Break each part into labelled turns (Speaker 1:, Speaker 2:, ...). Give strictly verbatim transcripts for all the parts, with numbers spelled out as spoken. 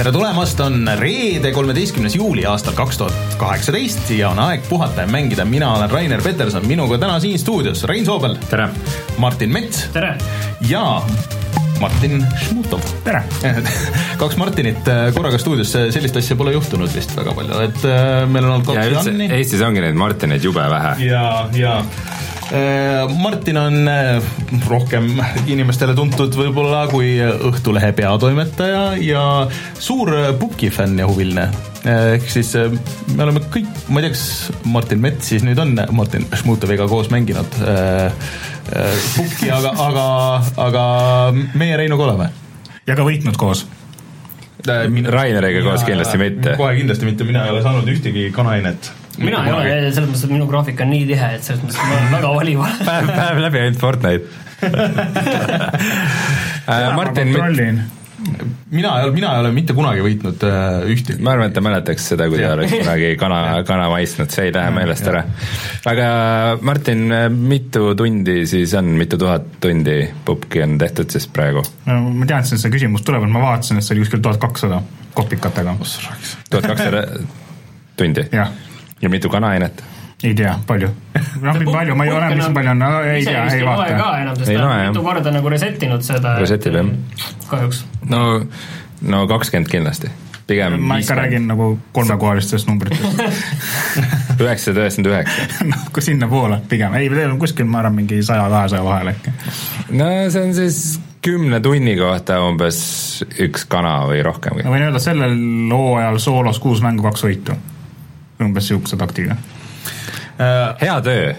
Speaker 1: tere tulemast, on reede kolmeteistkümnes juuli aastal kaks tuhat kaheksateist ja on aeg puhata ja mängida. Mina olen Rainer Peterson, minuga täna siin stuudios Rein Soobel.
Speaker 2: Tere.
Speaker 1: Martin Mets.
Speaker 3: Tere.
Speaker 1: Ja Martin Šmutov.
Speaker 2: Tere.
Speaker 1: Kaks Martinit korraga stuudios, sellist asja pole juhtunud vist väga palju, et meil on olnud kaks Janni.
Speaker 2: Eestis ongi neid Martineid jube vähe.
Speaker 1: Ja, ja Martin on rohkem inimestele tuntud võib-olla kui Õhtulehe peatoimetaja ja suur pubki fänn ja huviline. Ehk siis me oleme kõik, ma ei tea, kas Martin Mets siis nüüd on Martin Šmutoviga koos mänginud pubki, aga, aga, aga meie Reinuga oleme.
Speaker 2: Ja ka võitnud koos. Raineriga koos kindlasti mitte.
Speaker 1: Kohe kindlasti mitte, mina ei ole saanud ühtegi kanainet.
Speaker 3: Mina ei ole, selles mõttes, et minu graafik on nii tihe, et selles mõttes, et ma olen väga valiva.
Speaker 2: Päev, päev läbi ainult Fortnite. Martin,
Speaker 1: mina, mina ei ole mitte kunagi võitnud ühtegi.
Speaker 2: Ma arvan, et ta mäletaks seda, kui ta oleks kunagi kana, kana maisnud, see ei lähe meelest ära. Aga Martin, mitu tundi siis on, mitu tuhat tundi pubki on tehtud siis praegu?
Speaker 4: No, ma tean, et see küsimus tuleb, ma vaatasin, et see oli kuskil tuhat kakssada kopikatega.
Speaker 2: tuhat kakssada tundi?
Speaker 4: Jah.
Speaker 2: Ja mitu kanainet?
Speaker 4: Ei tea, palju. Rapin palju, ma ei ole, mis palju on, no, ei tea, ei vaata.
Speaker 3: Ise ka enam, sest ta on mitu korda nagu resettinud seda.
Speaker 2: Resetib, jah.
Speaker 3: Kahjuks.
Speaker 2: No, no kakskümmend kindlasti. Pigem
Speaker 4: ma ikka räägin nagu kolmekohalistest numbritest.
Speaker 2: üheksasada üheksakümmend üheksa.
Speaker 4: No, kui sinna poole, pigem. Ei, teil on kuskil, ma arvan, mingi saja kahesaja vahel äkki.
Speaker 2: No, see on siis kümne tunni kohta umbes üks kana või rohkem.
Speaker 4: Ma võin öelda, sellel hooajal soolos kuus mängu kaks võitu. Umbes siukse taktiga.
Speaker 2: Hea töö.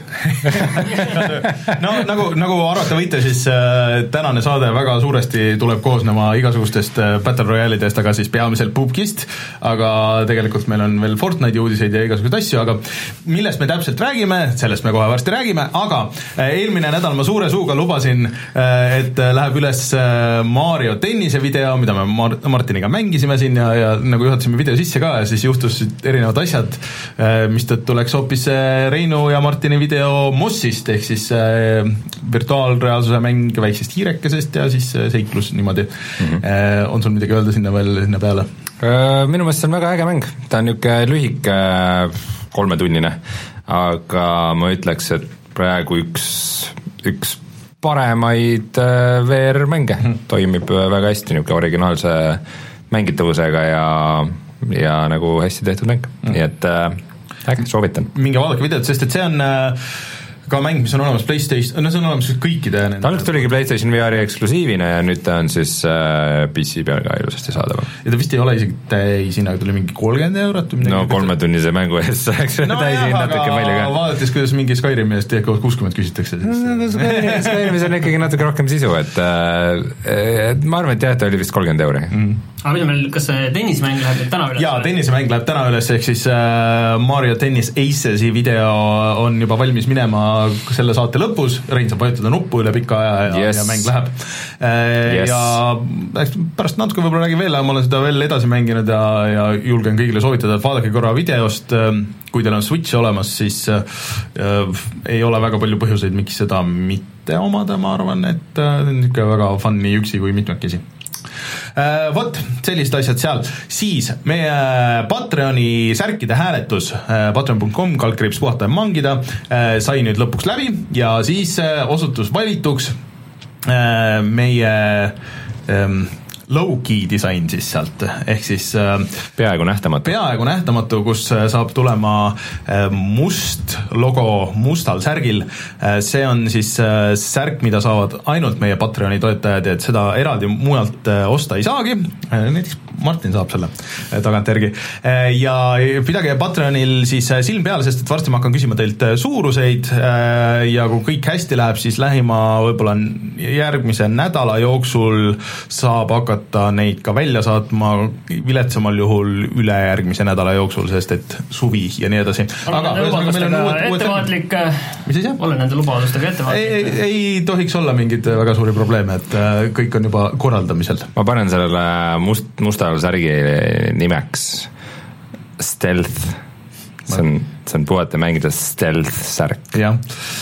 Speaker 1: No nagu, nagu arvata võite, siis äh, tänane saade väga suuresti tuleb koosnema igasugustest äh, Battle Royale'idest, aga siis peamiselt pubkist, aga tegelikult meil on veel Fortnite'i uudiseid ja igasugused asju, aga millest me täpselt räägime, sellest me kohe varsti räägime, aga äh, eelmine nädal ma suure suuga lubasin, äh, et läheb üles äh, Mario tennise video, mida me Mar- Martiniga mängisime siin ja, ja nagu juhatasime video sisse ka ja siis juhtus erinevad asjad, äh, mis tõttu läks hoopis äh, Reinu ja Martini video Mossist, ehk siis äh, virtuaalreaalsuse mäng väiksest hiirekesest ja siis äh, seiklus niimoodi. Mm-hmm. Äh, on sul midagi öelda sinna veel sinna peale?
Speaker 2: Minu meelest see on väga äge mäng. Ta on niuke lühike kolmetunnine, aga ma ütleks, et praegu üks, üks paremaid V R-mänge. Mm-hmm. Toimib väga hästi niuke originaalse mängitavusega ja, ja nagu hästi tehtud mäng. Mm-hmm. Nii et äge, soovitan.
Speaker 1: Minge vaadake videot, sest et see on äh, ka mäng, mis on olemas PlayStation, no see on olemas kõikide nende.
Speaker 2: Ta alguses tuligi PlayStation V R-i eksklusiivina ja nüüd ta on siis äh, P C peal ka ilusasti saadav.
Speaker 1: Ja ta vist ei ole isegi täishinna, tuli mingi kolmkümmend eurot.
Speaker 2: No kolmetunnise mängu eest saaks no, täishinna natuke palju ka.
Speaker 1: Vaadates, kuidas mingi Skyrimi eest ehk kuuskümmend küsitakse.
Speaker 2: No, Skyrimis on ikkagi natuke rohkem sisu, et, et ma arvan, et jah, ta oli vist kolmkümmend euri. Mm.
Speaker 3: Aga mida meil, kas tennismäng läheb nüüd täna üles?
Speaker 1: Jaa, tennismäng läheb täna üles, ehk siis äh, Mario Tennis Acesi video on juba valmis minema selle saate lõpus, Rein saab vajutada nuppu üle pika aja ja, yes. ja mäng läheb. Yes. Ja pärast natuke võib-olla räägin veel, ma olen seda veel edasi mänginud ja, ja julgen kõigile soovitada, et vaadake korra videost, kui teil on Switch olemas, siis äh, ei ole väga palju põhjuseid, miks seda mitte omada, ma arvan, et äh, niisugune väga fun nii üksi kui mitmekesi. Uh, vot, sellised asjad seal. Siis meie Patreoni särkide hääletus uh, patreon punkt com kaldkriips puhata ja mangida uh, sai nüüd lõpuks läbi ja siis uh, osutus valituks uh, meie um, low-key disain siis sealt, ehk siis uh,
Speaker 2: peaaegu nähtamatu.
Speaker 1: Peaaegu nähtamatu, kus uh, saab tulema uh, must logo mustal särgil. Uh, see on siis uh, särk, mida saavad ainult meie Patreoni toetajad, et seda eraldi mujalt uh, osta ei saagi. Uh, näiteks Martin saab selle uh, tagantjärgi. Uh, ja pidage Patreonil siis uh, silm peal, sest et varsti ma hakkan küsima teilt uh, suuruseid uh, ja kui kõik hästi läheb, siis lähima võib-olla järgmise nädala jooksul saab hakata neid ka välja saatma viletsamal juhul üle järgmise nädala jooksul, sest et suvi ja nii edasi.
Speaker 3: Aga ettevaatlik, olen nende lubadustega ettevaatlik.
Speaker 1: Ei, ei, ei tohiks olla mingid väga suuri probleeme, et kõik on juba korraldamisel.
Speaker 2: Ma panen sellele must, mustal särgi nimeks Stealth. See on, see on puhata mängida Stealth särk.
Speaker 1: Jah,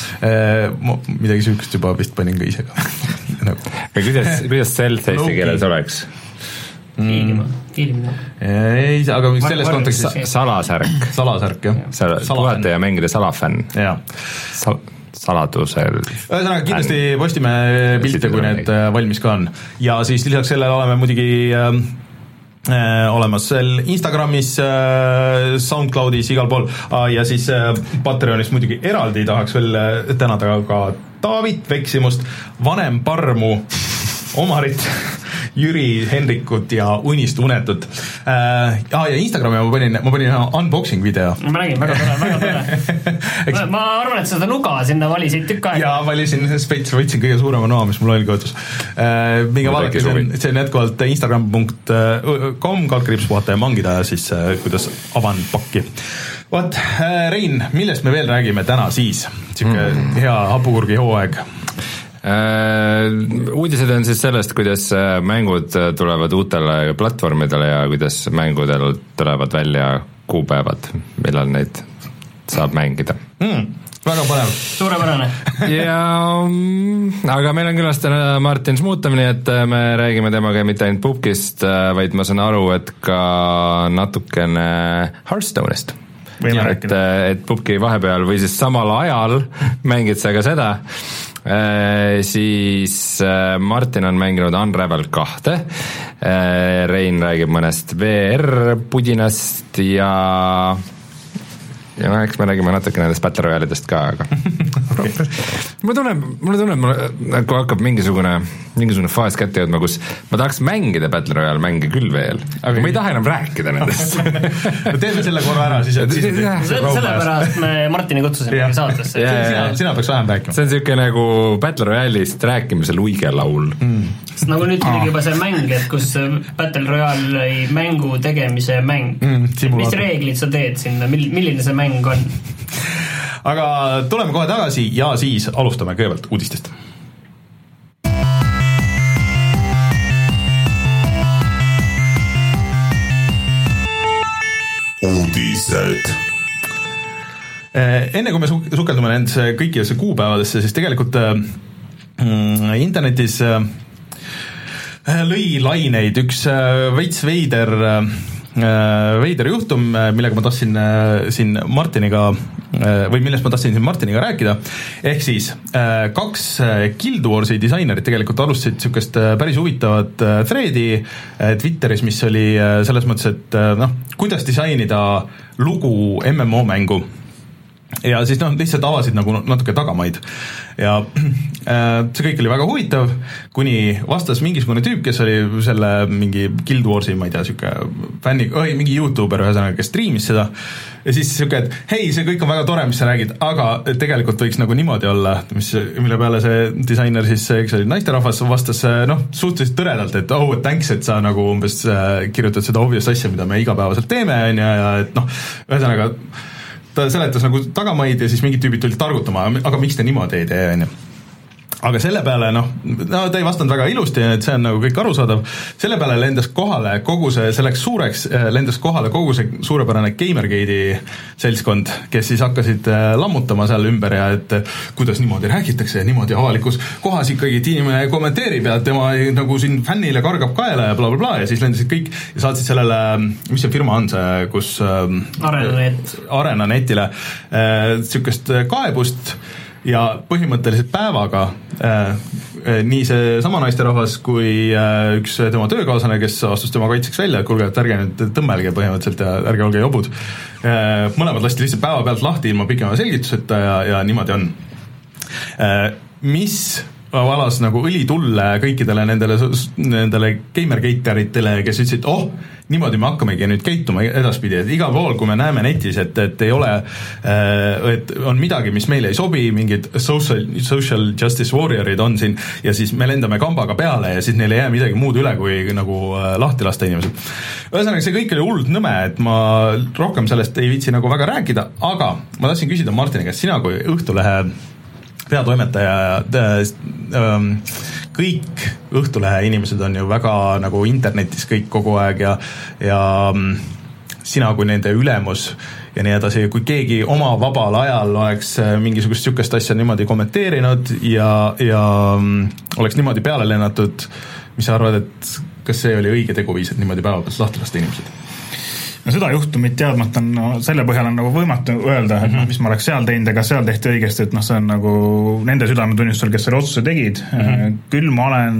Speaker 1: ma midagi süükest juba vist panin ka ise ka.
Speaker 2: Kuidas, kuidas Stealth eesti keeles oleks?
Speaker 3: hiilima, hiilimine.
Speaker 1: Ei, aga selles kontekstis
Speaker 2: salasärk.
Speaker 1: Salasärk, jah.
Speaker 2: Puhata ja mängida salafänn.
Speaker 1: Jaa.
Speaker 2: Sal- saladusel.
Speaker 1: Ühesõnaga kindlasti Postimehe pilte, kui need valmis ka on. Ja siis lisaks sellele oleme muidugi äh, olemas seal Instagramis, äh, SoundCloudis, igal pool ah, ja siis äh, Patreonis muidugi eraldi tahaks veel tänada ka David Veksimust, Vanem Parmu, Omarit, Jüri Henrikut ja Unist Unetut. Äh, ja Instagrami ma panin, ma panin unboxing video.
Speaker 3: Ma nägin, väga tore, väga tore. ma, ma arvan, et seda nuga sinna valisid tükk aega.
Speaker 1: Ja valisin spets, võtsin kõige suurema noa, mis mul oli koetus. Äh, minge vaadake, see on, see on jätkuvalt instagram punkt com, kaldkriips puhata ja mangida, siis äh, kuidas avan pakki. Vaat, äh, Rein, millest me veel räägime täna siis? Siuke mm. hea hapukurgi hooaeg.
Speaker 2: Uh, uudised on siis sellest, kuidas mängud tulevad uutele platvormidele ja kuidas mängudel tulevad välja kuupäevad, millal neid saab mängida.
Speaker 1: Mm, väga põnev.
Speaker 3: Suurepärane.
Speaker 2: ja, aga meil on külas täna Martin Smuutav, nii et me räägime temaga mitte ainult Pupkist, vaid ma saan aru, et ka natukene Hearthstone'ist. Et, et Pupki vahepeal või siis samal ajal mängid sa ka seda. Äh, siis äh, Martin on mänginud Unravel kahte, äh, Rein räägib mõnest V R-pudinast ja ja no, eks me räägime natuke nendest Battle Royale'idest ka, aga okay. ma tunnen, mulle tunnen, mulle nagu hakkab mingisugune mingisugune faas kätte jõudma, kus ma tahaks mängida Battle Royale mänge küll veel, aga ma ei taha enam rääkida nendest.
Speaker 1: Teeme selle korra ära, siis et siis
Speaker 3: sellepärast me Martini kutsusime saatesse.
Speaker 1: Sina, sina peaks vähem rääkima.
Speaker 2: See on siuke nagu Battle Royale'ist rääkimise luigelaul.
Speaker 3: Mm. Nagu nüüd tuligi juba see mäng, et kus Battle Royale mängu tegemise mäng. Mm, mis reeglid sa teed sinna, milline see mäng on?
Speaker 1: Aga tuleme kohe tagasi ja siis alustame kõigepealt uudistest. Uudised. Enne kui me sukeldume nendesse kõikidesse kuupäevadesse, siis tegelikult mm, internetis äh, lõi laineid üks äh, veits veider äh, veider juhtum, millega ma tahtsin äh, siin Martiniga äh, või millest ma tahtsin siin Martiniga rääkida, ehk siis äh, kaks Guild Warsi disainerit tegelikult alustasid niisugust äh, päris huvitavat äh, threadi äh, Twitteris, mis oli äh, selles mõttes, et äh, noh, kuidas disainida lugu M M O mängu ja siis noh, lihtsalt avasid nagu natuke tagamaid ja äh, see kõik oli väga huvitav, kuni vastas mingisugune tüüp, kes oli selle mingi Guild Warsi, ma ei tea, siuke fänni, oi, mingi YouTuber ühesõnaga, kes streamis seda ja siis siuke, et hei, see kõik on väga tore, mis sa räägid, aga tegelikult võiks nagu niimoodi olla, mis, mille peale see disainer siis, eks oli naisterahvas, vastas noh, suhteliselt tõredalt, et oh, thanks, et sa nagu umbes kirjutad seda obvious asja, mida me igapäevaselt teeme, on ja, ja et noh, ühesõnaga ta seletas nagu tagamaid ja siis mingid tüübid tulid targutama, aga miks te niimoodi ei tee, on ju. Aga selle peale, noh, no ta ei vastanud väga ilusti, et see on nagu kõik arusaadav, selle peale lendas kohale kogu see, selleks suureks lendas kohale kogu see suurepärane Gamergate'i seltskond, kes siis hakkasid lammutama seal ümber ja et kuidas niimoodi räägitakse ja niimoodi avalikus kohas ikkagi, et inimene kommenteerib ja tema nagu siin fännile kargab kaela ja bla bla bla ja siis lendasid kõik ja saatsid sellele, mis see firma on see, kus
Speaker 3: Arenanet
Speaker 1: Arenanetile niisugust kaebust ja põhimõtteliselt päevaga äh, nii see sama naisterahvas kui äh, üks tema töökaaslane, kes astus tema kaitseks välja, et kuulge, et ärge nüüd tõmmelge põhimõtteliselt ja ärge olge jobud. Äh, mõlemad lasti lihtsalt päeva pealt lahti ilma pikema selgituseta ja, ja niimoodi on. Äh, mis valas nagu õli tulle kõikidele nendele, nendele gamergateritele, kes ütlesid, oh, niimoodi me hakkamegi nüüd käituma edaspidi, et igal pool, kui me näeme netis, et, et ei ole, et on midagi, mis meile ei sobi, mingid social, social justice warriorid on siin ja siis me lendame kambaga peale ja siis neil ei jää midagi muud üle, kui nagu lahti lasta inimesed. Ühesõnaga, see kõik oli hullult nõme, et ma rohkem sellest ei viitsi nagu väga rääkida, aga ma tahtsin küsida Martini käest, sina kui Õhtulehe peatoimetaja ja kõik Õhtulehe inimesed on ju väga nagu internetis kõik kogu aeg ja, ja sina kui nende ülemus ja nii edasi, kui keegi oma vabal ajal oleks mingisugust sükest asja niimoodi kommenteerinud ja, ja oleks niimoodi peale lennatud, mis sa arvad, et kas see oli õige teguviis, et niimoodi päevapealt lahti lasta inimesed?
Speaker 4: No seda juhtumit teadmata on, no, selle põhjal on nagu võimatu öelda, et mm-hmm. mis ma oleks seal teinud, ega seal tehti õigesti, et noh, see on nagu nende südametunnistusel, kes selle otsuse tegid. Mm-hmm. Küll ma olen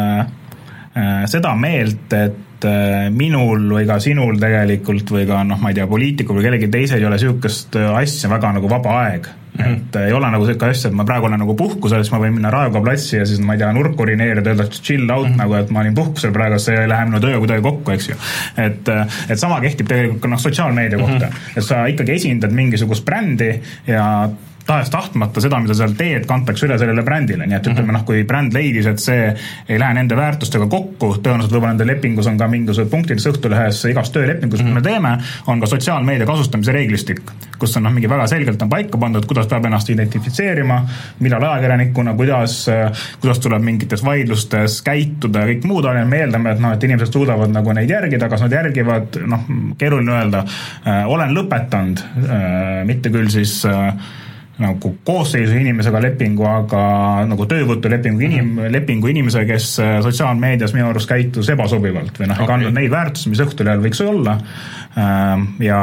Speaker 4: äh, seda meelt, et äh, minul või ka sinul tegelikult või ka noh, ma ei tea, poliitiku või kellegi teisel ei ole sihukest asja väga nagu vaba aeg. Mm-hmm. Et ei ole nagu selline asja, et ma praegu olen nagu puhkusel, siis ma võin minna Raekoja platsi ja siis ma ei tea, nurk orineerida, öelda chill out mm-hmm. nagu, et ma olin puhkusel praegu, see ei lähe minu töö kuidagi kokku, eks ju. Et, et sama kehtib tegelikult ka noh, sotsiaalmeedia kohta, mm-hmm. et sa ikkagi esindad mingisugust brändi ja tahes tahtmata seda, mida seal teed, kantakse üle sellele brändile, nii et ütleme noh, kui bränd leidis, et see ei lähe nende väärtustega kokku, tõenäoliselt võib-olla nende lepingus on ka mingisugused punktid Õhtulehes igas töölepingus, mis me teeme, on ka sotsiaalmeedia kasutamise reeglistik, kus on noh, mingi väga selgelt on paika pandud, kuidas peab ennast identifitseerima, millal ajakirjanikuna, kuidas, kuidas tuleb mingites vaidlustes käituda ja kõik muud on, ja me eeldame, et noh, et inimesed suudavad nagu neid järgida, kas nad järgivad, noh, keeruline öelda, olen lõpetanud, mitte küll siis nagu koosseisu inimesega lepingu, aga nagu töövõtu lepingu, inim, lepingu inimese, kes sotsiaalmeedias minu arust käitus ebasobivalt või noh, okay. kandnud neid väärtusi, mis Õhtulehel võiks olla ja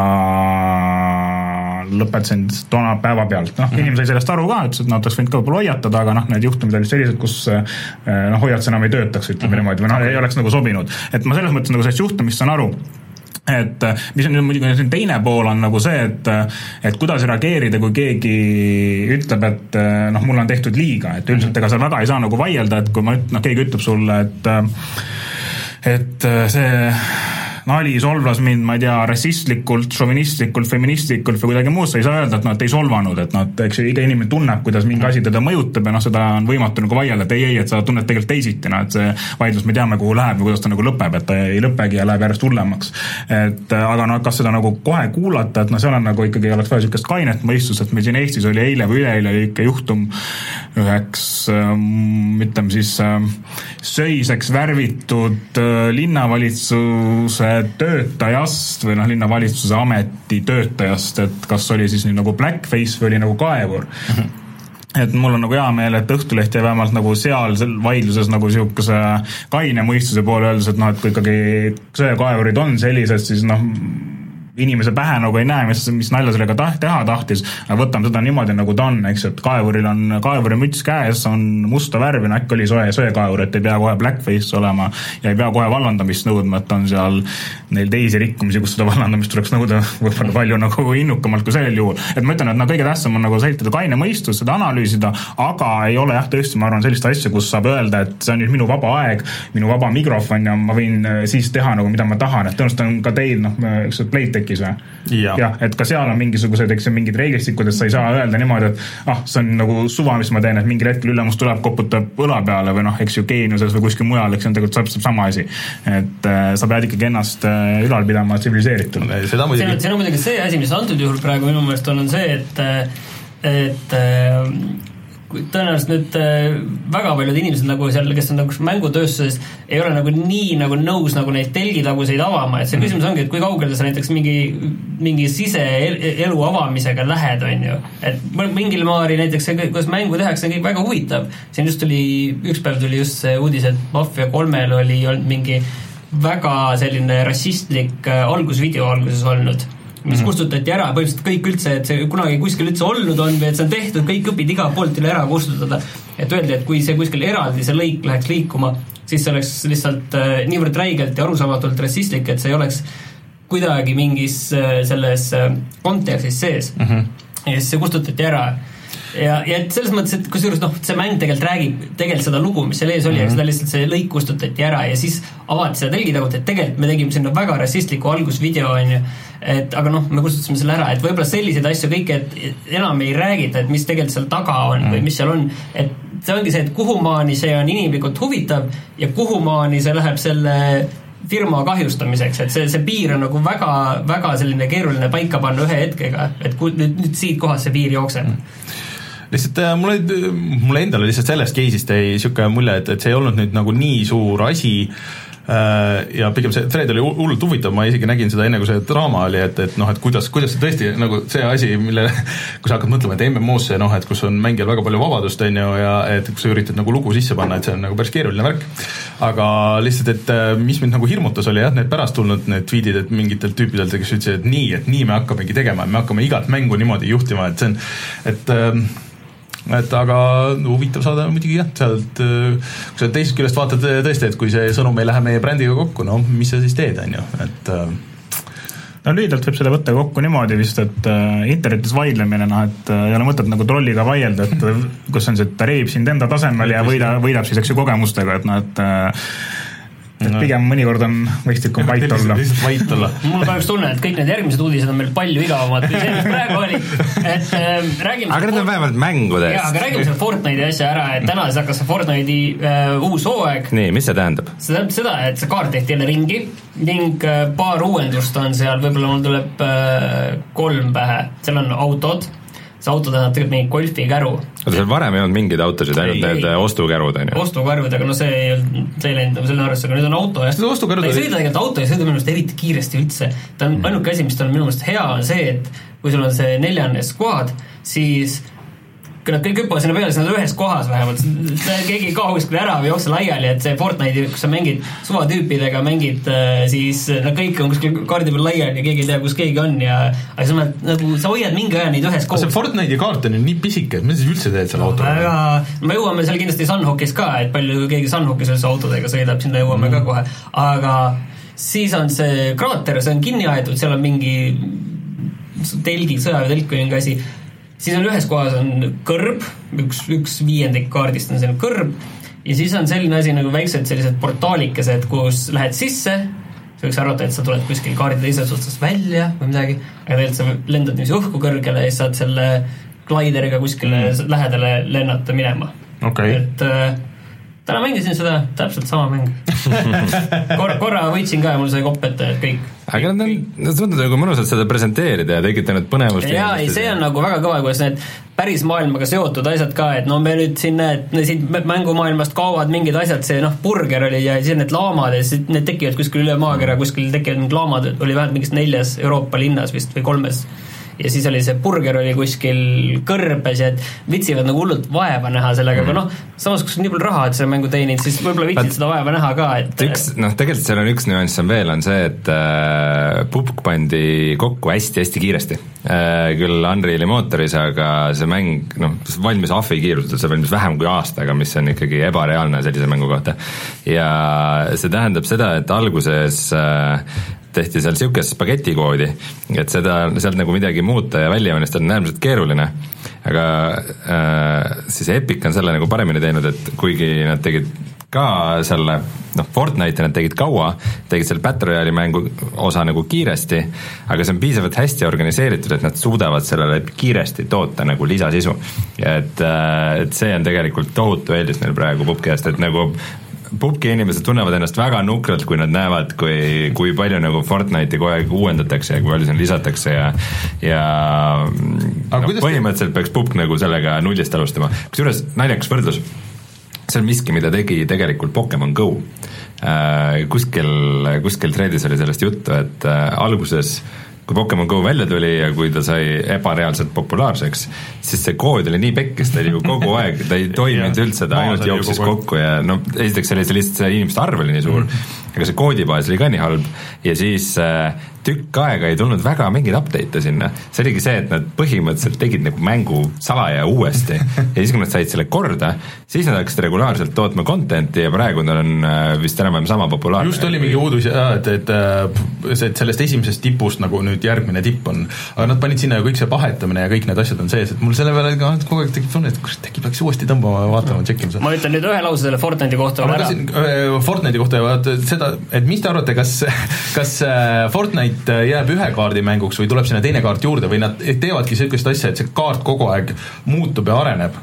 Speaker 4: lõpetasin toona päeva pealt. Noh, inimene sai sellest aru ka, et nad oleks võinud ka võib-olla hoiatada, aga noh, need juhtumid olid sellised, kus noh, hoiatus enam ei töötaks, ütleme niimoodi, või noh, ei oleks nagu sobinud. Et ma selles mõttes nagu sellest juhtumist saan aru, et mis on muidugi teine pool on nagu see, et, et kuidas reageerida, kui keegi ütleb, et noh, mulle on tehtud liiga, et üldiselt ega seal väga ei saa nagu vaielda, et kui ma üt, noh, keegi ütleb sulle, et et see nali solvas mind, ma ei tea, rassistlikult, šovinistlikult, feministlikult või kuidagi muust, sa ei saa öelda, et noh, et ei solvanud, et noh, et eks iga inimene tunneb, kuidas mingi asi teda mõjutab ja noh, seda on võimatu nagu vaielda, et ei, ei, et sa tunned tegelikult teisiti, noh, et see vaidlus me teame, kuhu läheb ja kuidas ta nagu lõpeb, et ta ei lõpegi ja läheb järjest hullemaks. Et aga noh, kas seda nagu kohe kuulata, et noh, seal on nagu ikkagi oleks vaja sükest kainet mõistus, et meil siin Eestis oli eile või üleeile oli ikka juhtum üheks, ütleme siis, söiseks värvitud linnavalitsuse töötajast või noh, linnavalitsuse ameti töötajast, et kas oli siis nüüd nagu blackface või oli nagu kaevur. Et mul on nagu hea meel, et Õhtuleht jäi vähemalt nagu seal vaidluses nagu sihukese kaine mõistuse poole öeldes, et noh, et kui ikkagi söekaevurid on sellised, siis noh, inimese pähe nagu ei näe, mis, mis nalja sellega taht, teha tahtis, aga võtame seda niimoodi nagu ta on, eks, et kaevuril on kaevuri müts käes, on musta värvi, no äkki oli soe, söekaevur, et ei pea kohe blackface olema ja ei pea kohe vallandamist nõudma, et on seal neil teisi rikkumisi, kus seda vallandamist tuleks nõuda võib-olla palju nagu innukamalt kui sellel juhul. Et ma ütlen, et no kõige tähtsam on nagu säilitada kaine mõistus, seda analüüsida, aga ei ole jah tõesti, ma arvan, sellist asja, kus saab öelda, et see on nüüd minu vaba aeg, minu vaba mikrofon ja ma võin siis teha nagu mida ma tahan, et tõenäoliselt on ka teil, noh, üks plate või? Ja. jah, et ka seal on mingisugused, eks mingid reeglistikud, et sa ei saa öelda niimoodi, et ah, see on nagu suva, mis ma teen, et mingil hetkel ülemus tuleb, koputab õla peale või noh, eks ju geeniuses või kuskil mujal, eks on tegelikult saab sama asi. Et äh, sa pead ikkagi ennast äh, ülal pidama tsiviliseeritud.
Speaker 3: Seda muidugi... See on muidugi see asi, mis antud juhul praegu minu meelest on, on see, et, et äh, tõenäoliselt nüüd väga paljud inimesed nagu seal, kes on nagu mängutööstuses, ei ole nagu nii nagu nõus nagu neid telgitaguseid avama, et see mm. küsimus ongi, et kui kaugele sa näiteks mingi, mingi siseelu avamisega lähed, on ju. Et mingil maari näiteks see, kuidas mängu tehakse, on kõik väga huvitav. Siin just tuli, üks päev tuli just see uudis, et Mafia kolmel oli olnud mingi väga selline rassistlik algusvideo alguses olnud, mis mm-hmm. kustutati ära, põhimõtteliselt kõik üldse, et see kunagi kuskil üldse olnud on või et see on tehtud, kõik õpid iga poolt üle ära kustutada. Et öeldi, et kui see kuskil eraldi see lõik läheks liikuma, siis see oleks lihtsalt äh, niivõrd räigelt ja arusaamatult rassistlik, et see ei oleks kuidagi mingis äh, selles äh, kontekstis sees. Mm-hmm. Ja siis see kustutati ära. Ja, ja et selles mõttes, et kusjuures noh, see mäng tegelikult räägib tegelikult seda lugu, mis seal ees oli, mm-hmm. aga seda lihtsalt see lõik kustutati ära ja siis avati seda telgitagut, et tegelikult me tegime sinna väga rassistliku algusvideo, on ju, et aga noh, me kustutasime selle ära, et võib-olla selliseid asju kõike, et enam ei räägita, et mis tegelikult seal taga on mm-hmm. või mis seal on, et see ongi see, et kuhumaani see on inimlikult huvitav ja kuhumaani see läheb selle firma kahjustamiseks, et see, see piir on nagu väga, väga selline keeruline paika panna ühe hetkega, et kui, nüüd, nüüd siit kohast see piir jookseb mm.
Speaker 1: Lihtsalt mulle, mulle endale lihtsalt sellest case'ist jäi siuke mulje, et, et see ei olnud nüüd nagu nii suur asi, ja pigem see thread oli hullult huvitav, ma isegi nägin seda enne, kui see draama oli, et, et noh, et kuidas, kuidas see tõesti nagu see asi, mille kui sa hakkad mõtlema, et M M O-sse, noh, et kus on mängijal väga palju vabadust, on ju, ja et kui sa üritad nagu lugu sisse panna, et see on nagu päris keeruline värk. Aga lihtsalt, et mis mind nagu hirmutas, oli jah, need pärast tulnud need tweetid, et mingitelt tüüpidelt, kes ütlesid, et nii, et nii me hakkamegi tegema, me hakkame igat mängu niimoodi juhtima, et see on, et et aga huvitav saada muidugi jah, sealt kui sa teisest küljest vaatad tõesti, et kui see sõnum ei lähe meie brändiga kokku, no mis sa siis teed, on ju, et
Speaker 4: no lühidalt võib seda võtta kokku niimoodi vist, et äh, internetis vaidlemine, noh, et äh, ei ole mõtet nagu trolliga vaielda, et kus on see, et ta reib sind enda tasemel ja võida, võidab siis, eks ju, kogemustega, et noh, et äh, et pigem mõnikord on mõistlikum vait olla.
Speaker 1: vait olla.
Speaker 3: Mul on kahjuks tunne, et kõik need järgmised uudised on meil palju igavamad kui see, mis praegu oli. Et äh, räägime
Speaker 2: aga need on vähemalt mängudest.
Speaker 3: Jaa, aga räägime selle Fortnite'i asja ära, et täna siis hakkas see Fortnite'i äh, uus hooaeg.
Speaker 2: Nii, mis see tähendab?
Speaker 3: See tähendab seda, et see kaart tehti jälle ringi ning äh, paar uuendust on seal, võib-olla mul tuleb äh, kolm pähe. Seal on autod, see auto tähendab tegelikult mingi golfikäru.
Speaker 2: Aga seal varem ei olnud mingeid autosid, ainult ei, need ei. Ostukärud on ju.
Speaker 3: Ostukärud, aga no see ei olnud, see ei läinud selle arvesse, aga nüüd on auto. Ja ta ei sõida tegelikult auto, ei sõida minu meelest eriti kiiresti üldse. Ta on mm. ainuke asi, mis ta on minu meelest hea, on see, et kui sul on see neljane squad, siis kui nad kõik hüppavad sinna peale, siis nad on ühes kohas vähemalt. Keegi ei kaua kuskil ära või jookse laiali, et see Fortnite'i, kus sa mängid suvatüüpidega, mängid siis, nad kõik on kuskil kaardi peal laiali ja keegi ei tea, kus keegi on ja aga sa, nagu, sa hoiad mingi aja neid ühes kohas.
Speaker 1: See Fortnite'i kaart on ju nii pisike, et mida siis üldse teed seal autoga?
Speaker 3: Väga, me jõuame seal kindlasti Sunhawkis ka, et palju keegi Sunhawkis üldse autodega sõidab, sinna jõuame mm. ka kohe. Aga siis on see kraater, see on kinni aetud, seal on mingi telgi, sõjaväetelk või mingi asi. Siis on ühes kohas on kõrb, üks, üks viiendik kaardist on selline kõrb ja siis on selline asi nagu väiksed sellised portaalikesed, kus lähed sisse, sa võiks arvata, et sa tuled kuskil kaardi teises otsast välja või midagi, aga tegelikult sa lendad niiviisi õhku kõrgele ja siis saad selle glideriga kuskile mm. lähedale lennata minema.
Speaker 1: Okay.
Speaker 3: Et äh, täna mängisin seda, täpselt sama mäng. Kor- korra võitsin ka ja mul sai kopp ette, et kõik.
Speaker 2: Aga nad on, nad tundub nagu mõnusalt seda presenteerida ja tegitanud põnevust.
Speaker 3: Jaa, ei, see on nagu väga kõva, kuidas need päris maailmaga seotud asjad ka, et no me nüüd siin need, siin mängumaailmast kaovad mingid asjad, see noh, burger oli ja siis need laamad ja siis need tekivad kuskil üle maakera, kuskil tekivad mingid laamad, oli vähemalt mingis neljas Euroopa linnas vist või kolmes. Ja siis oli see burger oli kuskil kõrbes ja et vitsivad nagu hullult vaeva näha sellega, aga noh, samas kus on nii palju raha, et selle mängu teinid, siis võib-olla vitsid seda vaeva näha ka, et
Speaker 2: üks, noh, tegelikult seal on üks nüanss on veel, on see, et äh, pupk pandi kokku hästi-hästi kiiresti äh, küll Unreali mootoris, aga see mäng, noh, valmis ahvi kiirusel, see valmis vähem kui aastaga, mis on ikkagi ebareaalne sellise mängu kohta ja see tähendab seda, et alguses äh, tehti seal siukest spagetikoodi, et seda, sealt nagu midagi muuta ja välja joonistada on äärmiselt keeruline. Aga äh, siis Epic on selle nagu paremini teinud, et kuigi nad tegid ka selle, noh, Fortnite'i nad tegid kaua, tegid selle Battle Royale'i mängu osa nagu kiiresti, aga see on piisavalt hästi organiseeritud, et nad suudavad sellele kiiresti toota nagu lisasisu. Ja et, äh, et see on tegelikult tohutu eelis neil praegu pubkiast, et nagu pubki inimesed tunnevad ennast väga nukralt, kui nad näevad, kui, kui palju nagu Fortnite'i kogu aeg uuendatakse ja kui palju siin lisatakse ja, ja no, põhimõtteliselt te... peaks pubk nagu sellega nullist alustama. Kusjuures naljakas võrdlus, see on miski, mida tegi tegelikult Pokemon Go. Äh, kuskil, kuskil threadis oli sellest juttu, et äh, alguses kui Pokemon Go välja tuli ja kui ta sai ebareaalselt populaarseks, siis see kood oli nii pekkis, ta oli ju kogu aeg, ta ei toiminud üldse, ta ainult jooksis kokku ja no esiteks oli see lihtsalt see inimeste arv oli nii suur, aga see koodibaas oli ka nii halb ja siis äh, tükk aega ei tulnud väga mingeid update'e sinna. See oligi see, et nad põhimõtteliselt tegid nagu mängu salaja uuesti ja siis kui nad said selle korda, siis nad hakkasid regulaarselt tootma content'i ja praegu nad on äh, vist enam sama populaarne.
Speaker 1: Just oli mingi uudis, et, et, et sellest esimesest tipust nagu nüüd järgmine tipp on, aga nad panid sinna ju kõik see pahetamine ja kõik need asjad on sees, et mul selle peale ka kogu aeg tekib tunne, et kus tekib läks uuesti tõmbama ja vaatama, tšekkima.
Speaker 3: Ma ütlen nüüd ühe lause selle Fortnite'i kohta
Speaker 1: ära. Fortnite'i kohta ja vaat seda, et mis te arvate, kas, kas Fortnite jääb ühe kaardi mänguks või tuleb sinna teine kaart juurde või nad teevadki sellist asja, et see kaart kogu aeg muutub ja areneb?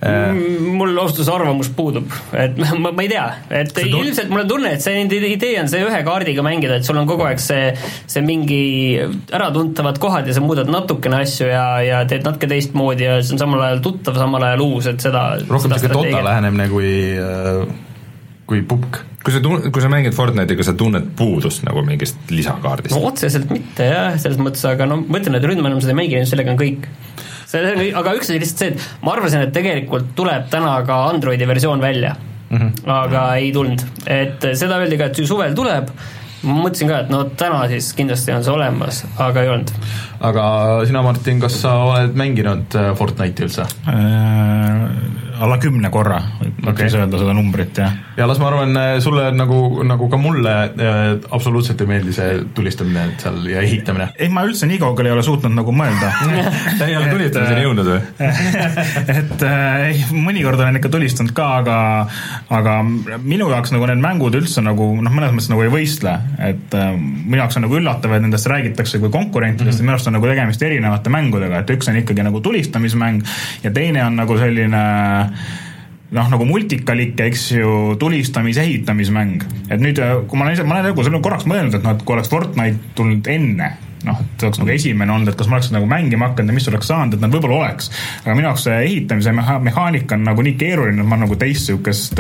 Speaker 3: Mul austus arvamus puudub, et ma, ma ei tea, et see ilmselt mul on tunne, et see idee on see ühe kaardiga mängida, et sul on kogu aeg see, see mingi äratuntavad kohad ja sa muudad natukene asju ja, ja teed natuke teistmoodi ja see on samal ajal tuttav, samal ajal uus, et seda
Speaker 1: rohkem seda Dota lähenemine kui, kui pupk.
Speaker 2: kui sa, tun- kui sa mängid Fortnite'iga, sa tunned puudust nagu mingist lisakaardist?
Speaker 3: No otseselt mitte jah, selles mõttes, aga no ma ütlen, et Ründma enam seda ei mängi, sellega on kõik. See, aga üks oli lihtsalt see, et ma arvasin, et tegelikult tuleb täna ka Androidi versioon välja, mm-hmm. aga ei tulnud. Et seda öeldi ka, et suvel tuleb, ma mõtlesin ka, et no täna siis kindlasti on see olemas, aga ei olnud.
Speaker 1: Aga sina, Martin, kas sa oled mänginud Fortnite'i üldse?
Speaker 4: Äh, alla kümne korra, võiks okay. öelda seda numbrit, jah.
Speaker 1: Ja las ma arvan, sulle nagu, nagu ka mulle äh, absoluutselt ei meeldi see tulistamine seal ja ehitamine.
Speaker 4: Ei, ma üldse nii kaugele ei ole suutnud nagu mõelda.
Speaker 2: Ta ei ole tulistamiseni jõudnud või?
Speaker 4: et äh, mõnikord olen ikka tulistanud ka, aga, aga minu jaoks nagu need mängud üldse nagu, noh, mõnes mõttes nagu ei võistle. Et äh, minu jaoks on nagu üllatav, et nendest räägitakse kui konkurentidest, mm-hmm. minu arust on nagu tegemist erinevate mängudega, et üks on ikkagi nagu tulistamismäng ja teine on nagu selline noh, nagu multikalik, eks ju, tulistamis-, ehitamismäng. Et nüüd, kui ma olen, ma olen nagu korraks mõelnud, et noh, et kui oleks Fortnite tulnud enne, noh, et see oleks nagu esimene olnud, et kas ma oleks nagu mängima hakanud ja mis oleks saanud, et nad võib-olla oleks. Aga minu jaoks see ehitamise meha- mehaanika on nagu nii keeruline, et ma nagu teist sihukest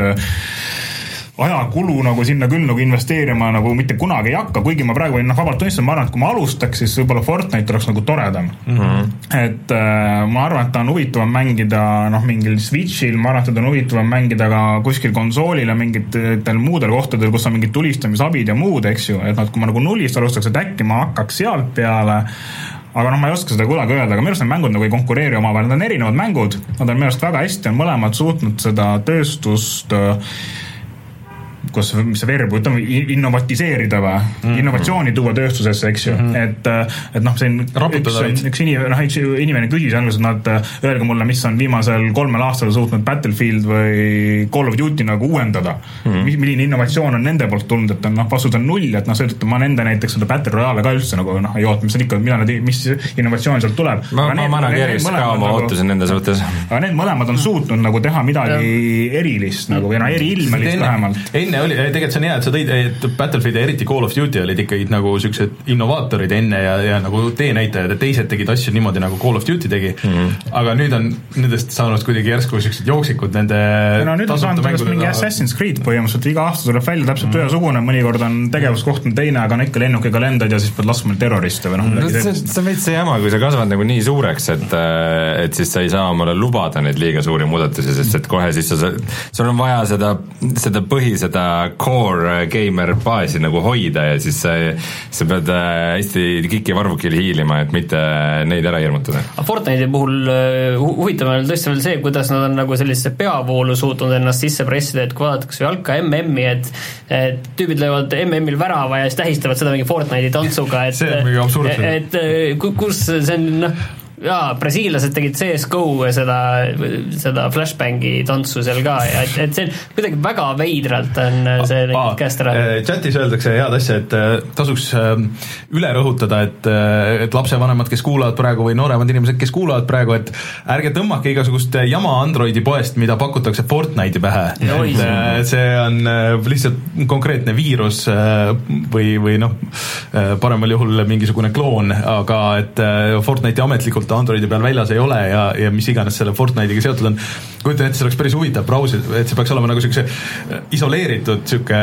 Speaker 4: ajakulu nagu sinna küll nagu investeerima nagu mitte kunagi ei hakka, kuigi ma praegu võin noh, vabalt tunnistada, ma arvan, et kui ma alustaks, siis võib-olla Fortnite oleks nagu toredam. Mm-hmm. Et äh, ma arvan, et ta on huvitavam mängida noh, mingil Switchil, ma arvan, et ta on huvitavam mängida ka kuskil konsoolil ja mingitel muudel kohtadel, kus on mingid tulistamisabid ja muud, eks ju, et noh, kui ma nagu nullist alustaks, et äkki ma hakkaks sealt peale, aga noh, ma ei oska seda kuidagi öelda, aga minu arust need mängud nagu ei konkureeri omavahel, nad on erinevad mängud, nad on minu arust väga hästi, on mõlemad suutnud seda tööstust kus, mis see verb, ütleme, innovatiseerida või mm-hmm. innovatsiooni tuua tööstusesse, eks ju, mm-hmm. et, et noh, see on üks, üks inimene, noh, üks inimene küsis alguses, et nad öelge mulle, mis on viimasel kolmel aastal suutnud Battlefield või Call of Duty nagu uuendada, mm-hmm. milline innovatsioon on nende poolt tulnud, et on noh, vastus on null, et noh, see ütlete, ma nende näiteks seda Battle Royale ka üldse nagu noh, ei oota, mis on ikka, mida nad, mis innovatsioon sealt tuleb.
Speaker 2: ma, ma manageeriks ka oma ootusin nende suhtes.
Speaker 4: Aga need mõlemad on suutnud nagu teha midagi ja. erilist nagu, või noh, eriilmelist vähemalt.
Speaker 1: Enne oli, tegelikult see on hea, et sa tõid, et Battlefield ja eriti Call of Duty olid ikkagi nagu sellised innovaatorid enne ja, ja nagu teenäitajad ja teised tegid asju niimoodi nagu Call of Duty tegi, mm-hmm. aga nüüd on nendest saanud kuidagi järsku sellised jooksikud nende
Speaker 4: no, nüüd on saanud mingi mingi Assassin's Creed põhimõtteliselt, iga aasta tuleb välja täpselt mm-hmm. ühesugune, mõnikord on tegevuskoht on teine, aga on ikka lennukiga lendad ja siis pead laskma terroriste või noh
Speaker 2: no, see, see on veits see jama, kui sa kasvad nagu nii suureks, et, et siis sa ei saa omale lubada neid liiga suuri muudatusi, sest et kohe siis sa, sul on vaja seda, seda põhi, seda core gamer baasi nagu hoida ja siis sa, sa pead hästi kiki varvukil hiilima, et mitte neid ära hirmutada.
Speaker 3: Fortnite'i puhul huvitav on tõesti veel see, kuidas nad on nagu sellise peavoolu suutnud ennast sisse pressida, et kui vaadatakse jalka M M-i, et, et tüübid löövad M M-il värava ja siis tähistavad seda mingi Fortnite'i tantsuga, et,
Speaker 1: see on mingi absurdne.
Speaker 3: Et, et kus see on noh, jaa, brasiilased tegid C S G O seda, seda flashbangi tantsu seal ka ja et, et see kuidagi väga veidralt on see ah, käest ära.
Speaker 1: Chatis öeldakse head asja, et tasuks üle rõhutada, et, et lapsevanemad, kes kuulavad praegu või nooremad inimesed, kes kuulavad praegu, et ärge tõmmake igasugust jama Androidi poest, mida pakutakse Fortnite'i pähe. Et see on lihtsalt konkreetne viirus või, või noh, paremal juhul mingisugune kloon, aga et Fortnite'i ametlikult Androidi peal väljas ei ole ja, ja mis iganes selle Fortnite'iga seotud on. Kujutan ette, see oleks päris huvitav brauser, et see peaks olema nagu selline isoleeritud selline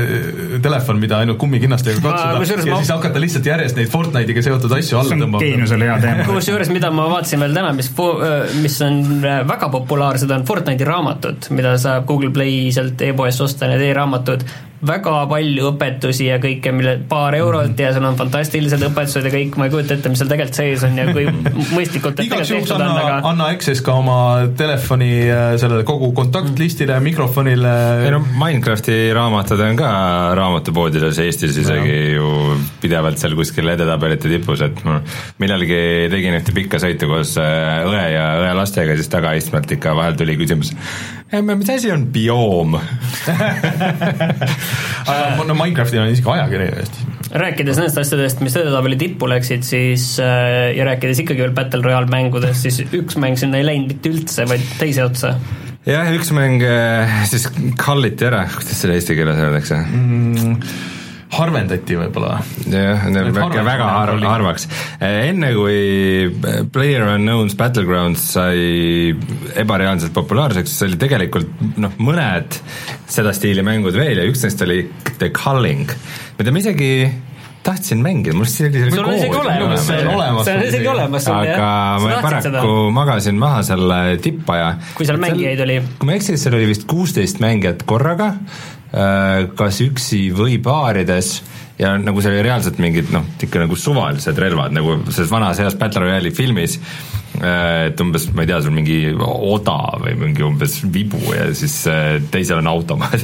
Speaker 1: telefon, mida ainult kummikinnastega katsuda ja ma... siis hakata lihtsalt järjest neid Fortnite'iga seotud asju alla tõmbama.
Speaker 4: See on geenusele hea teema.
Speaker 3: Kus juures, mida ma vaatasin veel täna, mis, mis on väga populaarsed, on Fortnite'i raamatud, mida saab Google Play sealt e-poest osta, need e-raamatud, väga palju õpetusi ja kõike, mille paar eurolt ja seal on fantastilised õpetused ja kõik, ma ei kujuta ette, mis seal tegelikult sees on ja kui mõistlikult
Speaker 1: igaks juhuks anna, aga... anna access ka oma telefoni sellele kogu kontaktlistile, mikrofonile.
Speaker 2: Ei no Minecrafti raamatud on ka raamatupoodides Eestis isegi ju pidevalt seal kuskil edetabelite tipus, et ma millalgi tegin ühte pikka sõitu koos õe ja õe lastega, siis tagaistmelt ikka vahel tuli küsimus, mis asi on bioom?
Speaker 1: no Minecraftil on isegi ajakiri Eestis.
Speaker 3: Rääkides nendest asjadest, mis edetabeli tippu läksid, siis ja rääkides ikkagi veel Battle Royale mängudest, siis üks mäng sinna ei läinud mitte üldse, vaid teise otsa.
Speaker 2: Jah, üks mäng siis kalliti ära, kuidas selle eesti keeles öeldakse?
Speaker 1: Mm, harvendati võib-olla.
Speaker 2: jah, väga, väga harv, harvaks. Enne kui PlayerUnknown's Battlegrounds sai ebareaalselt populaarseks, siis oli tegelikult noh, mõned seda stiili mängud veel ja üks neist oli The Culling, mida ma isegi tahtsin mängida, mul see oli
Speaker 3: sul on isegi olemas, see on isegi olemas,
Speaker 2: aga ma paraku magasin maha selle tippaja.
Speaker 3: Kui seal mängijaid oli?
Speaker 2: Kui ma eksin, seal oli vist kuusteist mängijat korraga, kas üksi või paarides ja nagu see oli reaalselt mingid noh, ikka nagu suvalised relvad, nagu selles vanas heas Battle Royale'i filmis, et umbes, ma ei tea, sul mingi oda või mingi umbes vibu ja siis teisel on automaat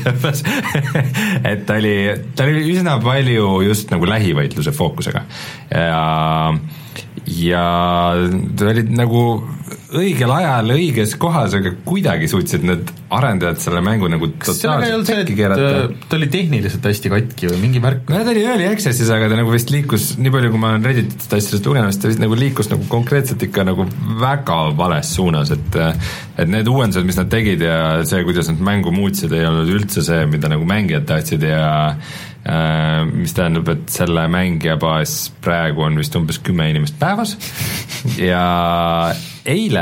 Speaker 2: et ta oli, ta oli üsna palju just nagu lähivõitluse fookusega ja, ja ta oli nagu õigel ajal õiges kohas, aga kuidagi suutsid need arendajad selle mängu nagu totaalselt tekki keerata.
Speaker 1: Ta oli tehniliselt hästi katki või mingi märk?
Speaker 2: No ta oli early access'is, aga ta nagu vist liikus, nii palju kui ma olen Redditist asjadest lugenud, ta vist nagu liikus nagu konkreetselt ikka nagu väga vales suunas, et et need uuendused, mis nad tegid ja see, kuidas nad mängu muutsid, ei olnud üldse see, mida nagu mängijad tahtsid ja mis tähendab, et selle mängijabaas praegu on vist umbes kümme inimest päevas ja eile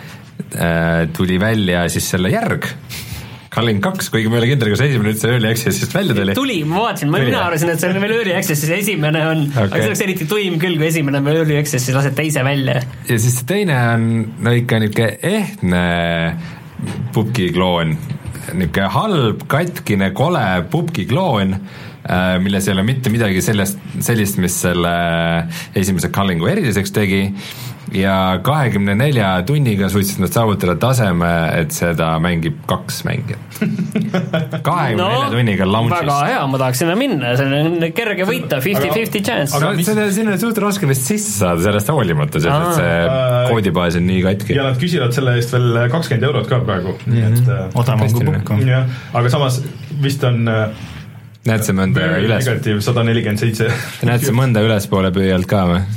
Speaker 2: äh, tuli välja siis selle järg Culling kaks, kuigi ma ei ole kindel, kas esimene üldse Early Access'ist välja tuli.
Speaker 3: Tuli, ma vaatasin, ma mina arvasin, et see on veel Early Access'is, esimene on okay. Aga see oleks eriti tuim küll, kui esimene on veel Early Access'is, lased teise välja.
Speaker 2: Ja siis teine on no ikka niuke ehtne pubki kloon, niuke halb, katkine, kole pubki kloon, milles ei ole mitte midagi sellest, sellist, mis selle esimese Cullingu eriliseks tegi ja kahekümne nelja tunniga suutsid nad saavutada taseme, et seda mängib kaks mängijat. kahekümne nelja no, tunniga launch'ist.
Speaker 3: Väga hea, ma tahaks sinna minna, see on kerge võita, fifty fifty chance.
Speaker 2: Aga mis... seda, sinna on suht raske vist sisse saada, sellest hoolimata, sest et see koodibaas on nii katki.
Speaker 1: Ja nad küsivad selle eest veel kakskümmend eurot ka praegu.
Speaker 4: Mm-hmm. Odavam kui pukk.
Speaker 1: Aga samas vist on
Speaker 2: näed see mõnda üles
Speaker 1: negatiiv sada nelikümmend seitse
Speaker 2: näed see mõnda ülespoole püüalt ka või?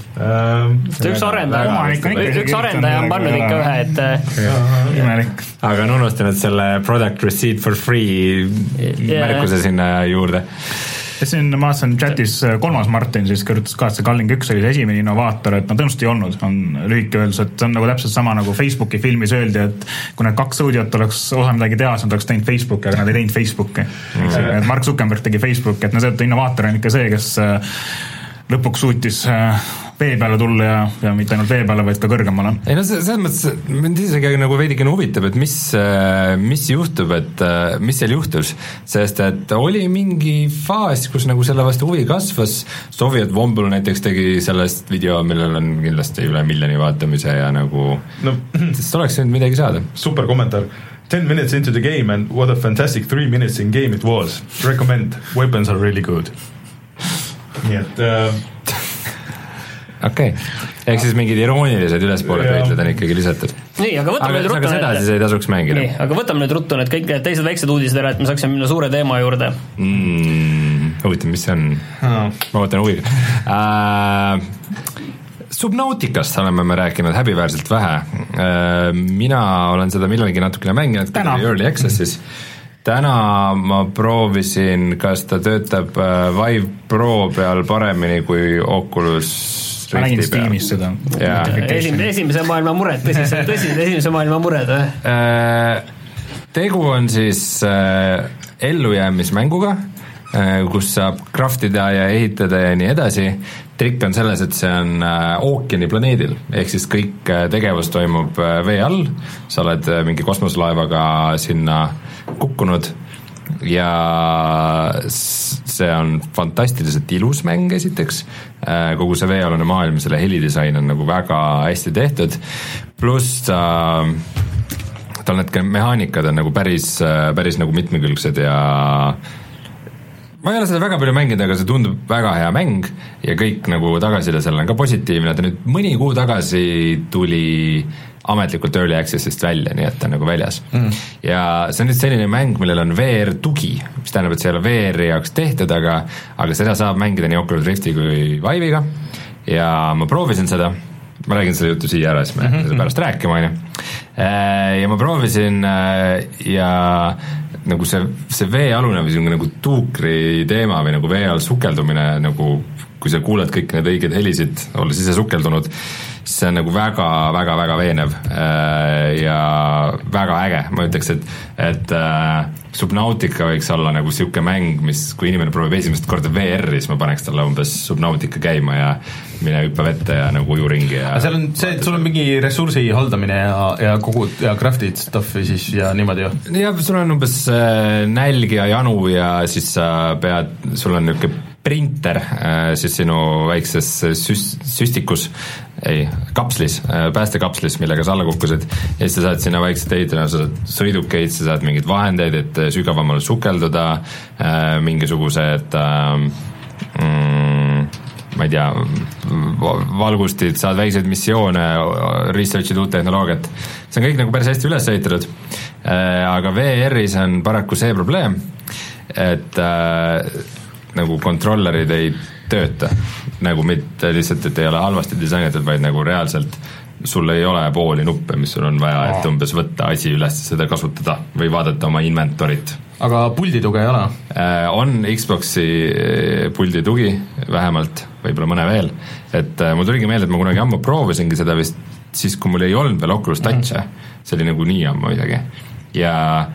Speaker 3: üks arendaja üks arendaja on pannud ikka ühe, et
Speaker 4: imelik.
Speaker 2: Aga on unustanud selle product receipt for free märkuse sinna juurde.
Speaker 4: Ja siin ma vaatasin chatis kolmas Martin siis kõrjutas ka, et see Culling üks oli see esimene innovaator, et no tõenäoliselt ei olnud, on lühike öeldus, et see on nagu täpselt sama nagu Facebooki filmis öeldi, et kui need kaks sõudjat oleks osa midagi teha, siis nad oleks teinud Facebooki, aga nad ei teinud Facebooki. Mm. Et Mark Zuckerberg tegi Facebooki, et no see innovaator on ikka see, kes lõpuks suutis vee peale tulla ja, ja mitte ainult vee peale, vaid ka kõrgemale.
Speaker 2: Ei no selles mõttes, mind isegi nagu veidikene huvitab, et mis, mis juhtub, et mis seal juhtus, sest et oli mingi faas, kus nagu selle vastu huvi kasvas, Soviet Womble näiteks tegi sellest video, millel on kindlasti üle miljoni vaatamise ja nagu no, sest oleks nüüd midagi saada.
Speaker 1: Super kommentaar. Ten minutes into the game and what a fantastic three minutes in game it was. Recommend. Weapons are really good. Nii et äh...
Speaker 2: okei, okay. Ehk siis mingid iroonilised ülespoole pöitled on ikkagi lisatud.
Speaker 3: Nii, aga võtame nüüd ruttu
Speaker 2: aga seda siis ei tasuks mängida.
Speaker 3: Nii, aga võtame nüüd ruttu need kõik teised väiksed uudised ära, et me saaksime minna suure teema juurde.
Speaker 2: Mm, huvitav, mis see on? Oh. Ma võtan huviga. Uh, Subnauticast oleme me rääkinud häbiväärselt vähe. Uh, mina olen seda millalgi natukene mänginud, kui oli Early Access'is. Täna ma proovisin, kas ta töötab Vive Pro peal paremini kui Oculus
Speaker 4: ma nägin Steamis seda.
Speaker 3: Esim, esimese maailma mured, tõsiselt, tõsiselt esimese maailma mured.
Speaker 2: Tegu on siis ellujäämismänguga, kus saab craftida ja ehitada ja nii edasi. Trikk on selles, et see on ookeani planeedil, ehk siis kõik tegevus toimub vee all, sa oled mingi kosmoselaevaga sinna kukkunud ja see on fantastiliselt ilus mäng esiteks, kogu see veealune maailm, selle helidisain on nagu väga hästi tehtud, pluss ta, tal need mehaanikad on nagu päris, päris nagu mitmekülgsed ja ma ei ole seda väga palju mänginud, aga see tundub väga hea mäng ja kõik nagu tagasiside seal on ka positiivne, ta nüüd mõni kuu tagasi tuli ametlikult Early Access'ist välja, nii et ta on nagu väljas. Mm. Ja see on nüüd selline mäng, millel on V R-tugi, mis tähendab, et see ei ole V R-i jaoks tehtud, aga, aga seda saab mängida nii Oculus Rifti kui Vive'iga ja ma proovisin seda, ma räägin selle juttu siia ära, siis me mm-hmm. seda pärast rääkima, on ju. Ja ma proovisin ja nagu see, see veealune või selline nagu tuukri teema või nagu vee all sukeldumine, nagu kui sa kuuled kõik need õiged helisid, olles ise sukeldunud, see on nagu väga, väga, väga veenev ja väga äge, ma ütleks, et, et äh, Subnautica võiks olla nagu siuke mäng, mis, kui inimene proovib esimest korda V R-is, ma paneks talle umbes Subnautica käima ja mine hüppa vette ja nagu uju ringi ja
Speaker 1: seal on see, et sul on mingi ressursi haldamine ja, ja kogu ja craft'id stuff'i siis ja niimoodi ju?
Speaker 2: jah, sul on umbes äh, nälg ja janu ja siis sa pead, sul on niisugune printer siis sinu väikses süst, süstikus, ei, kapslis, päästekapslis, millega sa alla kukkusid ja siis sa saad sinna väikseid ehitada, sa saad sõidukeid, sa saad mingeid vahendeid, et sügavamale sukelduda, mingisugused mm, ma ei tea, valgustid, saad väikseid missioone, research'id uut tehnoloogiat, see on kõik nagu päris hästi üles ehitatud, aga V R-is on paraku see probleem, et nagu kontrollerid ei tööta, nagu mitte lihtsalt, et ei ole halvasti disainitud, vaid nagu reaalselt sul ei ole pooli nuppe, mis sul on vaja, et umbes võtta asi üles, seda kasutada või vaadata oma inventorit.
Speaker 1: Aga puldi tuge ei ole?
Speaker 2: On Xboxi puldi tugi vähemalt, võib-olla mõne veel, et mul tuligi meelde, et ma kunagi ammu proovisingi seda vist siis, kui mul ei olnud veel Oculus Touch, mm-hmm. see oli nagu nii ammu midagi ja,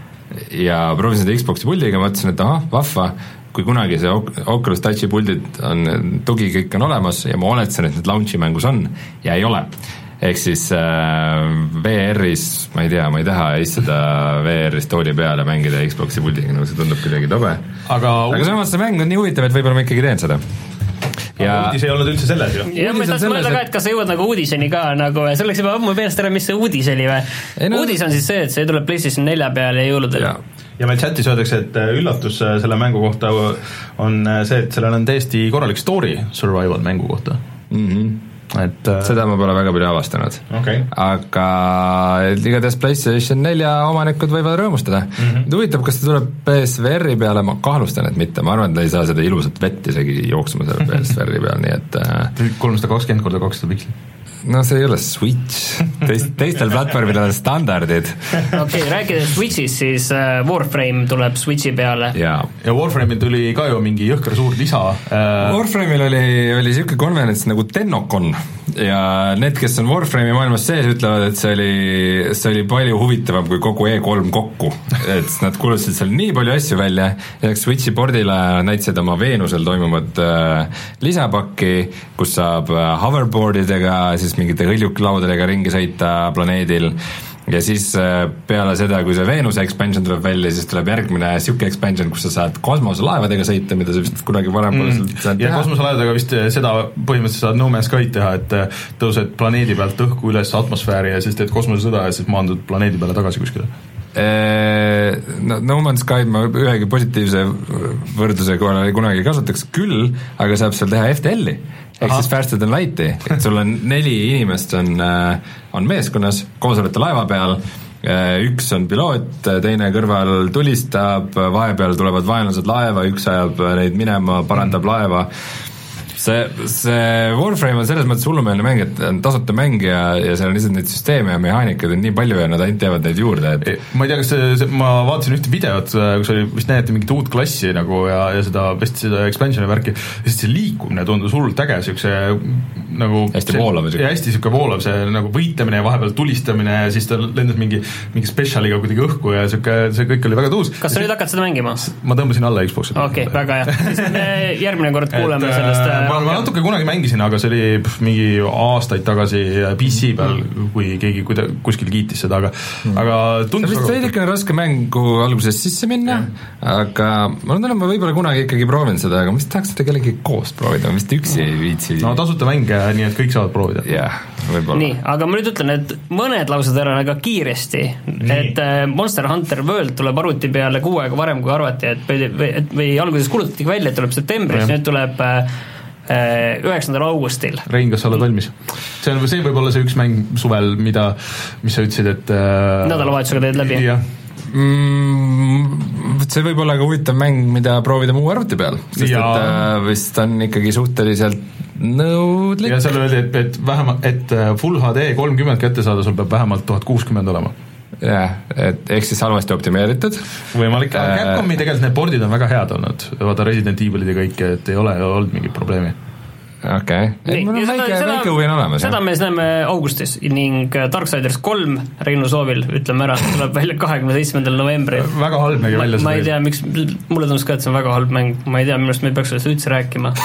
Speaker 2: ja proovisin seda Xboxi puldiga, mõtlesin, et aha, vahva, kui kunagi see Oculus Touchi puldid on, tugi kõik on olemas ja ma oletsen, et need launchi mängus on ja ei ole. Ehk siis äh, V R-is, ma ei tea, ma ei taha istuda V R-is tooli peale mängida Xboxi puldiga, nagu see tundub kuidagi tobe. Aga, aga samas see mäng on nii huvitav, et võib-olla ma ikkagi teen seda.
Speaker 1: Ja uudis ei olnud üldse selles ju.
Speaker 3: Ja ma tahtsin mõelda ka, et kas sa jõuad nagu uudiseni ka nagu, see oleks juba ammu peast ära, mis see uudis oli või? No, uudis on siis see, et see tuleb PlayStation nelja peale jõuludel.
Speaker 1: Ja. ja meil chatis öeldakse, et üllatus selle mängu kohta on see, et sellel on täiesti korralik story survival mängu kohta.
Speaker 2: Mhm. Et, seda ma pole väga palju avastanud,
Speaker 1: okay.
Speaker 2: Aga igatahes PlayStation nelja omanikud võivad rõõmustada. Mm-hmm. Huvitav, kas ta tuleb P S V R-i peale, ma kahlustan, et mitte, ma arvan, et ta ei saa seda ilusat vett isegi jooksma selle P S V R-i peal, nii et
Speaker 1: kolmsada kakskümmend korda kakssada pikslit.
Speaker 2: No see ei ole Switch, Teist, teistel platvormidel on standardid.
Speaker 3: Okei, okay, rääkides Switch'is, siis uh, Warframe tuleb Switchi peale.
Speaker 2: Ja,
Speaker 1: ja Warframe'il tuli ka ju mingi jõhker suur lisa.
Speaker 2: Uh... Warframe'il oli, oli siuke konverents nagu Tennocon ja need, kes on Warframe'i maailmas sees, ütlevad, et see oli, see oli palju huvitavam kui kogu E kolm kokku. Et nad kuulutasid seal nii palju asju välja ja Switchi bordile näitasid oma Veenusel toimuvat uh, lisapakki, kus saab uh, hoverboardidega siis mingite hõljuklaudadega ringi sõita planeedil ja siis peale seda, kui see Veenuse expansion tuleb välja, siis tuleb järgmine siuke expansion, kus sa saad kosmoselaevadega sõita, mida sa vist kunagi varem pole mm. saanud
Speaker 1: teha. Ja kosmoselaevadega vist seda põhimõtteliselt saad No Man's Sky'd teha, et tõused planeedi pealt õhku üles atmosfääri ja siis teed kosmosesõda ja siis maandud planeedi peale tagasi kuskile.
Speaker 2: No, no Man's Sky ma ühegi positiivse võrdluse kohal kunagi kasutaks küll, aga saab seal teha F T L-i ehk siis faster than light'i, et sul on neli inimest on, on meeskonnas, koos olete laeva peal, üks on piloot, teine kõrval tulistab, vahepeal tulevad vaenlased laeva, üks ajab neid minema, parandab mm. laeva. See, see Warframe on selles mõttes hullumeelne mäng, et on tasuta mäng ja, ja seal on lihtsalt neid süsteeme ja mehaanikad on nii palju ja nad ainult teevad neid juurde, et
Speaker 1: ma ei tea, kas see, see, ma vaatasin ühte videot, kus oli vist näidati mingit uut klassi nagu ja, ja seda, vist seda expansioni värki ja siis see liikumine tundus hullult äge, siukse nagu
Speaker 2: hästi voolav
Speaker 1: ja hästi siuke voolav, see nagu võitlemine ja vahepeal tulistamine ja siis ta lendas mingi, mingi specialiga kuidagi õhku ja siuke, see kõik oli väga tuus.
Speaker 3: Kas sa nüüd hakkad seda mängima?
Speaker 1: Ma tõmbasin alla Xbox'i.
Speaker 3: Okei, okay, väga hea. Siis me järgmine kord kuuleme et, sellest
Speaker 1: ma, ma natuke kunagi mängisin, aga see oli pff, mingi aastaid tagasi P C peal, kui keegi kuida, kuskil kiitis seda, aga, mm. aga tundus
Speaker 2: see vist veidikene raske mängu alguses sisse minna, yeah. Aga ma tunnen, ma võib-olla kunagi ikkagi proovin seda, aga ma vist tahaks seda kellegi koos proovida, ma vist üksi ei viitsi.
Speaker 1: No tasuta mänge, nii et kõik saavad proovida.
Speaker 2: Jah, võib-olla.
Speaker 3: Nii, aga ma nüüd ütlen, et mõned laused ära väga kiiresti, nii. Et Monster Hunter World tuleb arvuti peale kuu aega varem, kui arvati, et või, et, või alguses kuulutati välja, et tuleb septembris, nüüd tuleb üheksandal augustil.
Speaker 1: Rein, kas sa oled valmis? See on see võib-olla see üks mäng suvel, mida, mis sa ütlesid, et
Speaker 3: nädalavahetusega teed läbi?
Speaker 1: Jah.
Speaker 2: Mm, see võib olla ka huvitav mäng, mida proovida muu arvuti peal, sest ja. Et äh, vist on ikkagi suhteliselt nõudlik.
Speaker 1: Ja seal öeldi, et, et, vähemalt, et Full H D kolmkümmend kätte saada, sul peab vähemalt tuhat kuuskümmend olema.
Speaker 2: jah, et ehk siis halvasti optimeeritud.
Speaker 1: Võimalik, aga Capcomi tegelikult need boardid on väga head olnud, vaata Resident Evilid ja kõik, et ei ole olnud mingit probleemi.
Speaker 2: okei okay., mul on väike, väike huvi on olemas.
Speaker 3: Seda me näeme augustis ning Darksiders kolm Reinu soovil, ütleme ära, tuleb välja kahekümne seitsmendal novembril.
Speaker 1: Väga halb nägi välja
Speaker 3: seda. Ma ei tea, miks, mulle tundus ka, et see on väga halb mäng, ma ei tea, minu arust me ei peaks sellest üldse rääkima.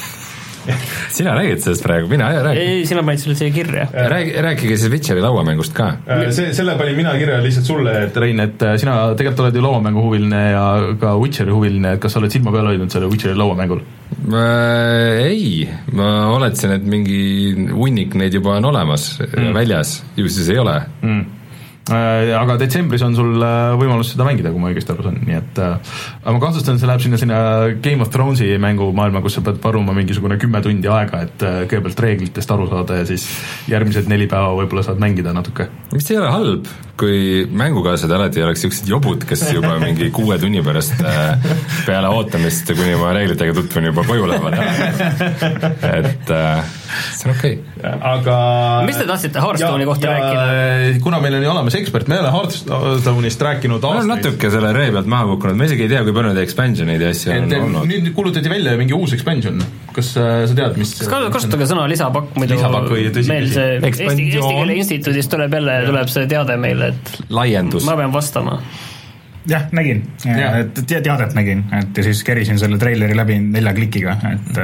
Speaker 2: Sina räägid sellest praegu, mina ei räägi.
Speaker 3: Ei, sina panid selle siia kirja.
Speaker 2: Räägi, rääkige siis Witcheri lauamängust ka.
Speaker 1: See, selle panin mina kirja lihtsalt sulle, et Rein, et sina tegelikult oled ju lauamängu huviline ja ka Witcheri huviline, et kas sa oled silma peal hoidnud selle Witcheri lauamängul?
Speaker 2: Äh, ei, ma oletsin, et mingi hunnik neid juba on olemas mm. väljas, ju siis ei ole
Speaker 1: mm. äh, aga detsembris on sul võimalus seda mängida, kui ma õigesti aru saan, nii et äh, ma kahtlustan, see läheb sinna, sinna Game of Thronesi mängu maailma, kus sa pead varuma mingisugune kümme tundi aega, et äh, kõigepealt reeglitest aru saada ja siis järgmised neli päeva võib-olla saad mängida natuke.
Speaker 2: Mis ei ole halb, kui mängukaasad alati oleks niisugused jobud, kes juba mingi kuue tunni pärast peale ootamist, kuni ma reeglitega tutvun, juba koju lähevad. Et see on okei okay..
Speaker 1: Aga
Speaker 3: mis te tahtsite Hearthstone'i kohta ja, rääkida?
Speaker 1: Kuna meil on ju olemas ekspert, me ei ole Hearthstone'ist rääkinud aastaid.
Speaker 2: Me oleme natuke selle ree pealt maha kukkunud, me isegi ei tea, kui palju neid expansioneid ja asja on olnud.
Speaker 1: Nüüd kulutati välja mingi uus expansion. Kas sa tead, mis
Speaker 3: kas kasutage sõna lisapakk, muidu
Speaker 1: lisapakk või
Speaker 3: meil see Eesti, Eesti Keele Instituudist tuleb jälle, tuleb see teade meile, et
Speaker 2: laiendus.
Speaker 3: Ma pean vastama.
Speaker 4: Jah, nägin, ja. et teadet nägin, et siis kerisin selle treileri läbi nelja klikiga, et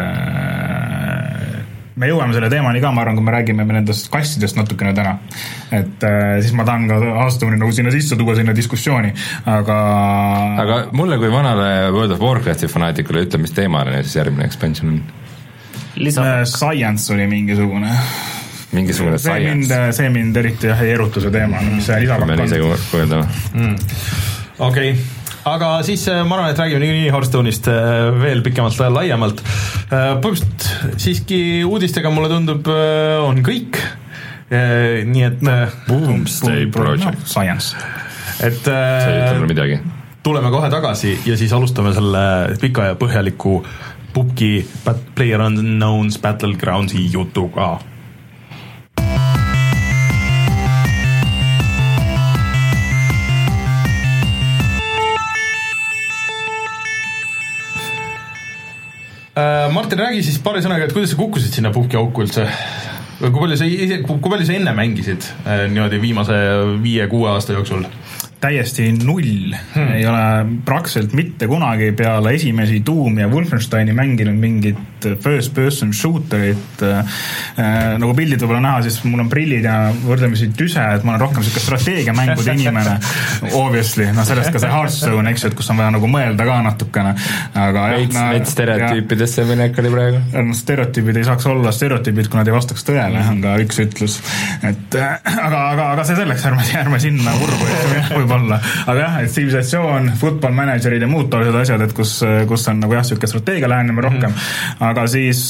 Speaker 4: äh, me jõuame selle teemani ka, ma arvan, kui me räägime nendest kastidest natukene täna, et äh, siis ma tahan ka aastamine nagu sinna sisse tuua sinna diskussiooni, aga
Speaker 2: aga mulle kui vanale World of Warcrafti fanaatikule ütle, mis teemale siis järgmine expansion on?
Speaker 3: Lisapakk.
Speaker 4: Science oli mingisugune
Speaker 2: mingisugune
Speaker 4: see mind, see mind eriti jah, ei erutu see teema, mis see lisapakk
Speaker 2: on. Mm.
Speaker 1: Okei, okay. Aga siis ma arvan, et räägime nii Hearthstone'ist veel pikemalt laiemalt. Põhimõtteliselt siiski uudistega mulle tundub on kõik, nii et
Speaker 2: Boomstay Project
Speaker 4: Science.
Speaker 1: Et
Speaker 2: see ei ütle midagi.
Speaker 1: Tuleme kohe tagasi ja siis alustame selle pika ja põhjaliku pubki PlayerUnknown's Battlegroundsi jutuga. Martin, räägi siis paari sõnaga, et kuidas sa kukkusid sinna puhki auku üldse? Kui palju sa, kui palju sa enne mängisid niimoodi viimase viie-kuue aasta jooksul?
Speaker 4: Täiesti null hmm. ei ole praktiliselt mitte kunagi peale esimesi Doom ja Wolfensteini mänginud mingit first person shooterit äh, nagu pildid võib-olla näha, siis mul on prillid ja võrdlemisi tüse, et ma olen rohkem selline strateegiamängude inimene obviously, noh sellest ka see Hearthstone, eks ju, et kus on vaja nagu mõelda ka natukene, aga
Speaker 2: veits, no, veits stereotüüpidesse minek oli praegu
Speaker 4: no, stereotüübid ei saaks olla stereotüübid, kui nad ei vastaks tõele, on ka üks ütlus, et äh, aga, aga, aga see selleks, ärme, ärme sinna urbu võib olla, aga jah, et tsivilisatsioon, football managerid ja muud tollised asjad, et kus, kus on nagu jah, siuke strateegia lähenemine rohkem, mm-hmm. aga siis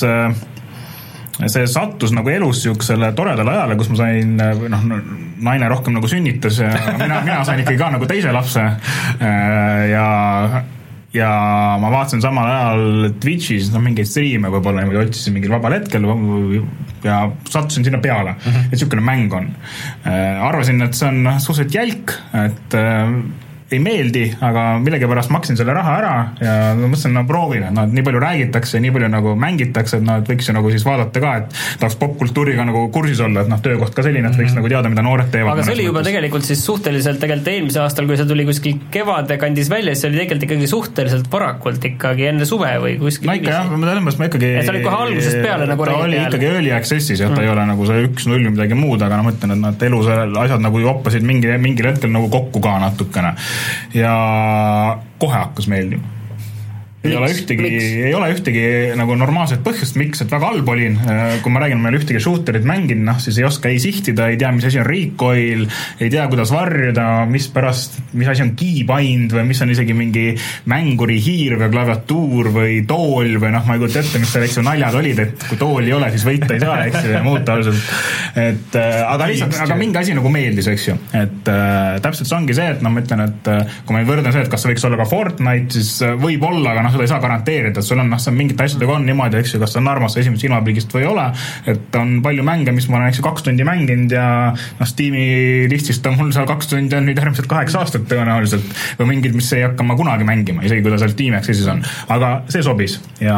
Speaker 4: see sattus nagu elus siuksele toredale ajale, kus ma sain, noh, naine rohkem nagu sünnitas ja mina, mina sain ikkagi ka nagu teise lapse ja ja ma vaatasin samal ajal Twitchis no, mingeid striime võib-olla ja otsisin mingil vabal hetkel ja sattusin sinna peale, mm-hmm. et niisugune mäng on. Arvasin, et see on suhteliselt jälk, et ei meeldi, aga millegipärast maksin selle raha ära ja mõtlesin, no proovin, et no, nii palju räägitakse, nii palju nagu mängitakse, et no, et võiks ju nagu siis vaadata ka, et tahaks popkultuuriga nagu kursis olla, et noh, töökoht ka selline, et võiks mm-hmm. nagu teada, mida noored teevad.
Speaker 3: Aga see oli juba mõttes. Tegelikult siis suhteliselt tegelikult eelmise aastal, kui see tuli kuskil kevade kandis välja, siis see oli tegelikult ikkagi suhteliselt varakult ikkagi enne suve või kuskil.
Speaker 4: No ikka jah, ma tõenäoliselt ma ikkagi...
Speaker 3: Ja sa olid kohe algusest peale nagu
Speaker 4: ta oli ikkagi early access'is, et ta mm. ei ole nagu see üks null midagi muud, aga no mõtlen, et nad elus asjad nagu joppasid mingi, mingil hetkel nagu kokku ka natukene. Ja kohe hakkas meeldima. Ei ole, ühtegi, ei ole ühtegi nagu normaalset põhjust, miks, et väga halb olin. Kui ma räägin, ma ei ole ühtegi shooterit mängin, noh, siis ei oska ei sihtida, ei tea, mis asi on recoil, ei tea, kuidas varjuda, mis pärast, mis asi on keybind või mis on isegi mingi mänguri hiir või klaviatuur või tool või noh, ma ei kujuta ette, mis seal, eks ju, naljad olid, et kui tool ei ole, siis võita ei saa, eks ju, ja muud taoliselt. Et, aga lihtsalt, aga mingi asi nagu meeldis, eks ju. Et äh, täpselt see ongi see, et noh, ma ütlen, et kui ma ei võrdan see, et kas see võiks olla ka Fortnite, siis võib olla, aga noh, seda ei saa garanteerida, et sul on, noh, see mingite asjadega on niimoodi, eks ju, kas ta on armas esimesest ilmapilgist või ei ole, et on palju mänge, mis ma olen, eks ju, kaks tundi mänginud ja noh, Steam'i listist on mul seal kaks tundi on nüüd järgmised kaheksa aastat tõenäoliselt või mingid, mis ei hakka ma kunagi mängima, isegi kui ta seal Steam'i Accessis on, aga see sobis ja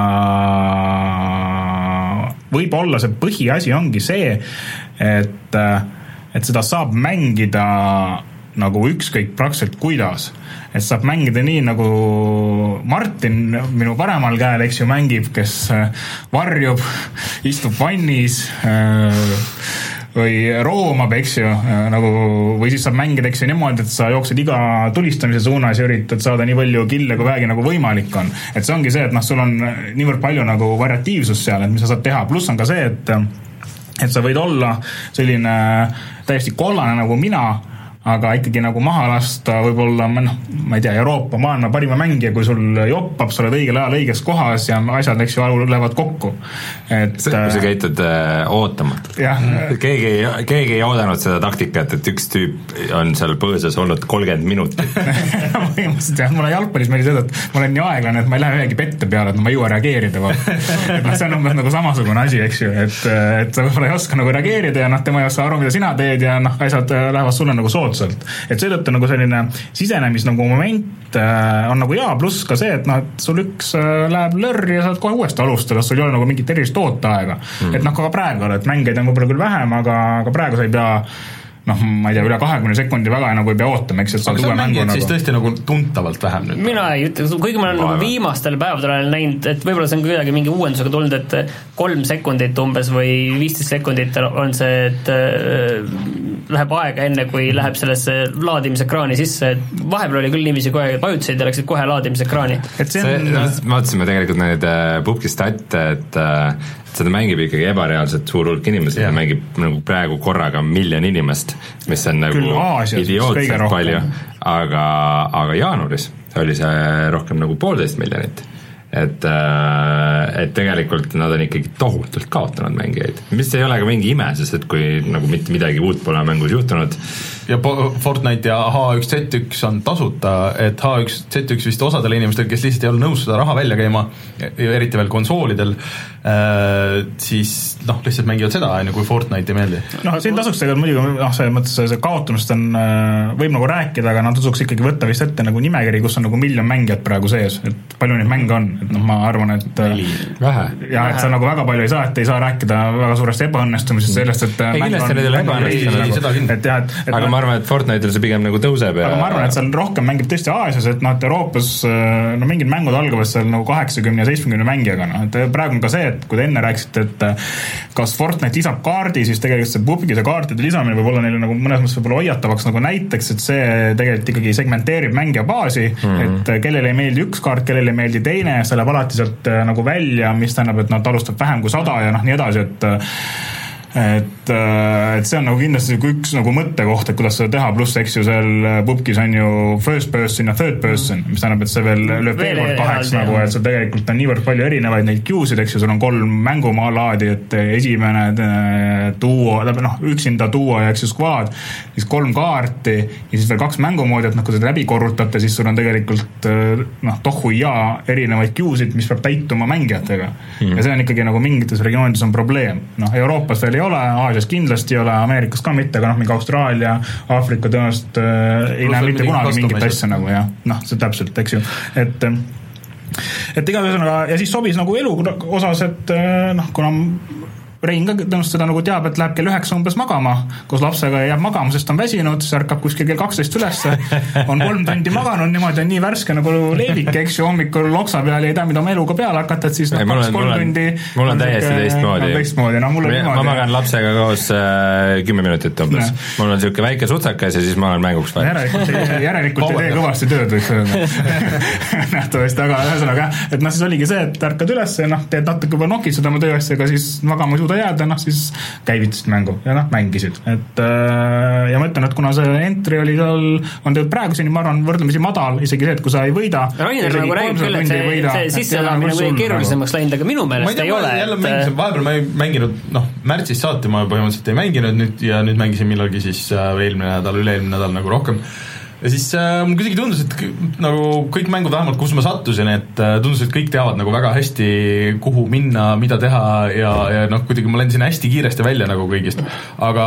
Speaker 4: võib-olla see põhiasi ongi see, et, et seda saab mängida nagu ükskõik praktiliselt kuidas, et saab mängida nii, nagu Martin minu paremal käel, eks ju, mängib, kes varjub, istub vannis või roomab, eks ju, nagu, või siis saab mängida, eks ju, niimoodi, et sa jooksed iga tulistamise suunas ja üritad saada nii palju kille, kui väegi nagu võimalik on. Et see ongi see, et noh, sul on niivõrd palju nagu variatiivsust seal, et mis sa saad teha, pluss on ka see, et et sa võid olla selline täiesti kollane nagu mina, aga ikkagi nagu maha lasta võib-olla, noh, ma ei tea, Euroopa maailma parima mängija, kui sul joppab, sa oled õigel ajal õiges kohas ja asjad, eks ju, lähevad kokku. Et,
Speaker 2: see, kui sa käitud äh, ootamatult. Keegi, keegi ei oodanud seda taktikat, et üks tüüp on seal põõsas olnud kolmkümmend minutit.
Speaker 4: Põhimõtteliselt jah, mulle jalgpallis meeldis seda, et ma olen nii aeglane, et ma ei lähe ühegi pette peale, et ma ei jõua reageerida. Et noh, see on umbes nagu samasugune asi, eks ju, et, et sa võib-olla ei oska nagu reageerida ja noh, tema ei oska aru, mida sina teed ja noh, asjad lähevad sulle nagu sood. Et seetõttu nagu selline sisenemis nagu moment äh, on nagu jaa, pluss ka see, et noh, et sul üks äh, läheb lörri ja saad kohe uuesti alustada, sul ei ole nagu mingit erilist ooteaega mm. et noh, ka praegu oled mängeid on võib-olla küll vähem, aga, aga praegu sa ei pea noh, ma ei tea, üle kahekümne sekundi väga nagu ei pea ootama, eks, et
Speaker 1: aga see on mängijad nagu... siis tõesti nagu tuntavalt vähem nüüd?
Speaker 3: Mina ei ütle, kuigi ma olen nagu viimastel päevadel olen näinud, et võib-olla see on kuidagi mingi uuendusega tulnud, et kolm sekundit umbes või viisteist sekundit on see, et äh, läheb aega enne, kui läheb sellesse laadimisekraani sisse, et vahepeal oli küll niiviisi kohe, et vajutasid ja läksid kohe laadimisekraani.
Speaker 2: Et see on... see, vaatasime tegelikult neid äh, pubki statte, et äh, seda mängib ikkagi ebareaalselt suur hulk inimesi ja mängib nagu praegu korraga miljon inimest, mis on nagu idiootselt palju, aga, aga jaanuaris oli see rohkem nagu poolteist miljonit. Et, et tegelikult nad on ikkagi tohutult kaotanud mängijaid, mis ei ole ka mingi ime, sest et kui nagu mitte midagi uut pole mängus juhtunud.
Speaker 1: Ja Fortnite ja H üks Z üks on tasuta, et H üks Z üks vist osadele inimestel, kes lihtsalt ei ole nõus seda raha välja käima, eriti veel konsoolidel, äh, siis noh, lihtsalt mängivad seda, aina kui Fortnite ei meeldi.
Speaker 4: No siin tasuks tegelikult muidugi, noh, see mõttes see kaotamist on, võib nagu rääkida, aga nad tasuks ikkagi võtta vist ette nagu nimekiri, kus on nagu miljon mängijat praegu sees, et palju neid mänge on, et noh, ma arvan, et
Speaker 2: Neli. Vähe.
Speaker 4: Ja et sa nagu väga palju ei saa, et ei saa rääkida väga suurest ebaõnnestumisest sellest, et
Speaker 2: ei, kindlasti need ei ole ebaõnnestumisest,
Speaker 4: et jah, et, et
Speaker 2: aga ma arvan, et Fortnite'il see pigem nagu tõuseb ja...
Speaker 4: aga ma arvan, et seal rohkem mängib tõesti Aasias, et noh, et Euroopas no mingid mängud algavad seal nagu kaheksakümne ja seitsmekümne mängijaga, noh, et praegu on ka see, et kui te enne rääkisite, et kas Fortnite lisab kaardi, siis tegelikult see pubgi see kaartide lisamine võib olla neile nagu mõnes mõttes võib-olla hoiatavaks nagu näiteks, et see tegelikult ikkagi segmenteerib mängija baasi, mm-hmm. et kellele ei meeldi üks kaart, kellele ei meeldi teine, see läheb alati sealt nagu välja, mis tähendab, et nad alustab vähem kui sada ja noh, nii edasi, et et, et see on nagu kindlasti üks nagu mõttekoht, et kuidas seda teha, pluss eks ju seal pubkis on ju first person ja third person, mis tähendab, et see veel lööb veel kord kaheks nagu, et sul tegelikult on niivõrd palju erinevaid neid queue'sid, eks ju, sul on kolm mängumaa laadi, et esimene duo, noh, üksinda duo ja eks ju squad, siis kolm kaarti ja siis veel kaks mängumoodi, et noh, kui seda läbi korrutate, siis sul on tegelikult noh, tohu ja erinevaid queue'sid, mis peab täituma mängijatega mm. ja see on ikkagi nagu mingites regioonides on probleem, noh, Euroopas veel ei ole, Aasias kindlasti ei ole, Ameerikas ka mitte, aga noh, mingi Austraalia, Aafrika tõenäoliselt äh, ei näe mitte kunagi mingit asja nagu ja noh, see täpselt, eks ju, et et iga ühesõnaga ja siis sobis nagu elu osas, et noh, kuna Rein ka tõenäoliselt seda nagu teab, et läheb kell üheksa umbes magama, koos lapsega jääb magama, sest on väsinud, siis ärkab kuskil kell kaksteist ülesse, on kolm tundi maganud, niimoodi on nii värske nagu leevik, eks ju, hommikul loksa peal ja ei tea, mida oma eluga peale hakata, et siis noh, kaks kolm tundi
Speaker 2: mul on täiesti teistmoodi,
Speaker 4: teistmoodi. No, mul on
Speaker 2: ma, ma magan lapsega koos äh, kümme minutit umbes, mul on siuke väike sutsakas ja siis ma olen mänguks
Speaker 4: järelikult, järelikult ei tee kõvasti tööd, võiks öelda nähtavasti, aga ühesõnaga, et noh, siis oligi see, et ärkad üles ja noh, teed natuke juba nokid seda oma tööasjaga, siis magama ei suuda jääda, noh siis käivitasid mängu ja noh, mängisid, et äh, ja ma ütlen, et kuna see entry oli seal, on tegelikult praeguseni, ma arvan, võrdlemisi madal, isegi see, et kui sa ei võida
Speaker 3: Rainer nagu räägib küll, et see, see sisseelamine või keerulisemaks läinud, aga minu meelest ei, ei ole
Speaker 1: jälle mängisin, vahepeal ma ei mänginud, noh, märtsis saati ma põhimõtteliselt ei mänginud nüüd ja nüüd mängisin millalgi siis äh, eelmine nädal, üle-eelmine nädal nagu rohkem ja siis äh, mul kuidagi tundus, et k- nagu kõik mängud vähemalt, kus ma sattusin, et äh, tundus, et kõik teavad nagu väga hästi, kuhu minna, mida teha ja, ja noh, kuidagi ma lendasin hästi kiiresti välja nagu kõigist, aga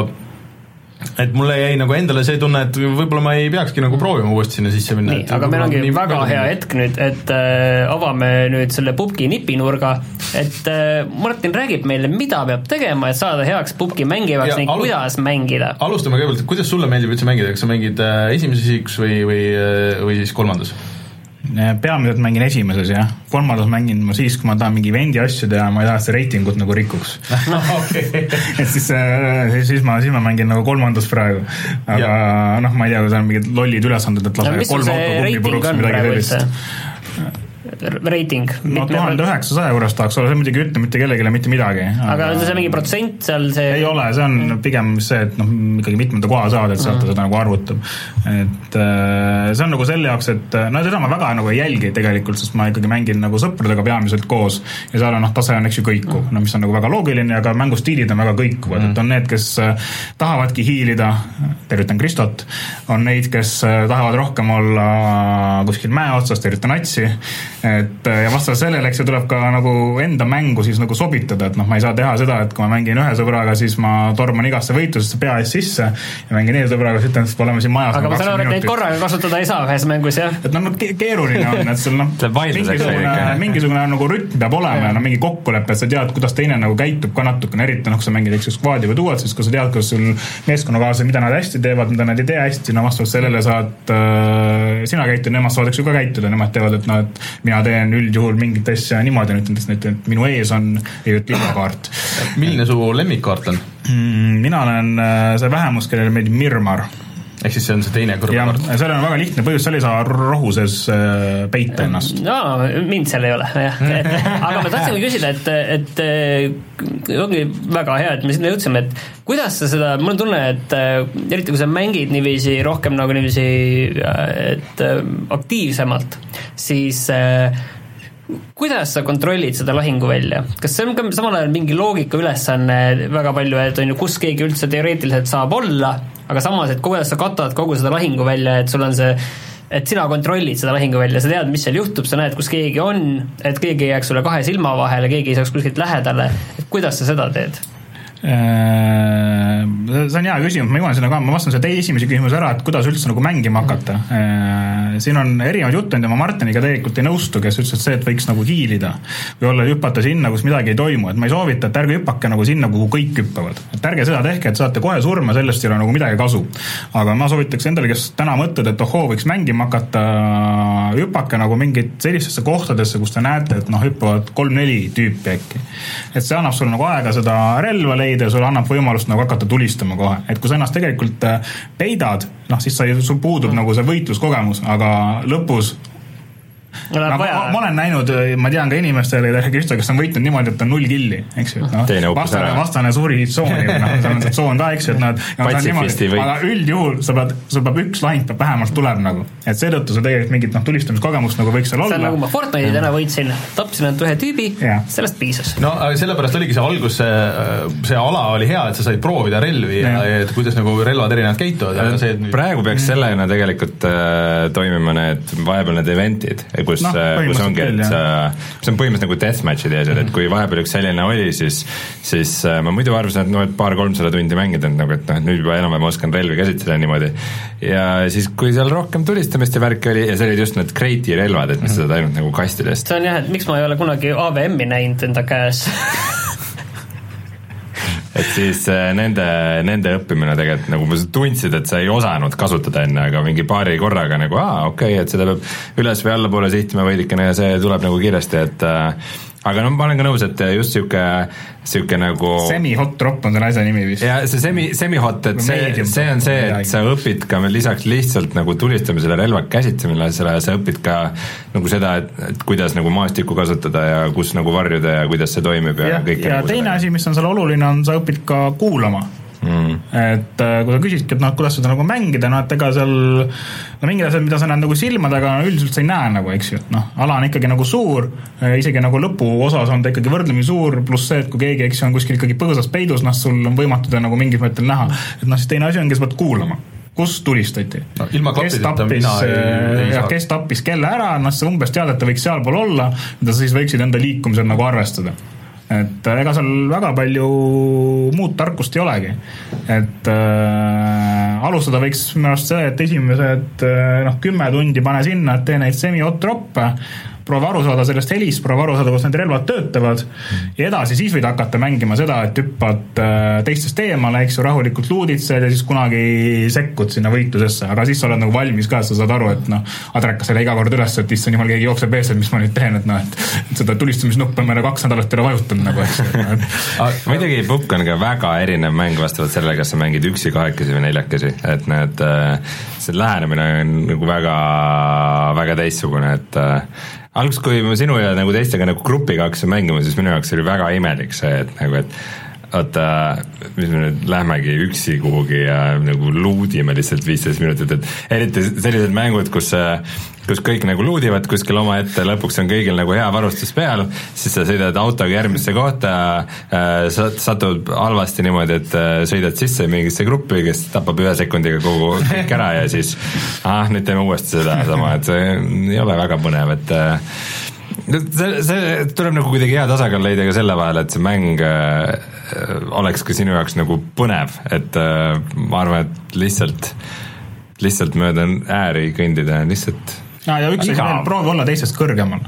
Speaker 1: et mulle jäi nagu endale see tunne, et võib-olla ma ei peakski nagu proovima uuesti sinna sisse minna.
Speaker 3: Nii, aga meil ongi väga hea minna. Hetk nüüd, et äh, avame nüüd selle pubgi nipinurga, et äh, Martin räägib meile, mida peab tegema, et saada heaks pubgi mängivaks ning alu- kuidas mängida.
Speaker 1: Alustame kõigepealt, et kuidas sulle meeldib üldse mängida, kas sa mängid äh, esimeses isikus või, või, või siis kolmandas?
Speaker 4: Peamiselt mängin esimeses, jah. Kolmandas mängin ma siis, kui ma tahan mingi vendi asju teha, ma ei taha seda reitingut nagu rikuks.
Speaker 1: No, okay.
Speaker 4: et siis, siis, ma, siis ma mängin nagu kolmandas praegu. Aga ja. noh, ma ei tea, kui see on mingid lollid ülesanded, et lase kolm autokummi puruks midagi sellist.
Speaker 3: Rating.
Speaker 4: No tuhande üheksasaja juures tahaks olla, see muidugi ütle mitte kellegile mitte midagi.
Speaker 3: Aga, aga on see mingi protsent seal see...
Speaker 4: Ei ole, see on mm. pigem see, et noh, ikkagi mitmenda koha saad, et sealt mm. seda nagu arvutab. Et see on nagu selle jaoks, et no seda ma väga nagu ei jälgi tegelikult, sest ma ikkagi mängin nagu sõpradega peamiselt koos ja seal on noh, tase on eks ju kõikuv, mm. no mis on nagu väga loogiline, aga mängustiilid on väga kõikuvad, mm. et on need, kes tahavadki hiilida, tervitan Kristot, on neid, kes tahavad rohkem olla kuskil mäe otsas, tervitan Atsi, et ja vastavalt sellele, eks ju tuleb ka nagu enda mängu siis nagu sobitada, et noh, ma ei saa teha seda, et kui ma mängin ühe sõbraga, siis ma torman igasse võitlusesse pea ees sisse ja mängin teise sõbraga, siis ütlen, et oleme siin majas.
Speaker 3: Aga ma saan aru, et neid korraga kasutada ei saa ühes mängus, jah?
Speaker 4: Et noh, keeruline on, et sul noh, mingisugune, mingisugune nagu rütm peab olema ja no mingi kokkulepe, et sa tead, kuidas teine nagu käitub ka natukene, eriti noh, kui sa mängid eks skvaadi või tuuad, siis kui sa tead, kuidas sul meeskonnakaaslased, mida nad hästi teevad, mida nad ei tee hästi, no vastavalt sellele saad äh, sina käitud, nemad saavad eks ju ka käituda, nemad teevad, et noh, et mina teen üldjuhul mingit asja niimoodi, nüüd, et minu ees on lillekaart.
Speaker 1: Milline su lemmikkaart on?
Speaker 4: Mina olen see vähemus, kellele meeldib Mirmar.
Speaker 1: Ehk siis see on see teine kõrvakaart?
Speaker 4: Ja seal on väga lihtne põhjus, seal ei saa rohuses peita ennast.
Speaker 3: No, mind seal ei ole, jah. Et, aga ma tahtsin küsida, et, et ongi väga hea, et me sinna jõudsime, et kuidas sa seda, mul on tunne, et eriti kui sa mängid niiviisi rohkem nagu niiviisi et, aktiivsemalt, siis kuidas sa kontrollid seda lahingu välja? Kas see on ka samal ajal mingi loogika ülesanne väga palju, et on ju, kus keegi üldse teoreetiliselt saab olla, aga samas, et kuidas sa katad kogu seda lahingu välja, et sul on see, et sina kontrollid seda lahingu välja, sa tead, mis seal juhtub, sa näed, kus keegi on, et keegi ei jääks sulle kahe silma vahele, keegi ei saaks kuskilt lähedale, et kuidas sa seda teed?
Speaker 4: See on hea küsimus, ma jõuan sinna ka, ma vastan seda esimese küsimuse ära, et kuidas üldse nagu mängima hakata. Siin on erinevad juttund ja ma Martiniga tegelikult ei nõustu, kes ütles, et see, et võiks nagu hiilida või olla hüppata sinna, kus midagi ei toimu, et ma ei soovita, et ärge hüppake nagu sinna, kuhu kõik hüppavad. Et ärge seda tehke, et saate kohe surma, sellest ei ole nagu midagi kasu. Aga ma soovitaks endale, kes täna mõtled, et ohoo, võiks mängima hakata, hüppake nagu mingid sellistesse kohtadesse, kus te näete, et noh, hüppavad kolm-neli tüüpi äkki. Et see annab sulle nagu aega seda relva leida ja sulle annab võimalust nagu hakata tulistama kohe. Et kui sa ennast tegelikult peidad, noh siis sa, sul puudub mm. nagu see võitluskogemus, aga lõpus No, ma, ma olen näinud, ma tean ka inimestele, kes on võitnud niimoodi, et on null killi, eks ju, no, vastane, vastane suuri tsooni, no, see on see tsoon ka, eks ju, et nad, aga üldjuhul sa pead, sul peab üks lahing peab vähemalt tuleb nagu, et seetõttu sa tegelikult mingit noh, tulistamiskogemust nagu võiks seal olla.
Speaker 3: See on nagu ma Fortnite'i täna võitsin, tapsin ainult ühe tüübi, ja. Sellest piisas.
Speaker 1: No sellepärast oligi see algus, see, see ala oli hea, et sa said proovida relvi ja, ja et kuidas nagu relvad erinevad käituvad. See, et... Praegu peaks sellena tegelikult äh, toimima need vahepeal need eventid, kus, no, kus ongi, et sa, see on põhimõtteliselt nagu deathmatch'id ja asjad, et kui vahepeal üks selline oli, siis, siis äh, ma muidu arvasin, et no, et paar-kolmsada tundi mängida, et, nagu, et noh, nüüd juba enam ma oskan relvi käsitleda niimoodi. Ja siis, kui seal rohkem tulistamist ja värki oli, ja see olid just need kreiti relvad, et mis mm-hmm. seda ainult nagu kastidest.
Speaker 3: See on jah, et miks ma ei ole kunagi A V M-i näinud enda käes
Speaker 1: et siis nende, nende õppimine tegelikult nagu ma tundsid, et sa ei osanud kasutada enne, aga mingi paari korraga nagu, aa, okei, okay, et seda peab üles või allapoole sihtima veidikene ja see tuleb nagu kiiresti, et aga no ma olen ka nõus, et just siuke, siuke nagu
Speaker 4: semi-hot drop on selle asja nimi vist.
Speaker 1: Ja see semi, semi-hot, et see, see on see, et sa õpid ka lisaks lihtsalt nagu tulistamisele relva käsitsemisele, sa õpid ka nagu seda, et, et kuidas nagu maastikku kasutada ja kus nagu varjuda ja kuidas see toimib ja,
Speaker 4: ja kõik. Ja
Speaker 1: nagu
Speaker 4: teine asi, mis on seal oluline, on sa õpid ka kuulama. Mm. Et kui sa küsidki, et noh, kuidas seda nagu mängida, no et ega seal no mingid asjad, mida sa näed nagu silmadega, no üldiselt sa ei näe nagu, eks ju, noh, ala on ikkagi nagu suur, isegi nagu lõpu osas on ta ikkagi võrdlemisi suur, pluss see, et kui keegi, eks ju, on kuskil ikkagi põõsas peidus, noh, sul on võimatu ta nagu mingis mõttel näha, et noh, siis teine asi ongi, sa pead kuulama. kus tulistati
Speaker 1: no,. kes tappis, ei, ei
Speaker 4: kes tappis kelle ära, noh see umbes teada, et ta võiks sealpool olla, mida sa siis võiksid enda liikumisel nagu arvestada. Et ega seal väga palju muud tarkust ei olegi. Et äh, alustada võiks minu arust see, et esimesed noh, kümme tundi pane sinna, et tee neid semi-hot-droppe, proovi aru saada sellest helist, proovi aru saada, kus need relvad töötavad ja edasi siis võid hakata mängima seda, et hüppad teistest eemale, eks ju, rahulikult luuditsed ja siis kunagi sekkud sinna võitlusesse, aga siis sa oled nagu valmis ka, et sa saad aru, et noh, adrekas selle iga kord üles, et issand jumal, keegi jookseb ees, et mis ma nüüd teen, et noh, et, et seda tulistamisnuppa on meile kaks nädalat üle vajutanud nagu, eks ju.
Speaker 2: Muidugi Pukk on ka väga erinev mäng vastavalt sellele, kas sa mängid üksi, kahekesi või neljakesi, et need, see lähenemine on nagu väga, väga teistsugune, et alguses, kui me sinu ja nagu teistega nagu grupiga hakkasin mängima, siis minu jaoks oli väga imelik see, et nagu, et oota, mis me nüüd lähmegi üksi kuhugi ja nagu luudime lihtsalt viisteist minutit, et eriti sellised mängud, kus, kus kõik nagu luudivad kuskil oma ette, lõpuks on kõigil nagu hea varustus peal, siis sa sõidad autoga järgmisse kohta, satud halvasti niimoodi, et sõidad sisse mingisse gruppi, kes tapab ühe sekundiga kogu kõik ära ja siis ah, nüüd teeme uuesti seda sama, et see ei ole väga põnev, et see, see tuleb nagu kuidagi hea tasakaal leida ka selle vahel, et see mäng äh, oleks ka sinu jaoks nagu põnev, et äh, ma arvan, et lihtsalt lihtsalt mööda ääri kõndida lihtsalt
Speaker 4: ja, ja üks asi veel, proovi olla teistest kõrgemal.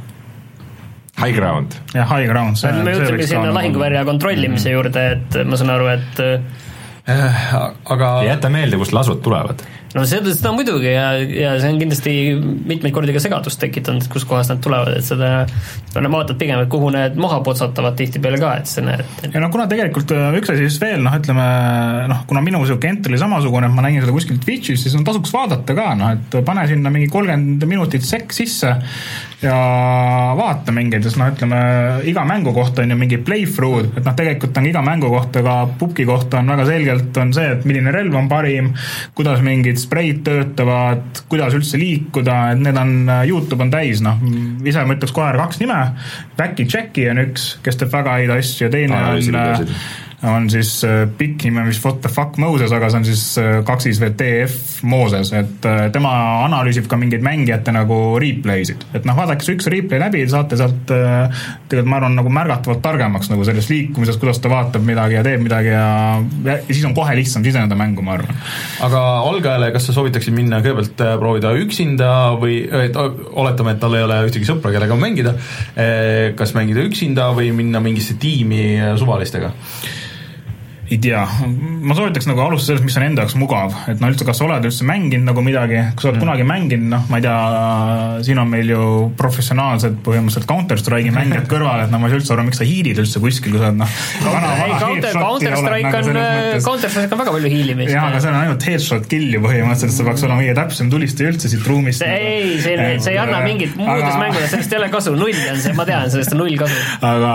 Speaker 2: High ground.
Speaker 4: Ja high ground. See,
Speaker 3: me jõudsime sinna lahinguvärja kontrollimise juurde, et ma saan aru, et
Speaker 1: äh, aga
Speaker 2: jäta meelde, kust lasud tulevad.
Speaker 3: No seda, seda muidugi ja, ja see on kindlasti mitmeid kordi ka segadust tekitanud, kus kohast nad tulevad, et seda vaatad pigem, et kuhu need maha potsatavad tihti peale ka, et see näed.
Speaker 4: Ja no kuna tegelikult üks asi siis veel, noh ütleme, noh kuna minu siuke ent oli samasugune, et ma nägin seda kuskil Twitchis, siis on tasuks vaadata ka, noh et pane sinna mingi kolmkümmend minutit sekk sisse ja vaata mingeid, sest noh ütleme, iga mängu kohta on ju mingi playthrough, et noh tegelikult on iga mängu kohta, ka Pukki kohta on väga selgelt on see, et milline relv on parim, kuidas mingid spreid töötavad, kuidas üldse liikuda, et need on, YouTube on täis, noh, ise ma ütleks kohe kaks nime, Väki Jacki on üks, kes teeb väga häid asju ja teine ah, on, on siis pikk nime, mis What the fuck Moses, aga see on siis kaksis V T F Moses, et tema analüüsib ka mingeid mängijate nagu replaysid, et noh, vaadake see üks replay läbi, saate sealt tegelikult ma arvan nagu märgatavalt targemaks nagu selles liikumises, kuidas ta vaatab midagi ja teeb midagi ja, ja siis on kohe lihtsam siseneda mängu, ma arvan.
Speaker 1: Aga algajale, kas sa soovitaksid minna kõigepealt proovida üksinda või et, oletame, et tal ei ole ühtegi sõpra, kellega mängida, kas mängida üksinda või minna mingisse tiimi suvalistega?
Speaker 4: Ei tea, ma soovitaks nagu alustada sellest, mis on enda jaoks mugav, et no üldse, kas sa oled üldse mänginud nagu midagi, kui sa oled mm. kunagi mänginud, noh, ma ei tea, siin on meil ju professionaalsed põhimõtteliselt Counter-Strike'i mängijad kõrval, et no ma ei üldse aru, miks sa hiilid üldse kuskil, kui sa oled, noh,
Speaker 3: Counter-Strike on, Counter-Strike on väga palju hiilimist.
Speaker 4: Jah, aga see on ainult headshot kill ju põhimõtteliselt, see peaks olema meie täpsem tulistaja üldse siit ruumist.
Speaker 3: Ei, see, see ei anna mingit muudes mängudes, sellest ei ole kasu, null on see, ma tean, sellest on null kasu.
Speaker 4: Aga,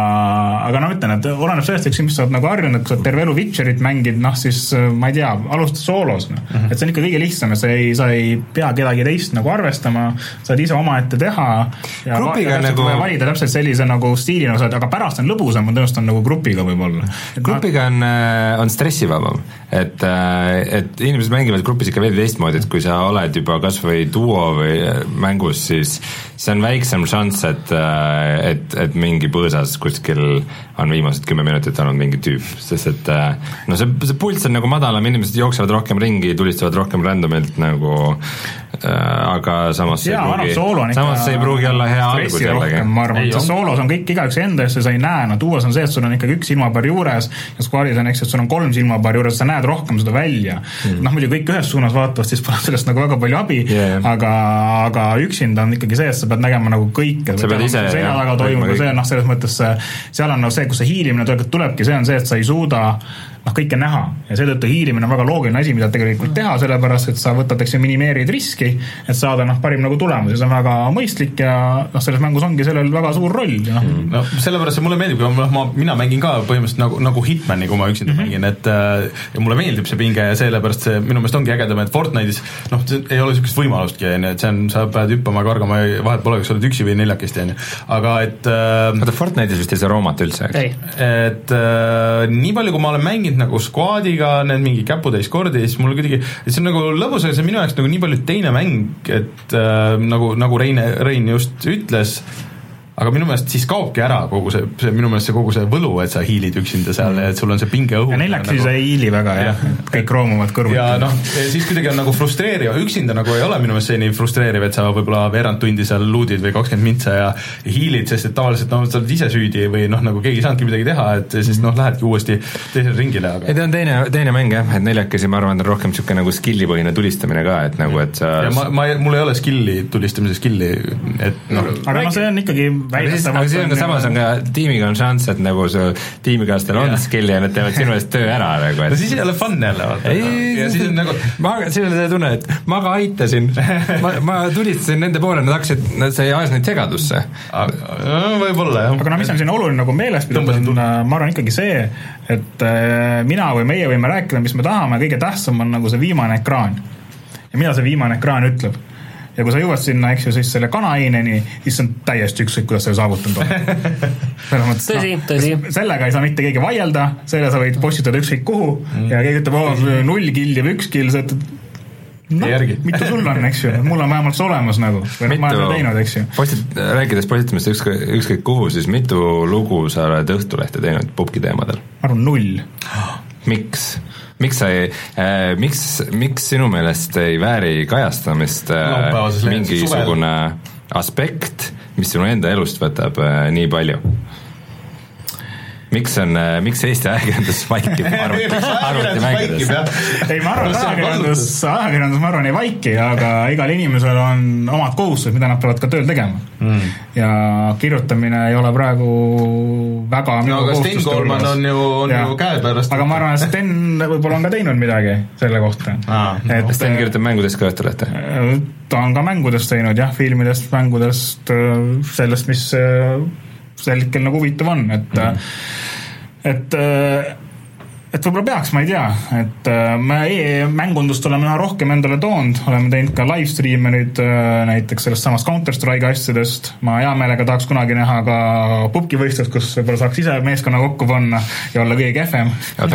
Speaker 4: aga no ütlen, et oleneb sellest, eks, mis sa oled nagu harjunud, kui sa terve elu Witcherit mängid, noh siis ma ei tea, alustad soolos, no. uh-huh. et see on ikka kõige lihtsam ja sa ei, sa ei pea kedagi teist nagu arvestama, saad ise oma ette teha ja,
Speaker 2: grupiga
Speaker 4: ja
Speaker 2: nagu
Speaker 4: valida täpselt sellise nagu stiilina, aga pärast on lõbusam, ma tõenäoliselt on nagu grupiga võib-olla.
Speaker 2: Grupiga on, on stressivabam, et, et inimesed mängivad grupis ikka veidi teistmoodi, et kui sa oled juba kas või duo või mängus, siis see on väiksem šanss, et, et, et mingi põõsas kuskil on viimased kümme minutit olnud mingi tüüp, sest et no see, see pulss on nagu madalam, inimesed jooksevad rohkem ringi, tulistavad rohkem randomilt nagu äh, aga samas see,
Speaker 4: ja,
Speaker 2: ei pruugi, samas see ei pruugi olla hea algus jällegi.
Speaker 4: Ma arvan, et soolos on kõik igaüks enda eest ja sa ei näe, no duos on see, et sul on ikkagi üks silmapaar juures ja squadis on eks, et sul on kolm silmapaar juures, sa näed rohkem seda välja mm. noh, muidu kõik ühes suunas vaatavad, siis pole sellest nagu väga palju abi yeah. aga, aga üksinda on ikkagi see, et sa pead nägema nagu kõike,
Speaker 2: sa pead ise
Speaker 4: selja taga toimub ja see, noh, selles mõttes seal on nagu see, kus see hiilimine tulebki, see on see, et sa ei suuda noh, kõike näha ja seetõttu hiilimine on väga loogiline asi, mida tegelikult teha, sellepärast, et sa võtad, eks ju, minimeerid riski, et saada noh, parim nagu tulemus ja see on väga mõistlik ja noh, selles mängus ongi sellel väga suur roll. No,
Speaker 1: no sellepärast see mulle meeldib, ma, mina mängin ka põhimõtteliselt nagu, nagu Hitmani, kui ma üksinda mm-hmm. mängin, et ja mulle meeldib see pinge ja sellepärast see minu meelest ongi ägedam, et Fortnite'is noh, ei ole niisugust võimalustki, et see on, sa pead hüppama, kargama ja vahet pole, kas sa oled üksi või neljakesti, aga et
Speaker 2: Oota, Fortnite'is vist ei saa roomat üldse,
Speaker 1: eks? Et äh, nii palju, kui ma olen mänginud mingid nagu squadiga, need mingi käputäis kordi, siis mul kuidagi, et see on nagu lõbus, aga see on minu jaoks nagu nii palju teine mäng, et äh, nagu, nagu Rein, Rein just ütles, aga minu meelest siis kaobki ära kogu see, see minu meelest see kogu see võlu, et sa hiilid üksinda seal mm. ja et sul on see pinge õhu.
Speaker 4: Ja neljaks siis nagu, ei hiili väga, jah, kõik roomuvad kõrvuti.
Speaker 1: Ja noh, siis kuidagi on nagu frustreeriv, üksinda nagu ei ole minu meelest see nii frustreeriv, et sa võib-olla veerand tundi seal luudid või kakskümmend mintsa ja hiilid, sest et tavaliselt noh, sa oled ise süüdi või noh, nagu keegi ei saanudki midagi teha, et siis noh, lähedki uuesti teisele ringile. Aga...
Speaker 2: ei, ta on teine, teine mäng jah, et neljakesi ma arvan, on rohkem siuke nagu skillipõhine tulistamine ka, et nagu, et sa...
Speaker 1: ja ma, ma, mul ei ole skilli, tulistamise skilli, et noh...
Speaker 4: aga no see on ikkagi
Speaker 2: väidestavalt aga samas on ka, tiimiga on šanss, et nagu su tiimikaastel on skilli ja nad teevad sinu eest töö ära nagu, et...
Speaker 1: no siis ei ole fun jälle, vaata.
Speaker 2: ja siis on nagu... ma, siis on see tunne, et ma ka aitasin, ma, ma tulistasin nende poole, nad hakkasid, nad sai ajas neid segadusse.
Speaker 1: Võib-olla, jah.
Speaker 4: aga no mis on siin oluline nagu meeles pidada, ma arvan ikkagi see, et mina või meie võime rääkida, mis me tahame, kõige tähtsam on nagu see viimane ekraan. Ja mida see viimane ekraan ütleb? Ja kui sa jõuad sinna, eks ju, siis selle kanaiineni, siis on täiesti ükskõik, kuidas selle saavutanud on.
Speaker 3: tõsi, tõsi.
Speaker 4: Sellega ei saa mitte keegi vaielda, selle sa võid postitada ükskõik kuhu mm. ja keegi ütleb, oh, null kildi või üks kill, sa ütled, no, mitu sul on, eks ju, mul on vähemalt see olemas nagu, või mitu, ma olen teinud, eks ju.
Speaker 2: Postit, rääkides postitamist ükskõik, ükskõik kuhu, siis mitu lugu sa oled Õhtulehte teinud pubki teemadel?
Speaker 4: Ma arvan null.
Speaker 2: Miks? Miks sa ei, äh, miks, miks sinu meelest ei vääri kajastamist äh, mingisugune aspekt, mis sinu enda elust võtab äh, nii palju? Miks on, miks Eesti ajakirjandus vaikib arvutimängides?
Speaker 4: ei, ma arvan, et ajakirjandus, ajakirjandus ma arvan ei vaiki, aga igal inimesel on omad kohustused, mida nad peavad ka tööl tegema. Mm. Ja kirjutamine ei ole praegu väga
Speaker 1: no aga Sten Koolman on ju, on ju käe pärast.
Speaker 4: Aga ma arvan, et Sten võib-olla on ka teinud midagi selle kohta.
Speaker 2: Ah, et, Sten kirjutab mängudest ka Õhtulehte?
Speaker 4: Ta on ka mängudest teinud, jah, filmidest, mängudest, sellest, mis sel hetkel nagu huvitav on, et mm. et et võib-olla peaks, ma ei tea, et me e-mängundust oleme näha rohkem endale toonud, oleme teinud ka livestreame nüüd näiteks sellest samast Counter-Strike asjadest, ma hea meelega tahaks kunagi näha ka pubkivõistlust, kus võib-olla saaks ise meeskonna kokku panna ja olla kõige kehvem.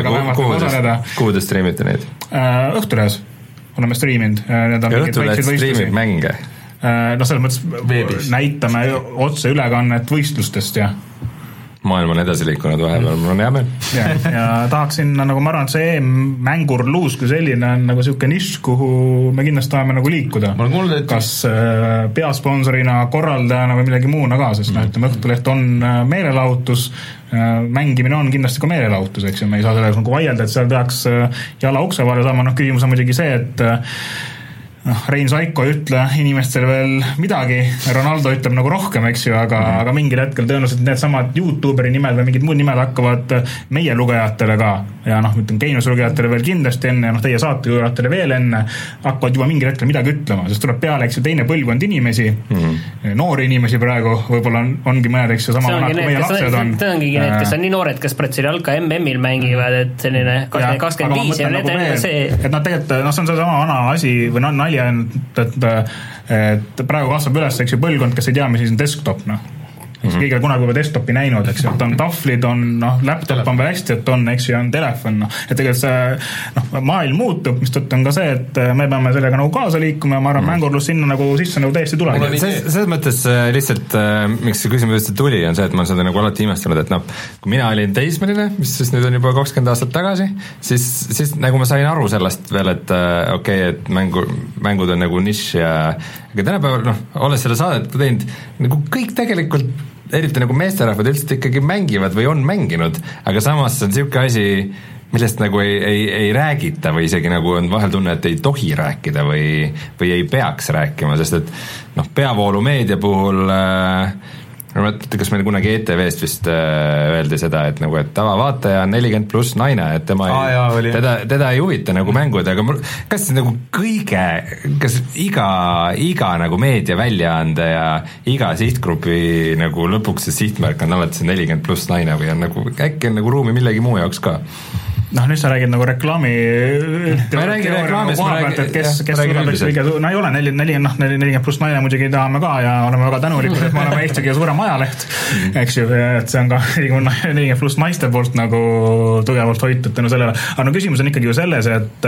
Speaker 2: Kuhu te streamite neid?
Speaker 4: Õhtulehes oleme streaminud.
Speaker 2: Ja Õhtulehes streamib mänge?
Speaker 4: No selles mõttes Veebis. Näitame otse ülekannet võistlustest ja
Speaker 2: maailm on edasi liikunud vahepeal, mul on hea meel.
Speaker 4: ja, ja tahaksin, nagu ma arvan, et see mängurluus kui selline on nagu siuke nišš, kuhu me kindlasti tahame nagu liikuda.
Speaker 1: Kuulda, et...
Speaker 4: kas äh, peasponsorina, korraldajana või millegi muuna ka, sest mm. noh, ütleme Õhtuleht on äh, meelelahutus, äh, mängimine on kindlasti ka meelelahutus, eks ju, me ei saa sellega nagu vaielda, et seal peaks äh, jala ukse vahele saama, noh küsimus on muidugi see, et äh, noh, Rein Saiko ei ütle inimestele veel midagi, Ronaldo ütleb nagu rohkem, eks ju, aga, mm. aga mingil hetkel tõenäoliselt need samad YouTuberi nimed või mingid muud nimed hakkavad meie lugejatele ka ja noh, ütlen Keinuse lugejatele veel kindlasti enne, noh teie saate lugejatele veel enne, hakkavad juba mingil hetkel midagi ütlema, sest tuleb peale, eks ju, teine põlvkond inimesi, mm. noori inimesi praegu, võib-olla on, ongi mõned, eks ju, sama vanad kui meie lapsed on.
Speaker 3: See ongi need, kes on nii noored, kes praegu jalka M M-il mängivad, et selline kakskümmend viis ja need on see...
Speaker 4: et nad tegelikult, noh, see on see sama vana asi või nalja, et, et praegu kasvab üles, eks ju, põlvkond, kes ei tea, mis siis on desktop, noh. Mm-hmm. Keegi kunagi juba desktopi näinud, eks ju, et on tahvlid, on noh, laptop on veel hästi, et on, eks ju, on telefon, noh, et tegelikult see noh, maailm muutub, mis tõtt on ka see, et me peame sellega nagu kaasa liikuma ja ma arvan, mm. mängurlus sinna nagu sisse nagu täiesti tuleb.
Speaker 2: Selles mõttes lihtsalt, miks see küsimus üldse tuli, on see, et ma olen seda nagu alati imestanud, et noh, kui mina olin teismeline, mis siis nüüd on juba kakskümmend aastat tagasi, siis, siis nagu ma sain aru sellest veel, et okei okay,, et mängu, mängud on nagu nišš ja aga tänapäeval, noh, olles selle saadet teinud, nagu kõik tegelikult, eriti nagu meesterahvad üldse ikkagi mängivad või on mänginud, aga samas on siuke asi, millest nagu ei, ei, ei räägita või isegi nagu on vahel tunne, et ei tohi rääkida või, või ei peaks rääkima, sest et noh, peavoolumeedia puhul äh, ma mõtlen, kas meil kunagi E T V-st vist äh, öeldi seda, et nagu, et tavavaataja on nelikümmend pluss naine, et tema
Speaker 1: ah,
Speaker 2: ei,
Speaker 1: jah,
Speaker 2: teda, teda ei huvita nagu mängud, aga mul, kas nagu kõige, kas iga, iga nagu meediaväljaande ja iga sihtgrupi nagu lõpuks see sihtmärk on alati see nelikümmend pluss naine või on nagu, äkki on nagu ruumi millegi muu jaoks ka?
Speaker 4: noh, nüüd sa räägid nagu reklaami
Speaker 2: ma ei räägi reklaamist, ma räägi
Speaker 4: et kes, kes suudab kõige, no ei ole, neli, neli, noh, nelikümmend pluss naine muidugi tahame ka ja oleme väga tänulikud, et me oleme Eesti kõige suurem ajaleht, eks ju, et see on ka nelikümmend pluss naiste poolt nagu tugevalt hoitud tänu sellele, aga no küsimus on ikkagi ju selles, et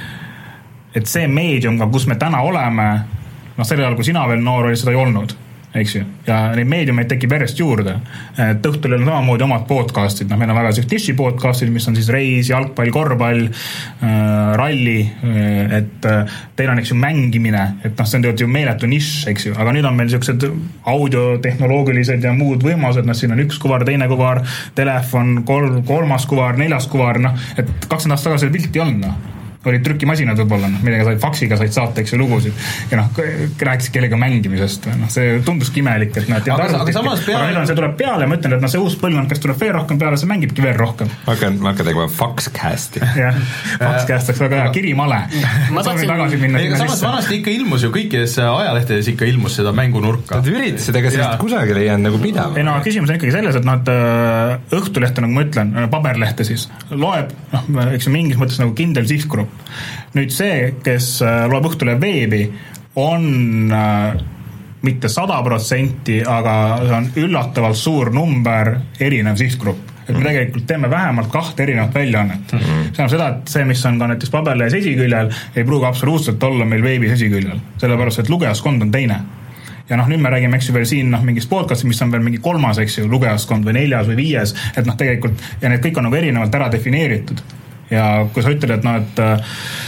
Speaker 4: et see meedium, kus me täna oleme, noh, sellel ajal, kui sina veel noor oli, seda ei olnud, eks ju, ja neid meediumeid tekib järjest juurde, et õhtul on samamoodi omad podcastid, noh, meil on väga sellised diši podcastid, mis on siis reis, jalgpall, korvpall, äh, ralli, et äh, teil on, eks ju, mängimine, et noh, see on tegelikult ju meeletu nišš, eks ju, aga nüüd on meil sellised audiotehnoloogilised ja muud võimalused, noh, siin on üks kuvar, teine kuvar, telefon, kolm, kolmas kuvar, neljas kuvar, noh, et kakskümmend aastat tagasi pilti on, noh, olid trükimasinad võib-olla, noh, millega said, faksiga said saata, eks ju, lugusid ja noh, rääkisid kellega mängimisest, noh, see tunduski imelik, et nad tead arvutik, aga peale... nüüd on see tuleb peale ja ma ütlen, et noh, see uus põlvkond, kes tuleb veel rohkem peale, see mängibki veel rohkem.
Speaker 2: Ma hakkan, ma hakkan tegema faxcasti.
Speaker 4: jah, faxcast oleks väga hea, kirimale.
Speaker 3: ma tahtsin,
Speaker 1: ega samas vanasti ikka ilmus ju kõikides ajalehtedes ikka ilmus seda mängunurka.
Speaker 2: Nad üritasid, ega sellest kusagil ei jäänud nagu pidav.
Speaker 4: ei no küsimus on ikkagi selles, et nad õhtulehte, nagu ma ütlen, paberlehte siis loeb, noh, eks ju, mingis mõttes nagu kindel sihtgrupp. Nüüd see, kes loeb Õhtulehe veebi, on äh, mitte sada protsenti, aga see on üllatavalt suur number erinev sihtgrupp. Et me tegelikult teeme vähemalt kahte erinevat väljaannet. Mm-hmm. See on seda, et see, mis on ka näiteks paberlehes esiküljel, ei pruugi absoluutselt olla meil veebis esiküljel. Sellepärast, et lugejaskond on teine. Ja noh, nüüd me räägime, eks ju, veel siin noh, mingist podcasti, mis on veel mingi kolmas, eks ju, lugejaskond või neljas või viies, et noh, tegelikult, ja need kõik on nagu erinevalt ära defineeritud. Ja kui sa ütled, et noh, et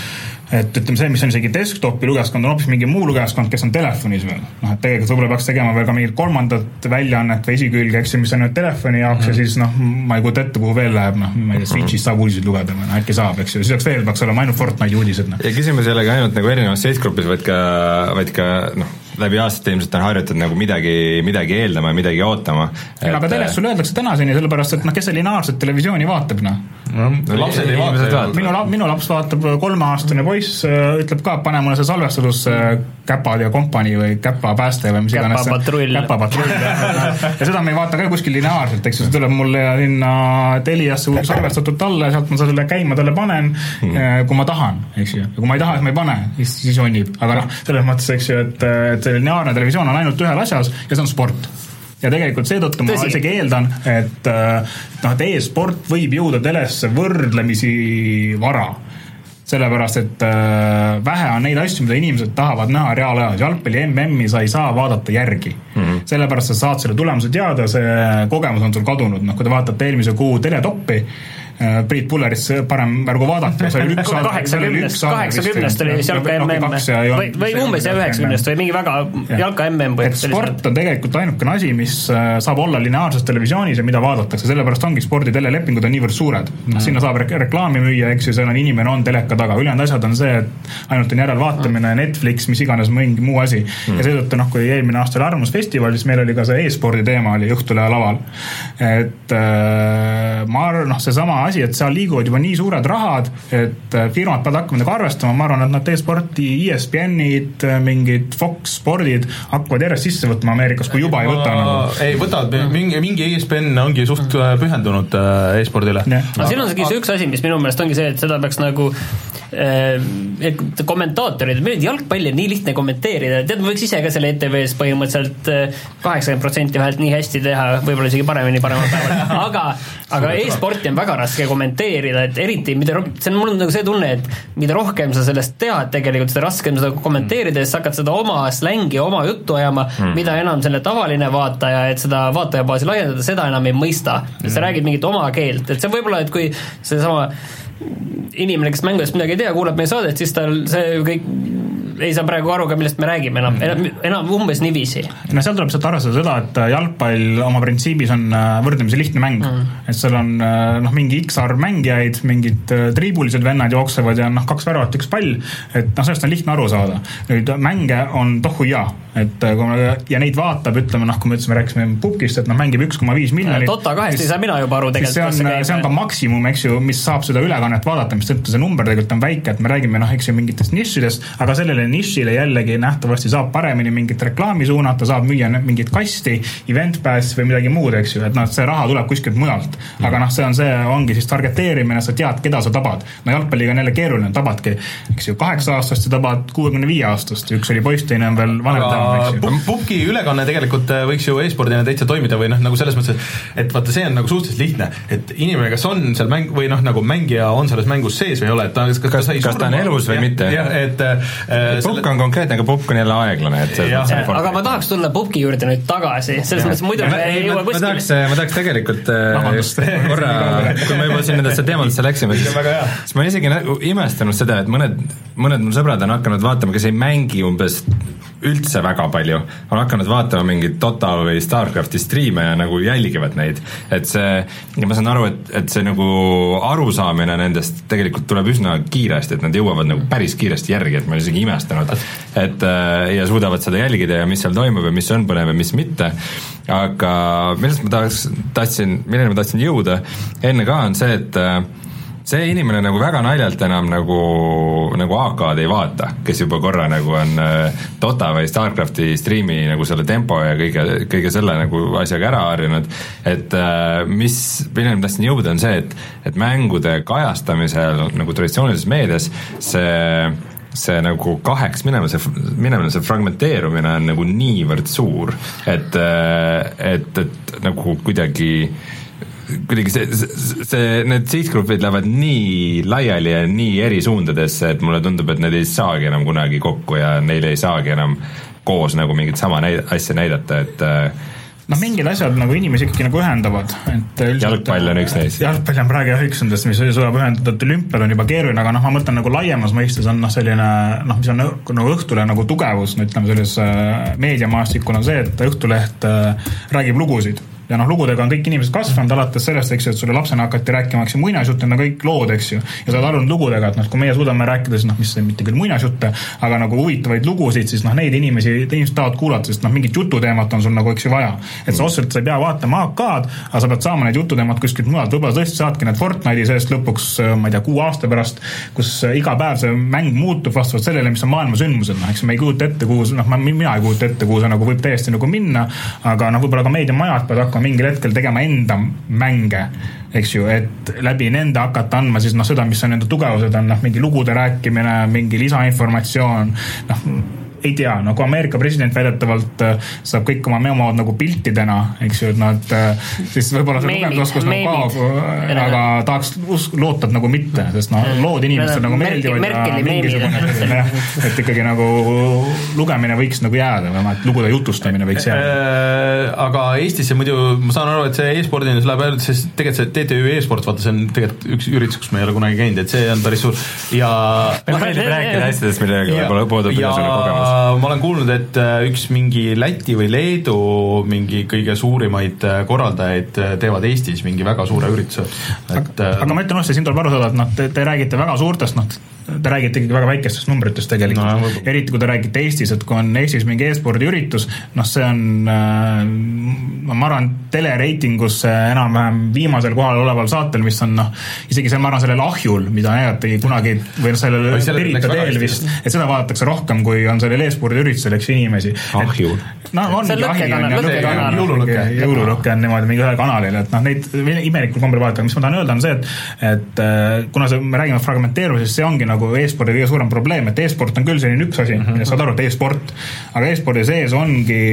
Speaker 4: et ütleme see, mis on isegi desktopi lugejaskond, on hoopis mingi muu lugejaskond, kes on telefonis veel. Noh, et tegelikult võib-olla peaks tegema veel ka mingit kolmandat väljaannet või esikülge, eks ju, mis on nüüd telefoni jaoks mm-hmm. ja siis noh, ma ei kujuta ette, kuhu veel läheb, noh, ma ei tea, Switch'is saab uudiseid lugeda, noh, äkki saab, eks ju, siis veel peaks olema ainult Fortnite uudised. No.
Speaker 2: Ja küsimus ei ole ka ainult nagu erinevas seitsgrupis, vaid ka, vaid ka noh, läbi aastate ilmselt on harjutatud nagu midagi, midagi eeldama ja midagi ootama.
Speaker 4: Et... aga teles sulle öeldakse tänaseni, sellepärast, et noh, kes see lineaarset televisiooni vaatab, noh?
Speaker 1: No, lapsed ei vaata.
Speaker 4: Minu, minu laps vaatab kolmeaastane poiss, ütleb ka, pane mulle see salvestudusse Käpad ja kompanii või Käpa pääste või mis iganes.
Speaker 3: Käpa patrull.
Speaker 4: Käpa patrull. ja seda me ei vaata ka kuskil lineaarselt, eks ju, see tuleb mulle sinna Teliasse salvestatud talle, sealt ma selle käima talle panen, hmm. kui ma tahan, eks ju. Ja kui ma ei taha, et ma ei pane, siis, siis onnib. Aga noh, selles mõttes, eks ju, et, et see lineaarne televisioon on ainult ühel asjas ja see on sport. Ja tegelikult seetõttu ma isegi eeldan, et, noh, et e-sport võib jõuda telesse võrdlemisi vara. Sellepärast, et vähe on neid asju, mida inimesed tahavad näha reaalajas. Jalgpalli M M-i sa ei saa vaadata järgi. Mm-hmm. Sellepärast, sa saad selle tulemuse teada, see kogemus on sul kadunud. No, kui te vaatate eelmise kuu teletoppi, Priit Pullerist parem ärgu vaadata.
Speaker 3: kaheksakümnest oli jalka M M või, või umbes üheksakümnest või mingi väga jalka M M.
Speaker 4: Et sport on tegelikult ainukene asi, mis saab olla lineaarses televisioonis ja mida vaadatakse. Sellepärast ongi spordi telelepingud on niivõrd suured. Mm. Sinna saab reklaami müüa, eks ju, seal on inimene on teleka taga. Ülejäänud asjad on see, et ainult on järelvaatamine, Netflix, mis iganes mingi muu asi. Mm. Ja seetõttu, noh, kui eelmine aasta oli Arvamusfestival, siis meil oli ka see e-spordi teema oli Õhtulehe laval. Et äh, ma arvan, noh, see sama asi, et seal liiguvad juba nii suured rahad, et firmad peavad hakkama nagu arvestama, ma arvan, et nad e-sporti, E S P N-id, mingid Fox spordid hakkavad järjest sisse võtma Ameerikas, kui juba ei võta nagu.
Speaker 1: Ei võtad, mingi, mingi E S P N ongi suht pühendunud e-spordile.
Speaker 3: Aga siin on see üks asi, mis minu meelest ongi see, et seda peaks nagu eh, kommentaatorid, meil jalgpalli on nii lihtne kommenteerida, tead, ma võiks ise ka selle E T V-s põhimõtteliselt kaheksakümmend protsenti vahelt nii hästi teha, võib-olla isegi paremini paremal päeval, aga, aga e-sporti on väga raske kommenteerida, et eriti, mida, see on mul on nagu see tunne, et mida rohkem sa sellest tead tegelikult, seda raskem seda kommenteerida, siis hakkad seda oma slängi, oma juttu ajama, mm. mida enam selle tavaline vaataja, et seda vaatajabaasi laiendada, seda enam ei mõista, et sa mm. räägid mingit oma keelt, et see võib-olla, et kui see sama inimene, kes mängudest midagi ei tea, kuuleb meie saadet, siis tal see kõik ei saa praegu aru ka, millest me räägime enam, enam, enam umbes niiviisi.
Speaker 4: No seal tuleb sealt arvestada seda, et jalgpall oma printsiibis on võrdlemisi lihtne mäng. Mm. Et seal on noh, mingi X-arv mängijaid, mingid triibulised vennad jooksevad ja noh, kaks väravat, üks pall. Et noh, sellest on lihtne aru saada. Nüüd mänge on tohuja. Et, ja neid vaatab, ütleme, noh, kui me ütlesime, rääkisime pubkist, et noh, mängib üks koma viis miljonit.
Speaker 3: Dota kahest ei saa mina juba aru tegelikult.
Speaker 4: See on, see on ka maksimum, eks ju, mis saab seda ülekannet vaadata, mis tõttu see number tegelikult on väike, et me räägime, noh, eks ju, mingitest nišidest, aga sellele nišile jällegi nähtavasti saab paremini mingit reklaami suunata, saab müüa mingit kasti, event pass või midagi muud, eks ju, et noh, see raha tuleb kuskilt mujalt. Aga noh, see on see, ongi siis targeteerimine, sa tead, keda sa tabad. No jalgpalliga on jälle keeruline, tabadki, eks ju, kaheksa aastast ja tabad kuuekümne viie aastast, üks oli poiss, teine on veel vanem täna, eks ju.
Speaker 1: Pupki ülekanne tegelikult võiks ju e-spordina täitsa toimida või noh, nagu selles mõttes, et vaata, see on nagu suhteliselt lihtne, et inimene, kas on seal mäng, või noh, nagu mängija on selles mängus sees või ei ole, et ta, kas,
Speaker 2: kas, kas ta on elus või ja, mitte.
Speaker 1: jah, et äh,
Speaker 2: Pupk on konkreetne, aga Pupk on jälle aeglane, et
Speaker 3: ja, aga ma tahaks tulla Pupki juurde nüüd tagasi, selles mõttes muidu me ei jõua kuskil.
Speaker 2: Ma tahaks, ma tahaks tegelikult korra, kui me juba siin nendesse teemadesse läksime, siis, siis ma isegi imestanud seda, et mõned, mõned mul sõbrad on hakanud vaatama, kes ei mängi umbes üldse väga palju, on hakanud vaatama mingit Dota või Starcrafti striime ja nagu jälgivad neid, et see, ja ma saan aru, et, et see nagu arusaamine nendest tegelikult tuleb üsna kiiresti, et nad jõuavad nagu päris kiiresti järgi, et ma olen isegi imestanud, et ja suudavad seda jälgida ja mis seal toimub ja mis on põnev ja mis mitte, aga millest ma tahaks, tahtsin, milleni ma tahtsin jõuda enne ka on see, et see inimene nagu väga naljalt enam nagu, nagu A K-d ei vaata, kes juba korra nagu on Dota või Starcrafti striimi nagu selle tempo ja kõige, kõige selle nagu asjaga ära harjunud, et mis, milleni ma tahtsin jõuda on see, et, et mängude kajastamisel nagu traditsioonilises meedias see see nagu kaheks minema, see, minema, see fragmenteerumine on nagu niivõrd suur, et, et, et nagu kuidagi kuidagi see, see, see, need sihtgrupid lähevad nii laiali ja nii eri suundadesse, et mulle tundub, et need ei saagi enam kunagi kokku ja neile ei saagi enam koos nagu mingit sama näid- asja näidata, et
Speaker 4: noh, mingid asjad nagu inimesi ikkagi nagu ühendavad, et üldiselt,
Speaker 2: jalgpall on üks neist.
Speaker 4: Jalgpall on praegu üks nendest, mis suudab ühendada, et olümpial on juba keeruline, aga noh, ma mõtlen nagu laiemas mõistes on noh, selline noh, mis on nagu Õhtule nagu tugevus, no ütleme selles meediamaastikul on see, et Õhtuleht räägib lugusid. Ja noh, lugudega on kõik inimesed kasvanud alates sellest, eks ju, et sulle lapsena hakati rääkima, eks ju, muinasjutte on kõik lood, eks ju, ja sa oled arunud lugudega, et noh, kui meie suudame rääkida, siis noh, mis mitte küll muinasjutte, aga nagu huvitavaid lugusid, siis noh, neid inimesi, inimesed tahavad kuulata, sest noh, mingit jututeemat on sul nagu, eks ju, vaja. Et sa otseselt sa ei pea vaatama A K-d, aga sa pead saama neid jututeemat kuskilt mujalt, võib-olla tõesti saadki need Fortnite'i sellest lõpuks, ma ei tea, kuu aasta pärast, kus iga päev see mäng muutub vastavalt sellele, mis on maailma sündmused, noh, eks me ei kujuta ette, kuhu, noh, mina ei kujuta ette, kuhu see nagu võib täiesti nagu minna, aga noh, võib-olla ka meediamajad peavad hakkama mingil hetkel tegema enda mänge, eks ju, et läbi nende hakata andma siis noh, seda, mis on nende tugevused, on noh, mingi lugude rääkimine, mingi lisainformatsioon, noh, ei tea, no kui Ameerika president väidetavalt saab kõik oma memood nagu piltidena, eks ju, et nad siis võib-olla see lugemisoskus nagu kaob, aga tahaks usk, loota, et nagu mitte, sest noh, lood inimestel nagu meeldivad ja mingisugune, et ikkagi nagu lugemine võiks nagu jääda, või et lugude jutustamine võiks jääda.
Speaker 1: Aga Eestisse muidu, ma saan aru, et see e-spordinus läheb ainult, sest tegelikult see T T Ü e-sport, vaata, see on tegelikult üks üritus, kus me ei ole kunagi käinud, et see on päris suur ja
Speaker 2: meil meeldib rääkida asjadest, millega võib-olla puudub üle selle kogemus.
Speaker 1: Ma olen kuulnud, et üks mingi Läti või Leedu mingi kõige suurimaid korraldajaid teevad Eestis mingi väga suure ürituse. Et,
Speaker 4: aga, aga ma ütlen, et siin tuleb aru saada, et noh, te, te räägite väga suurtest, noh, te räägite ikkagi väga väikestest numbritest tegelikult, no, eriti kui te räägite Eestis, et kui on Eestis mingi e-spordi üritus, noh see on äh, ma arvan telereitingus enam-vähem viimasel kohal oleval saatel, mis on noh, isegi see ma arvan sellel ahjul, mida näidati kunagi või sellel Pirita teel vist, et seda vaadatakse rohkem, kui on sellel e-spordi üritusel, eks inimesi.
Speaker 2: Ahjul?
Speaker 4: No on mingi ahi, jõululukke on niimoodi mingi ühe kanalil, et noh, neid imelikul kombel vaadata, mis ma tahan öelda on see, et, et kuna see, me räägime fragmenteerumisest, see ongi nagu e-spordi kõige suurem probleem, et e-sport on küll selline üks asi, mm-hmm. saad aru, et e-sport, aga e-spordi sees ongi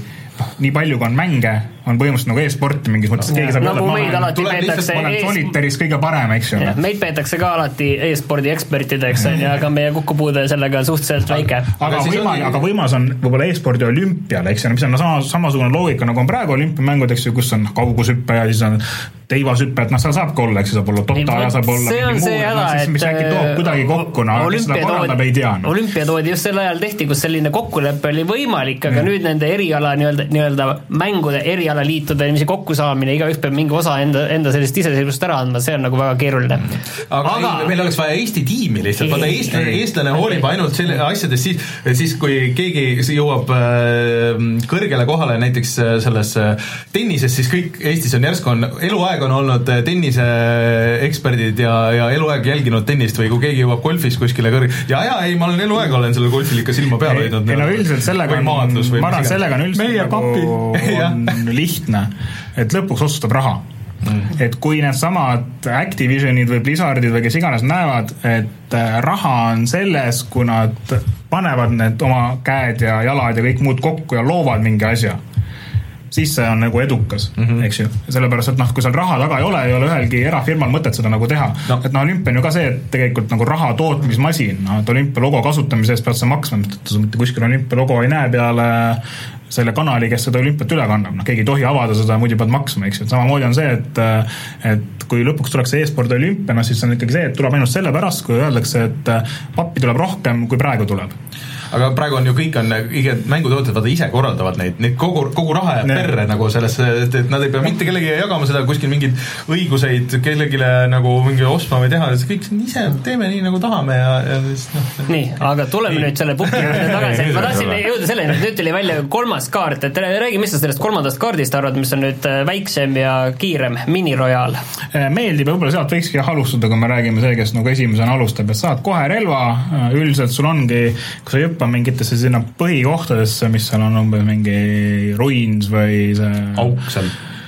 Speaker 4: nii palju, kui on mänge, on põhimõtteliselt nagu e-sporti mingis mõttes, keegi saab
Speaker 3: nagu meid alati peetakse
Speaker 4: solitaris kõige parem, eks ju.
Speaker 3: Meid peetakse ka alati e-spordi ekspertideks, aga meie kokkupuude sellega on suhteliselt väike.
Speaker 4: Aga, võima, on... aga võimas on võib-olla e-spordi olümpial, eks ju, mis on sama, samasugune loogika, nagu on praegu olümpiamängud, eks ju, kus on kaugusüppe ja siis on teivasüppe, et noh, seal saab ka olla, eks ju, saab olla Dota ja saab olla
Speaker 3: see on see häda, et
Speaker 4: mis äkki toob kuidagi kokku, no, kes seda korraldab, ei tea. No.
Speaker 3: Olümpia toodi just sel ajal tehti, kus selline kokkuleppe oli võimalik, aga mm. nüüd nende eriala nii-öelda, nii-öelda mängude eri erialaliitude niiviisi kokkusaamine, igaüks peab mingi osa enda, enda sellist iseseisvust ära andma, see on nagu väga keeruline.
Speaker 1: aga, aga... Ei, meil oleks vaja Eesti tiimi lihtsalt, vaata eestlane, eestlane hoolib ainult selle asjadest siis, siis kui keegi jõuab kõrgele kohale näiteks selles tennises, siis kõik Eestis on järsku on, eluaeg on olnud tennise eksperdid ja, ja eluaeg jälginud tennist või kui keegi jõuab golfis kuskile kõrg... Ja, ja ei, ma olen eluaeg olen sellel golfil ikka silma peale hoidnud.
Speaker 4: Ei, no üldiselt sellega on, ma arvan, sellega on üldiselt on lihtne, et lõpuks otsustab raha. Mm. Et kui need samad Activisionid või Blizzardid või kes iganes näevad, et raha on selles, kui nad panevad need oma käed ja jalad ja kõik muud kokku ja loovad mingi asja, siis see on nagu edukas, mm-hmm. eks ju. Sellepärast, et noh, kui seal raha taga ei ole, ei ole ühelgi erafirmal mõtet seda nagu teha. No. Et noh, Olympia on ju ka see, et tegelikult nagu raha tootmismasin, no, et Olympia logo kasutamise eest pead sa maksma, mitte kuskil Olympia logo ei näe peale selle kanali, kes seda Olümpiat üle kannab. No, keegi ei tohi avada seda, muidu pead maksma, eks ju. Et samamoodi on see, et, et kui lõpuks tuleks e-spordi Olympia, no siis on ikkagi see, et tuleb ainult selle pärast, kui öeldakse, et pappi tuleb rohkem, kui praegu tuleb.
Speaker 1: Aga praegu on ju kõik on, mängutootjad vaata ise korraldavad neid, neid kogu, kogu raha ja perre nagu selles, et, et nad ei pea mitte kellegi jagama seda kuskil mingid õiguseid kellegile nagu mingi ostma või teha, et kõik ise teeme nii nagu tahame ja, ja siis noh.
Speaker 3: Nii, aga tuleme nüüd selle puhki tagasi, ma tahtsin jõuda selleni, et nüüd tuli välja kolmas kaart, et räägi, mis sa sellest kolmandast kaardist arvad, mis on nüüd väiksem ja kiirem, mini-royal?
Speaker 4: Meeldib ja võib-olla sealt võikski alustada, kui me räägime see, kes nagu esimesena alustab, et saad kohe relva, üldiselt sul ongi, kui sa jõpp mingitesse sinna põhikohtadesse, mis seal on umbes mingi ruins või see
Speaker 1: auk seal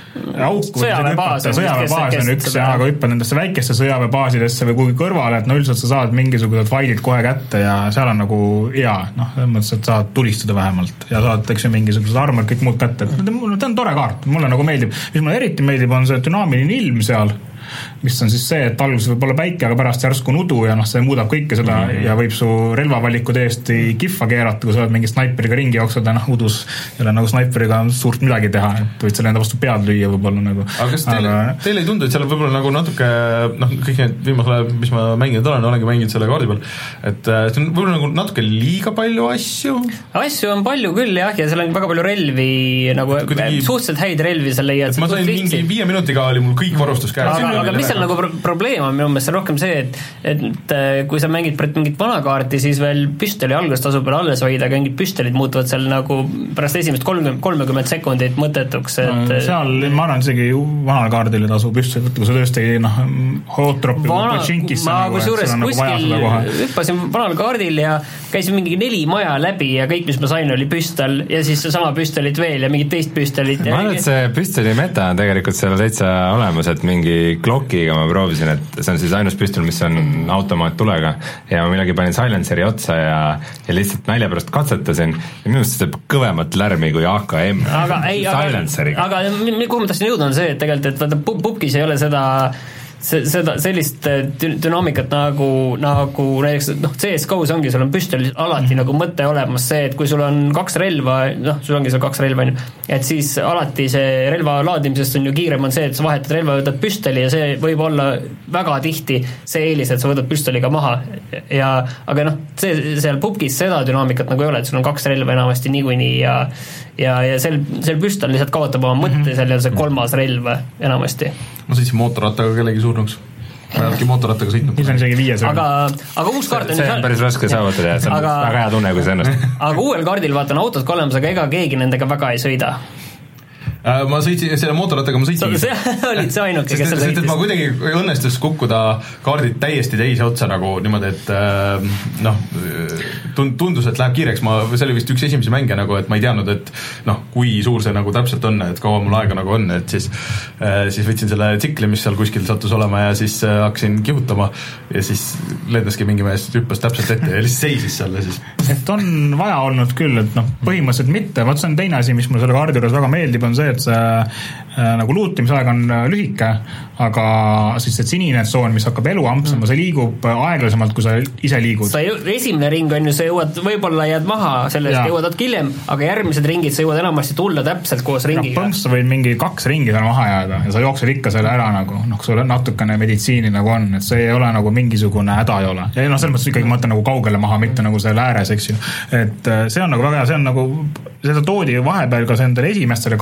Speaker 4: auk või
Speaker 3: sõjaväebaas
Speaker 4: sõjaväebaas on üks ja aga hüppad nendesse väikesse sõjaväebaasidesse või kuhugi kõrvale, et no üldiselt sa saad mingisugused faidid kohe kätte ja seal on nagu hea, noh, selles mõttes, et saad tulistada vähemalt ja saad, eks ju, mingisugused armor, kõik muud kätte, et ta on tore kaart, mulle nagu meeldib, mis mulle eriti meeldib, on see dünaamiline ilm seal, mis on siis see, et alguses võib olla päike, aga pärast järsku nudu ja noh, see muudab kõike seda mm-hmm. ja võib su relvavaliku täiesti kihva keerata, kui sa oled mingi snaiperiga ringi jooksud ja noh, udus ei ole nagu snaiperiga suurt midagi teha, et võid selle enda vastu pead lüüa võib-olla nagu.
Speaker 1: Aga kas teile, aga... teile ei tundu, et seal võib-olla nagu natuke, noh, kõik need viimasel ajal, mis ma mänginud olen, olengi mänginud selle kaardi peal, et see on võib-olla nagu natuke liiga palju asju?
Speaker 3: Asju on palju küll jah, ja seal on väga palju relvi, nagu kuidagi... suhteliselt häid relvi seal leiad.
Speaker 1: Ma sain mingi viie minutiga oli mul kõik varustus käes.
Speaker 3: Aga mis seal nagu pro- probleem on minu meelest rohkem see, et, et kui sa mängid mingit vana kaarti, siis veel püstoli algust tasub veel alles hoida, aga mingid püstolid muutuvad seal nagu pärast esimest kolmkümmend sekundit mõttetuks. Et...
Speaker 4: seal, ma arvan, isegi vanal kaardil ei tasu püstolid võtta, kui sa tõesti noh, hootropi või Pochinkisse
Speaker 3: ma nagu, kusjuures kuskil nagu hüppasin vanal kaardil ja käisin mingi neli maja läbi ja kõik, mis ma sain, oli püstol ja siis sama püstolit veel ja mingit teist püstolit.
Speaker 2: Ma arvan, et see püstoli meta on tegelikult seal täitsa olemas, et mingi Glockiga ma proovisin, et see on siis ainus püstol, mis on automaattulega ja ma millegi panin silenceri otsa ja, ja lihtsalt nalja pärast katsetasin ja minu arust see teeb kõvemat lärmi kui A K M
Speaker 3: aga, ei, silenceriga. Aga, aga kuhu ma tahtsin jõuda on see, et tegelikult, et vaata pubkis ei ole seda seda, sellist dünaamikat nagu, nagu näiteks noh, C S G O-s ongi, sul on püstolil alati mm-hmm. nagu mõte olemas see, et kui sul on kaks relva, noh, sul ongi seal kaks relva, et siis alati see relva laadimisest on ju kiirem on see, et sa vahetad relva, võtad püstoli ja see võib olla väga tihti see eelis, et sa võtad püstoliga maha ja, aga noh, see, seal pubkis seda dünaamikat nagu ei ole, et sul on kaks relva enamasti niikuinii ja ja, ja sel, sel püstol lihtsalt kaotab oma mõtte mm-hmm. seal ja see kolmas relv enamasti.
Speaker 1: Ma sõitsin mootorrattaga kellegi surnuks. Ma ei oledki mootorrattaga sõitnud.
Speaker 4: Mis on isegi viies.
Speaker 3: Aga, aga uus kaart on...
Speaker 2: See on päris raske saavutada ja see on aga, väga hea tunne, kui see ennast.
Speaker 3: Aga uuel kaardil vaatan autod olemas, aga ega keegi nendega väga ei sõida.
Speaker 1: Ma sõitsin, selle mootorrattaga ma sõitsin.
Speaker 3: See olid see ainuke, kes seal sõitis.
Speaker 1: Ma kuidagi õnnestus kukkuda kaardid täiesti teise otsa nagu niimoodi, et noh, tundus, et läheb kiireks. Ma, see oli vist üks esimesi mänge nagu, et ma ei teadnud, et noh, kui suur see nagu täpselt on, et kaua mul aega nagu on, et siis, siis võtsin selle tsikli, mis seal kuskil sattus olema ja siis hakkasin kihutama ja siis lendaski mingi mees hüppas täpselt ette ja lihtsalt seisis seal ja siis.
Speaker 4: Et on vaja olnud küll, et noh, põhimõtteliselt mitte. Vaat see on teine asi, mis mul selle kaardi juures väga meeldib, on see, et see äh, nagu luutimisaeg on äh, lühike, aga siis see sinine tsoon, mis hakkab elu ampsama, see liigub aeglasemalt, kui sa ise liigud.
Speaker 3: Sa jõu, esimene ring on ju, sa jõuad, võib-olla jääd maha sellest, jõuad natuke hiljem, aga järgmised ringid sa jõuad enamasti tulla täpselt koos ringiga.
Speaker 4: Põhimõtteliselt sa võid mingi kaks ringi seal maha jääda ja sa jooksed ikka selle ära nagu, noh, sul natukene meditsiini nagu on, et see ei ole nagu mingisugune häda ei ole. Ja noh, selles mõttes ikkagi mõtlen nagu kaugele maha, mitte nagu selle ääres, eks ju. Et see on nagu väga hea, see on nagu, seda toodi vahepeal ka endale esimestele kaartidele,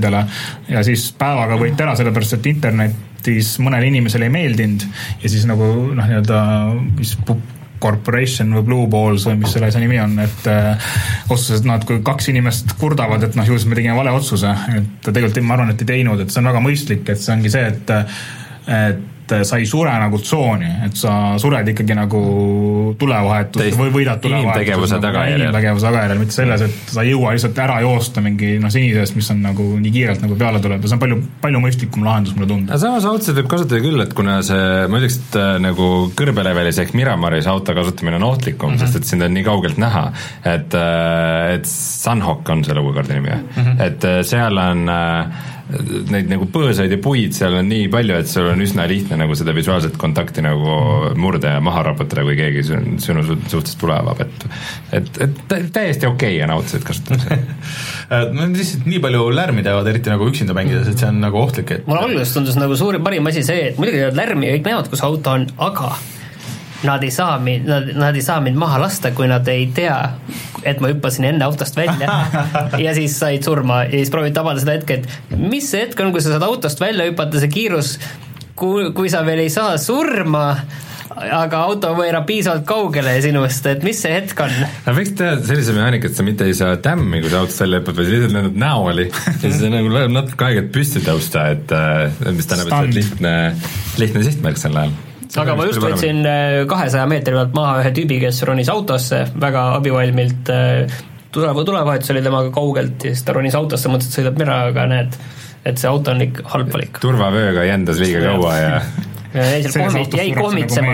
Speaker 4: inimestele ja siis päevaga võiti ära, sellepärast et internetis mõnele inimesele ei meeldinud ja siis nagu noh, nii-öelda mis corporation või Blue Balls või mis selle asja nimi on, et äh, otsuses, et noh, et kui kaks inimest kurdavad, et noh, juhus me tegime vale otsuse, et tegelikult ma arvan, et ei teinud, et see on väga mõistlik, et see ongi see, et et sa ei sure nagu tsooni, et sa sured ikkagi nagu tulevahetust või võidad tulevahetust
Speaker 2: inimtegevuse tagajärjel,
Speaker 4: inimtegevuse tagajärjel, mitte selles, et sa ei jõua lihtsalt ära joosta mingi noh, sinisest, mis on nagu nii kiirelt nagu peale tuleb ja see on palju, palju mõistlikum lahendus mulle tundub.
Speaker 2: Samas otseselt võib kasutada küll, et kuna see, ma ütleks, et nagu kõrbelevelis ehk Miramaris auto kasutamine on ohtlikum, mm -hmm. sest et sind on nii kaugelt näha, et, et Sunhawk on selle uuekorda nimi, mm -hmm. et seal on neid nagu põõsaid ja puid seal on nii palju, et sul on üsna lihtne nagu seda visuaalset kontakti nagu murde ja maha raputada, kui keegi sinu suhtest tulevab, et et, et täiesti okei on autosid kasutamisel.
Speaker 1: No lihtsalt nii palju lärmi teevad, eriti nagu üksinda mängides, et see on nagu ohtlik, et
Speaker 3: mulle alguses tundus nagu suurim parim asi see, et muidugi teevad lärmi ja kõik näevad, kus auto on, aga nad ei saa mind, nad, nad ei saa mind maha lasta, kui nad ei tea, et ma hüppasin enne autost välja ja siis said surma ja siis proovid tabada seda hetke, et mis see hetk on, kui sa saad autost välja hüpata, see kiirus, kui, kui sa veel ei saa surma, aga auto võirab piisavalt kaugele sinust, et mis see hetk on?
Speaker 2: No võiks teha sellise mehaanika, et sa mitte ei saa tämmi, kui sa autost välja hüppad, või sa lihtsalt lendad näoli ja siis nagu läheb natuke aega, et püsti tõusta, et mis tähendab, et lihtne, lihtne sihtmärk sel ajal.
Speaker 3: Aga ma just võtsin kahesaja meetri pealt maha ühe tüübi, kes ronis autosse väga abivalmilt, tuleva, tulevahetus oli temaga kaugelt ja siis ta ronis autosse, mõtles, et sõidab mera, aga näed, et see auto on ikka halb valik.
Speaker 2: Turvavööga jändas liiga kaua ja
Speaker 3: jäi kohmitsema.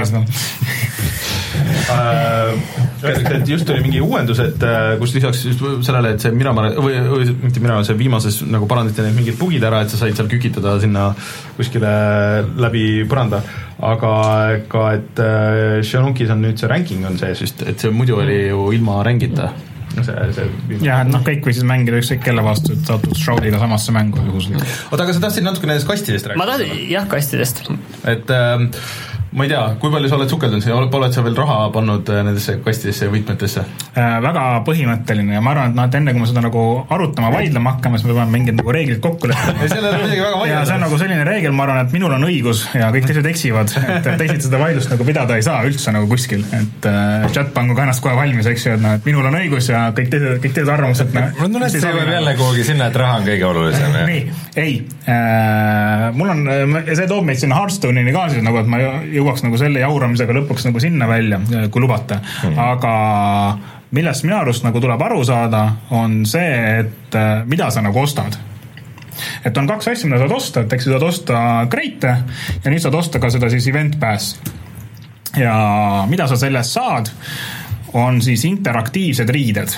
Speaker 1: et just oli mingi uuendus, et kus lisaks just sellele, et see Miramar või, või mitte Miramar, see viimases nagu parandati need mingid bugid ära, et sa said seal kükitada sinna kuskile läbi põranda, aga ka, et Xionukis on nüüd see ranking on sees just, et see muidu oli ju ilma rängita. See, see
Speaker 4: ja noh, kõik või siis mängida ükskõik kelle vastu, et satud Shroudiga samasse mängu juhuslikult.
Speaker 1: Oota, aga sa tahtsid natuke nendest kastidest rääkida?
Speaker 3: Ma tahtsin, jah, kastidest.
Speaker 1: Et äh, ma ei tea, kui palju sa oled sukeldunud, oled sa veel raha pannud nendesse kastidesse ja võtmetesse?
Speaker 4: Äh, väga põhimõtteline ja ma arvan, et, no, et enne kui me seda nagu arutama, vaidlema hakkame, siis me peame mingid nagu reeglid kokku leppima. ja see on nagu selline reegel, ma arvan, et minul on õigus ja kõik teised eksivad, et teised seda vaidlust nagu pidada ei saa üldse nagu kuskil, et äh, chat pangu ka ennast kohe valmis, eks ju, et, no, et minul on õigus ja kõik teised, kõik teised arvamused no,
Speaker 2: mul on tunne, et see võib jälle kuhugi sinna, et raha on kõige olulisem
Speaker 4: nii, ei äh, mul on, see toob meid sinna Hearthstone'ini ka siis nagu, et ma jõuaks nagu selle jauramisega lõpuks nagu sinna välja, kui lubate mm. aga millest minu arust nagu tuleb aru saada on see, et mida sa nagu ostad, et on kaks asja, mida saad osta, et eks sa saad osta kreite ja nüüd saad osta ka seda siis event pass ja mida sa sellest saad on siis interaktiivsed riided.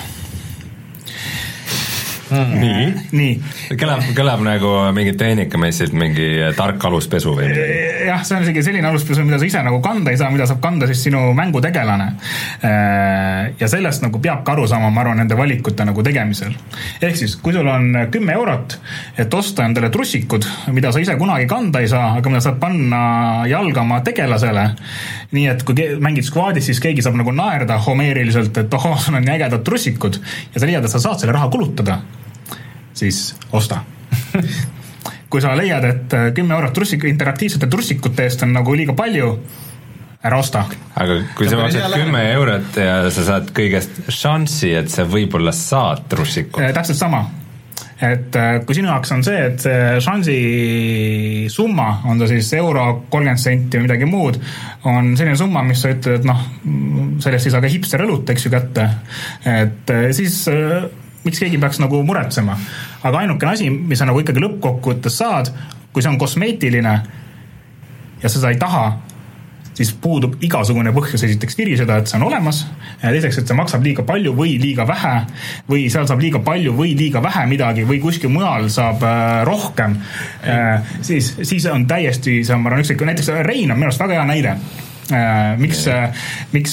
Speaker 2: Mm. nii,
Speaker 4: nii.
Speaker 2: Kõlab, kõlab nagu mingi tehnikamessilt mingi tark aluspesu või midagi.
Speaker 4: Jah, see on isegi selline aluspesu, mida sa ise nagu kanda ei saa, mida saab kanda siis sinu mängutegelane. Ja sellest nagu peab ka aru saama, ma arvan, nende valikute nagu tegemisel. Ehk siis, kui sul on kümme eurot, et osta endale trussikud, mida sa ise kunagi kanda ei saa, aga mida saad panna jalgama tegelasele, nii et kui mängid squadis, siis keegi saab nagu naerda homeeriliselt, et oho, sul on nii ägedad trussikud ja sa leiad, et sa saad selle raha kulutada, siis osta. Kui sa leiad, et kümme eurot trussik, interaktiivsete trussikute eest on nagu liiga palju, ära osta.
Speaker 2: Aga kui sa maksad kümme eurot ja sa saad kõigest šanssi, et sa võib-olla saad trussikut.
Speaker 4: Täpselt sama. Et kui sinu jaoks on see, et see šansi summa, on ta siis euro kolmkümmend senti või midagi muud, on selline summa, mis sa ütled, et noh, sellest ei saa ka hipster õlut, eks ju kätte. Et siis miks keegi peaks nagu muretsema. Aga ainukene asi, mis sa nagu ikkagi lõppkokkuvõttes saad, kui see on kosmeetiline ja sa seda ei taha, siis puudub igasugune põhjus esiteks viriseda, et see on olemas, ja teiseks, et see maksab liiga palju või liiga vähe, või seal saab liiga palju või liiga vähe midagi, või kuskil mujal saab äh, rohkem, äh, siis, siis on täiesti, see on, ma arvan, ükskõik, näiteks Rein on minu arust väga hea näide. äh, miks äh, miks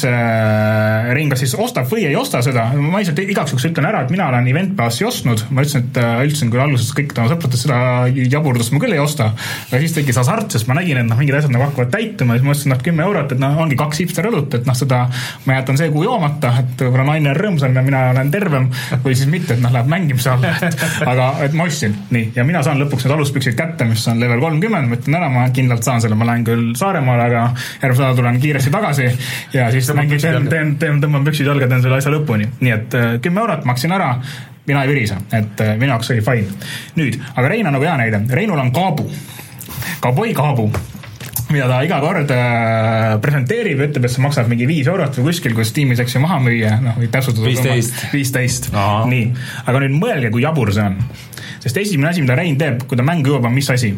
Speaker 4: äh, Rein kas siis ostab või ei osta seda, ma lihtsalt igaks juhuks ütlen ära, et mina olen Event Passi ostnud, ma ütlesin, et äh, ütlesin küll alguses kõik tema sõpradest seda jaburdust ma küll ei osta, aga siis tekkis hasart, sest ma nägin, et noh, mingid asjad nagu hakkavad täituma ja siis ma ütlesin, et kümme eurot, et noh, ongi kaks hipster õlut, et noh, seda ma jätan see kuu joomata, et võib-olla naine on rõõmsam ja mina olen tervem või siis mitte, et noh, läheb mängimise alla, et aga et ma ostsin, nii, ja mina saan lõpuks need aluspüksid kätte, mis on level kolmkümmend, ma ütlen ära, ma kindlalt saan selle, ma lähen küll Saaremaale, aga järgmine nädal tulen kiiresti tagasi ja siis mängin, teen, teen, teen, tõmban püksid jalga, teen selle asja lõpuni. Nii et kümme eurot maksin ära, mina ei virisa, et minu jaoks oli fine. Nüüd, aga Rein on nagu hea näide. Reinul on kaabu, kauboi kaabu, mida ta iga kord äh, presenteerib, ütleb, et see maksab mingi viis eurot või kuskil, kus tiimis eks ju maha müüa, noh, või täpsustada viisteist. Nii, aga nüüd mõelge, kui jabur see on. Sest esimene asi, mida Rein teeb, kui ta mängu jõuab, on mis asi?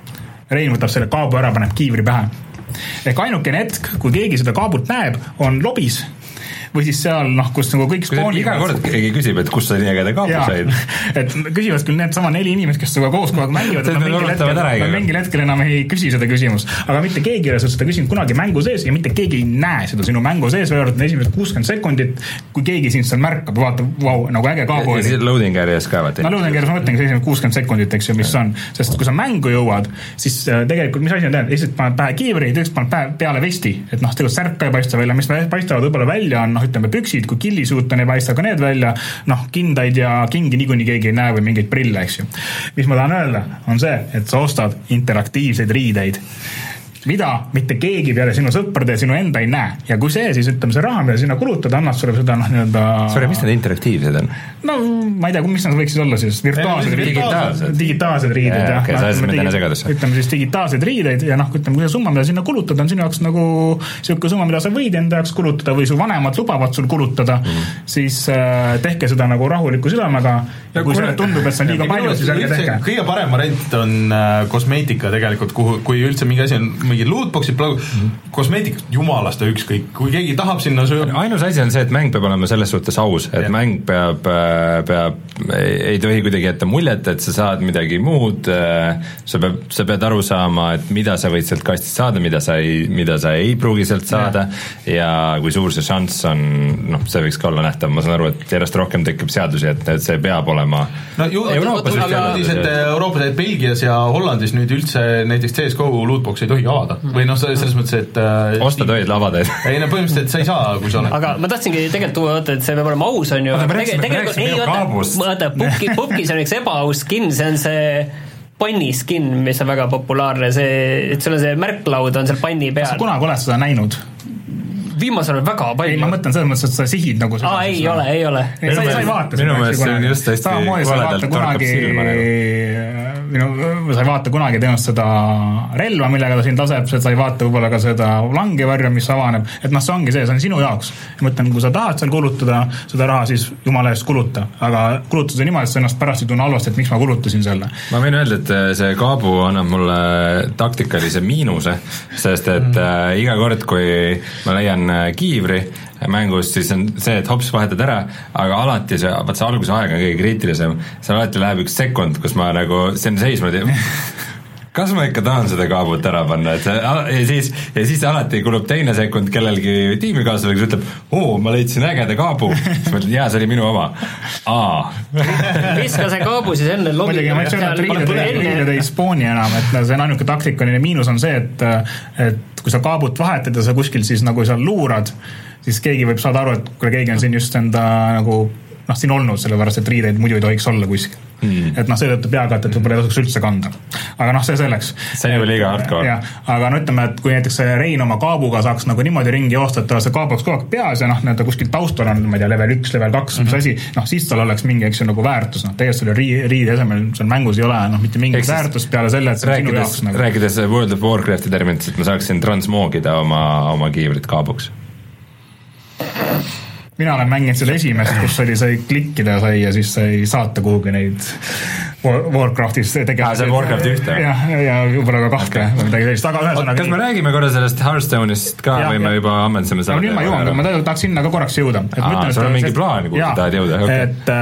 Speaker 4: Rein võtab selle kaabu ära, paneb kiivri pähe. Ehk ainukene hetk, kui keegi seda kaabut näeb, on lobis või siis seal, noh, kus nagu kõik spoonid.
Speaker 2: Iga kord keegi küsib, et kus sa nii ägeda kaabu said.
Speaker 4: Et küsivad küll need sama neli inimest, kes seda koos kogu aeg mängivad, et mingil hetkel, mingil hetkel enam ei küsi seda küsimus. Aga mitte keegi ei ole seda küsinud kunagi mängu sees ja mitte keegi ei näe seda sinu mängu sees, või arvad esimesed kuuskümmend sekundit, kui keegi sind seal märkab ja vaatab, vau, nagu äge kaabu oli.
Speaker 2: Ja siis loading areas ka vaata.
Speaker 4: No loading areas ma mõtlengi esimesed kuuskümmend sekundit, eks ju, mis on. Sest kui sa mängu jõuad, siis tegelikult mis asi on tead, esimesed paned pähe kiivri, teised paned peale vesti, et noh, tegelikult särk ka ei paista välja, mis paistavad võib-olla välja on, noh, ütleme püksid, kui killisuut on, ei paista ka need välja, noh, kindaid ja kingi niikuinii keegi ei näe või mingeid prille, eks ju. Mis ma tahan öelda, on see, et sa ostad interaktiivseid riideid, mida mitte keegi peale sinu sõprade ja sinu enda ei näe. Ja kui see, siis ütleme, see raha, mida sinna kulutada, annab sulle seda, noh, nii-öelda...
Speaker 2: Sorry, mis need interaktiivsed on?
Speaker 4: No, ma ei tea, mis nad võiksid olla siis, virtuaalsed
Speaker 2: digitaalsed,
Speaker 4: digitaalsed riideid,
Speaker 2: jah. Okay, sa ajasid mõte enne segadusse.
Speaker 4: Ütleme siis digitaalsed riideid ja noh, ütleme, kui see summa, mida sinna kulutada, on sinu jaoks nagu siuke summa, mida sa võid enda jaoks kulutada või su vanemad lubavad sul kulutada, mm. siis äh, tehke seda nagu rahuliku südamega ja kui see tundub, et see on liiga palju, siis ärge tehke.
Speaker 1: Kõige parem variant on äh, kosmeetika tegelikult, kuhu, kui üldse mingi asi on mingi lootboxid, mm. kosmeetikast jumalast ja ükskõik, kui keegi tahab sinna söö...
Speaker 2: Ainus asi on see, et mäng peab olema selles suhtes aus, et ja. Mäng peab, peab ei, ei tohi kuidagi jätta muljet, et sa saad midagi muud, sa pead, sa pead aru saama, et mida sa võid sealt kastist saada, mida sa ei, mida sa ei pruugi sealt saada ja, ja kui suur see šanss on, noh, see võiks ka olla nähtav, ma saan aru, et järjest rohkem tekib seadusi, et, et see peab olema
Speaker 1: no, ju, Euroopas, Euroopas, et Euroopas, et Belgias ja Hollandis nüüd üldse näiteks C S G O lootbox ei tohi avada või noh, selles mõttes, et
Speaker 2: osta tohid lavada
Speaker 1: ei no põhimõtteliselt sa ei saa, kui sa oled
Speaker 3: aga ma tahtsingi tegelikult tuua, et see peab olema aus on ju tegelikult ei oota, Pupkis on üks ebaaus skin, see on see panni skin, mis on väga populaarne, see, et sul on see märklaud on seal panni peal.
Speaker 4: Sa kunagi oled seda näinud?
Speaker 3: Viimasel on väga palju.
Speaker 4: Ei, ma mõtlen selles mõttes, et sa sihid nagu seda.
Speaker 3: Aa, ei ole, ei ole.
Speaker 4: Ei, sa, sa ei vaata
Speaker 2: minu meelest see on just hästi
Speaker 4: koledalt torkab silma nagu. Minu, sa ei vaata kunagi teemast seda relva, millega ta siin taseb, sa ei vaata võib-olla ka seda langevarju, mis avaneb, et noh, see ongi see, see on sinu jaoks. Ma mõtlen, kui sa tahad seal kulutada seda raha, siis jumala eest kuluta, aga kuluta see niimoodi, et sa ennast pärast ei tunne halvasti, et miks ma kulutasin selle.
Speaker 2: Ma võin öelda, et see kaabu annab mulle taktikalise miinuse, sest et mm. äh, iga kord, kui ma leian kiivri mängust, siis on see, et hops vahetad ära, aga alati see, vaat see alguse aeg on kõige kriitilisem, seal alati läheb üks sekund, kus ma nagu, see on seisma kas ma ikka tahan seda kaabut ära panna, et see, ja siis, ja siis alati kulub teine sekund kellelgi tiimikaaslasega, kes ütleb, oo, ma leidsin ägeda kaabu, siis ma ütlen, jaa, see oli minu oma. Aa.
Speaker 3: Viska see kaabu siis enne lobi.
Speaker 4: Muidugi, ma ütlen, et riided ei spooni enam, et see on ainuke taktikaline miinus on see, et, et kui sa kaabut vahetad ja sa kuskil siis nagu seal luurad, siis keegi võib saada aru, et kui keegi on siin just enda nagu noh, siin olnud, sellepärast, et riideid muidu ei tohiks olla kuskil. Mm. Et noh, seetõttu peakatet võib-olla ei tasuks üldse kanda. Aga noh, see selleks.
Speaker 2: See on ju liiga hardcore.
Speaker 4: Ja, aga no ütleme, et kui näiteks Rein oma kaabuga saaks nagu niimoodi ringi joosta, et tal see kaabuks kogu aeg peas ja noh, nii-öelda kuskil taustal on, ma ei tea, level üks, level kaks, mis mm-hmm. asi, noh, siis tal oleks mingi, eks ju, nagu väärtus, noh, tegelikult selle rii, riide esemel seal mängus ei ole, noh, mitte mingit väärtust peale selle, et see
Speaker 2: rääkides,
Speaker 4: sinu jaoks nagu.
Speaker 2: Rääkides World of Warcrafti terminit, et ma saaksin transmoogida oma, oma kiivrit kaabuks.
Speaker 4: Mina olen mänginud seda esimest, kus oli sai klikkida sai ja siis sai saata kuhugi neid Warcraftis
Speaker 2: tegevused. Ah, see on Warcraft ühte?
Speaker 4: jah, ja võib-olla ka kahte okay. või midagi sellist, aga ühesõnaga
Speaker 2: kas me räägime korra sellest Hearthstone'ist ka ja, või me juba ammendasime
Speaker 4: no nüüd ma jõuan, ma tahaks sinna ka korraks jõuda.
Speaker 2: Aa, sul on mingi plaan, kuhu sa tahad jõuda?
Speaker 4: Okay. Et,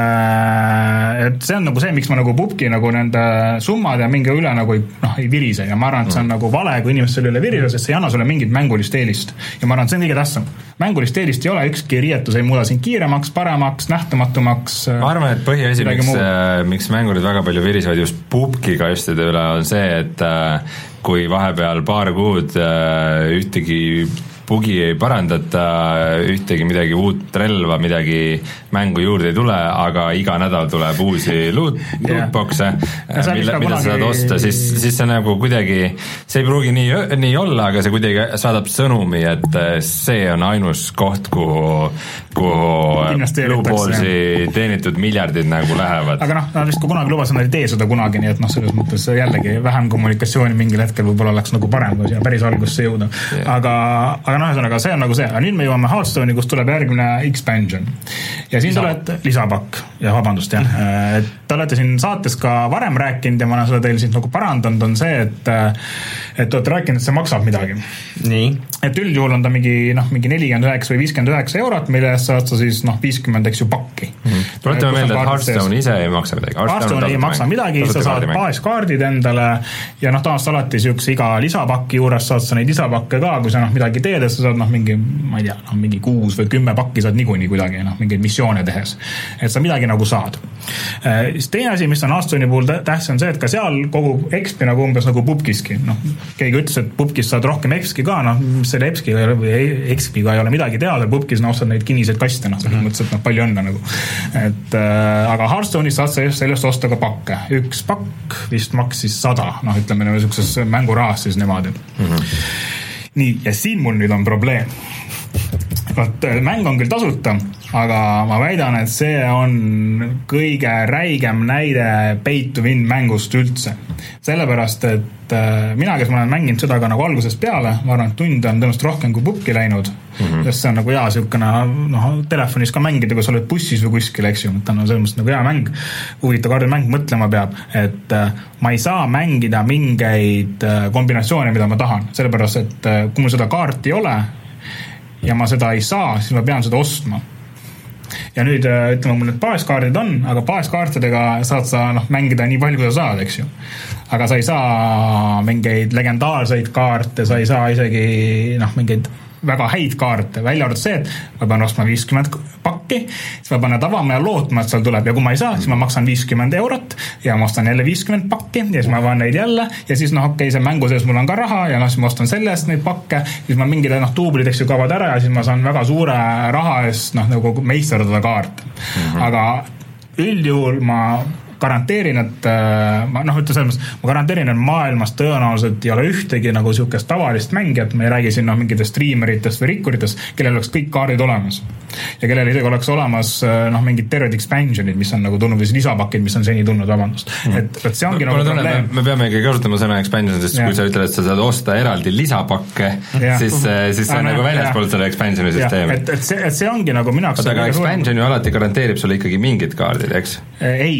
Speaker 4: äh, et see on nagu see, miks ma nagu pubki nagu nende summad ja mingi üle nagu ei, noh, ei virise ja ma arvan, et see on mm. nagu vale, kui inimesed selle üle virise, sest see ei anna sulle mingit mängulist eelist. Ja ma arvan, et see on kõige tähtsam. Mängulist eelist ei ole, ükski riietus ei muuda sind kiiremaks, paremaks, nähtamatumaks.
Speaker 2: Ma arvan, et põhiasi, miks, miks mängurid väga palju virisevad just pubkiga justide üle on see, et kui vahepeal paar kuud ühtegi bugi ei parandata, ühtegi midagi uut relva, midagi mängu juurde ei tule, aga iga nädal tuleb uusi loot, lootboxe, yeah. mille, mida sa saad osta, siis, siis see nagu kuidagi, see ei pruugi nii, nii olla, aga see kuidagi saadab sõnumi, et see on ainus koht, kuhu, kuhu Blueballsi teenitud miljardid nagu lähevad.
Speaker 4: Aga noh, nad vist kui kunagi lubasid, nad ei tee seda kunagi, nii et noh, selles mõttes jällegi vähem kommunikatsiooni mingil hetkel võib-olla oleks nagu parem, kui siia päris algusse jõuda. Yeah. Aga, aga no ühesõnaga, see on nagu see, aga nüüd me jõuame Hearthstone'i, kus tuleb järgmine expansion ja siin tuleb lisapakk ja vabandust jah, et te olete siin saates ka varem rääkinud ja ma olen seda teil siin nagu parandanud, on see, et et olete rääkinud, et see maksab midagi.
Speaker 1: Nii.
Speaker 4: Et üldjuhul on ta mingi, noh, mingi nelikümmend üheksa või viiskümmend üheksa eurot, mille eest saad sa siis noh, viiskümmend eks ju pakki.
Speaker 2: Mm-hmm. Tuletame meelde, et Hearthstone ise ei maksa midagi.
Speaker 4: Hearthstone ei maksa midagi, sa saad baaskaardid endale ja noh, taas alati siukse iga lisapakki juures saad sa neid lisapakke ka, kui sa noh, midagi teed, sa saad noh, mingi, ma ei tea, noh, mingi kuus või kümme pakki saad niikuinii kuidagi, noh, mingeid missioone tehes. Et sa midagi nagu saad. Siis teine asi, mis on Hearthstone'i puhul tähtis on see, et ka seal kogu X P nagu umbes nagu pubkiski. Noh, keegi ütles, et pubkis saad rohkem X P ka, noh, selle X P-ga ei ole midagi teha, pubkis noh, ostad neid kinniseid kaste, noh, selles mõttes, et noh, palju õnne nagu. Et, äh, aga Hearthstone'is saad sa sellest osta ka pakke. Üks pakk vist maksis sada, noh, ütleme niisuguses mängurahas siis niimoodi. Mm-hmm. Nii, ja siin mul nüüd on probleem. Vaat, mäng on küll tasuta, aga ma väidan, et see on kõige räigem näide pay to win mängust üldse. Sellepärast, et mina, kes ma olen mänginud seda ka nagu algusest peale, ma arvan, et tund on tõenäoliselt rohkem kui pubki läinud, mm-hmm. sest see on nagu hea siukene, noh, telefonis ka mängida, kui sa oled bussis või kuskil, eks ju, mõtlen, no selles mõttes nagu hea mäng, huvitav kaardi mäng mõtlema peab, et ma ei saa mängida mingeid kombinatsioone, mida ma tahan, sellepärast, et kui mul seda kaarti ei ole ja ma seda ei saa, siis ma pean seda ostma. Ja nüüd ütleme, mul need baaskaardid on, aga baaskaartidega saad sa noh, mängida nii palju, kui sa saad, eks ju. Aga sa ei saa mingeid legendaarseid kaarte, sa ei saa isegi noh, mingeid väga häid kaarte, välja arvatud see, et ma pean ostma viiskümmend pakki, siis ma panen avama ja lootma, et seal tuleb ja kui ma ei saa, siis ma maksan viiskümmend eurot ja ma ostan jälle viiskümmend pakki ja siis ma panen neid jälle ja siis noh, okei, see mängu sees mul on ka raha ja noh, siis ma ostan selle eest neid pakke, siis ma mingile noh, tuublid, eks ju, kaovad ära ja siis ma saan väga suure raha eest noh, nagu meisterdada kaarte. Mm-hmm. Aga üldjuhul ma garanteerin, et ma noh, ütle selles mõttes, ma garanteerin, et maailmas tõenäoliselt ei ole ühtegi nagu siukest tavalist mängijat, me ei räägi siin noh, mingitest streameritest või rikkuritest, kellel oleks kõik kaardid olemas. Ja kellel isegi oleks olemas noh, mingid terved expansionid, mis on nagu tulnud või lisapakid, mis on seni tulnud, vabandust. Et, et see ongi
Speaker 2: ma,
Speaker 4: nagu probleem.
Speaker 2: Me, me peame ikka kasutama sõna expansion, sest ja. Kui sa ütled, et sa saad osta eraldi lisapakke, ja. siis, siis see on ah, nagu väljaspool selle expansioni süsteemi.
Speaker 4: Et, et, see, et see ongi nagu minu jaoks...
Speaker 2: Aga expansion ju alati garanteerib sulle ikkagi mingid kaardid, eks?
Speaker 4: Ei.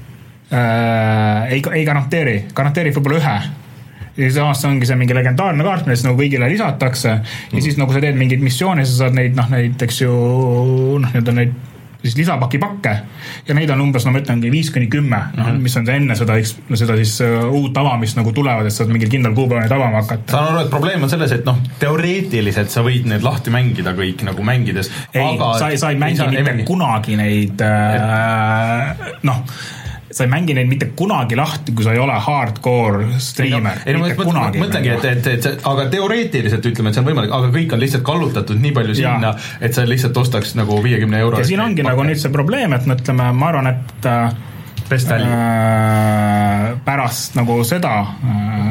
Speaker 4: Äh, ei, ei garanteeri, garanteerib võib-olla ühe ja samas ongi see mingi legendaarne kaart, millest nagu kõigile lisatakse mm. ja siis nagu sa teed mingeid missioone, sa saad neid noh, näiteks ju noh, need on neid siis lisapaki pakke ja neid on umbes, no ma ütlengi viis kuni kümme, noh, mis on enne seda, seda siis uh, uut avamist nagu tulevad, et sa saad mingil kindral kuupäeva neid avama hakata.
Speaker 1: Saan aru, et probleem on selles, et noh, teoreetiliselt sa võid need lahti mängida kõik nagu mängides.
Speaker 4: Ei, aga sa, sa ei mängi mitte mängi. kunagi neid äh, noh, sa ei mängi neid mitte kunagi lahti, kui sa ei ole hardcore streamer.
Speaker 1: Ei, no, mitte kunagi. Mõtlengi, et, et, et, et aga teoreetiliselt ütleme, et see on võimalik, aga kõik on lihtsalt kallutatud nii palju sinna, ja. Et sa lihtsalt ostaks nagu viiekümne euro.
Speaker 4: Ja siin ongi pakke. Nagu nüüd see probleem, et mõtleme, ma arvan, et äh, pärast nagu seda äh,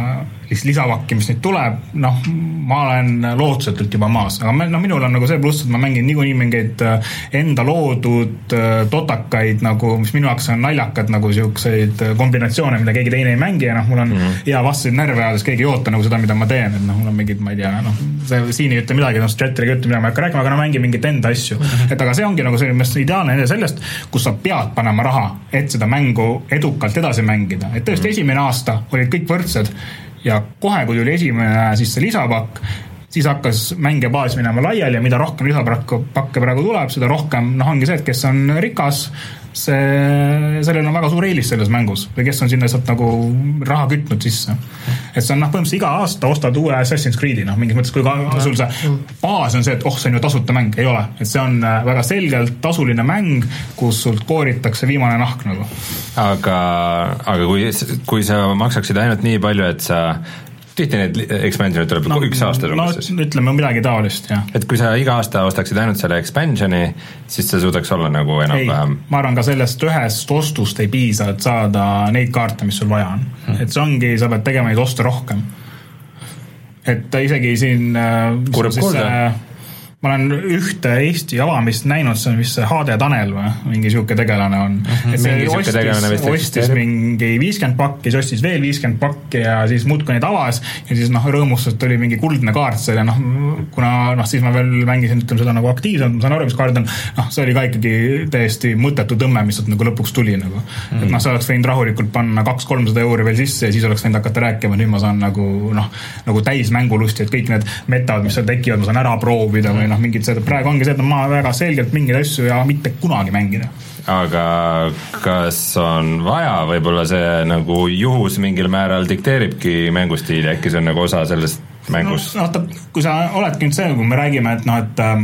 Speaker 4: lisavakki, mis nüüd tuleb, noh, ma olen lootusetult juba maas, aga no, minul on nagu see pluss, et ma mängin niikuinii mingeid enda loodud totakaid, nagu, mis minu jaoks on naljakad, nagu siukseid kombinatsioone, mida keegi teine ei mängi ja noh, mul on mm-hmm. hea vastuseid närve ajades, keegi ei oota nagu seda, mida ma teen, et noh, mul on mingid, ma ei tea, noh, see siin ei ütle midagi, noh, chatriga ütle, mida ma ei hakka rääkima, aga no mängin mingit enda asju. Mm-hmm. Et aga see ongi nagu selline ideaalne nende sellest, kus sa pead panema raha, et seda mängu edukalt edasi mängida. Et tõesti mm-hmm. esimene aasta olid kõik võrdsed ja kohe, kui tuli esimene siis see lisapakk, siis hakkas mänge baas minema laiali ja mida rohkem lisapakke praegu tuleb, seda rohkem, noh, ongi see, et kes on rikas, see, sellel on väga suur eelis selles mängus või kes on sinna lihtsalt nagu raha kütnud sisse. Et see on noh, põhimõtteliselt iga aasta ostad uue Assassin's Creed'i, noh, mingis mõttes, kui ka sul see baas on see, et oh, see on ju tasuta mäng, ei ole. Et see on väga selgelt tasuline mäng, kus sult kooritakse viimane nahk nagu.
Speaker 2: Aga, aga kui, kui sa maksaksid ainult nii palju, et sa tihti neid expansionid tuleb no, üks aasta
Speaker 4: no, ütleme midagi taolist, jah.
Speaker 2: Et kui sa iga aasta ostaksid ainult selle expansioni, siis see suudaks olla nagu enam-vähem.
Speaker 4: Ma arvan ka sellest ühest ostust ei piisa, et saada neid kaarte, mis sul vaja on. Hmm. Et see ongi, sa pead tegema neid osta rohkem. Et isegi siin
Speaker 2: Kurb kuulda.
Speaker 4: Ma olen ühte Eesti avamist näinud, see on vist see H D Tanel või mingi siuke tegelane on.
Speaker 2: Mm-hmm.
Speaker 4: Et see ostis, ostis mingi viiskümmend pakki, siis ostis veel viiskümmend pakki ja siis muudkui neid avas ja siis noh, rõõmustust oli mingi kuldne kaart selle, noh, kuna noh, siis ma veel mängisin ütleme seda nagu aktiivselt, ma saan aru, mis kaart on, noh, see oli ka ikkagi täiesti mõttetu tõmme, mis nagu lõpuks tuli nagu. Mm-hmm. Et noh, sa oleks võinud rahulikult panna kaks kolmsada euri veel sisse ja siis oleks võinud hakata rääkima, nüüd ma saan nagu, noh, nagu täis mängulusti, et kõik need metad, mis seal tekivad, ma saan ära proovida või noh, mingid seda, praegu ongi see, et ma väga selgelt mingeid asju ja mitte kunagi mängida.
Speaker 2: Aga kas on vaja, võib-olla see nagu juhus mingil määral dikteeribki mängustiili, äkki see on nagu osa sellest mängust?
Speaker 4: No, no kui sa oledki nüüd see, kui me räägime, et noh,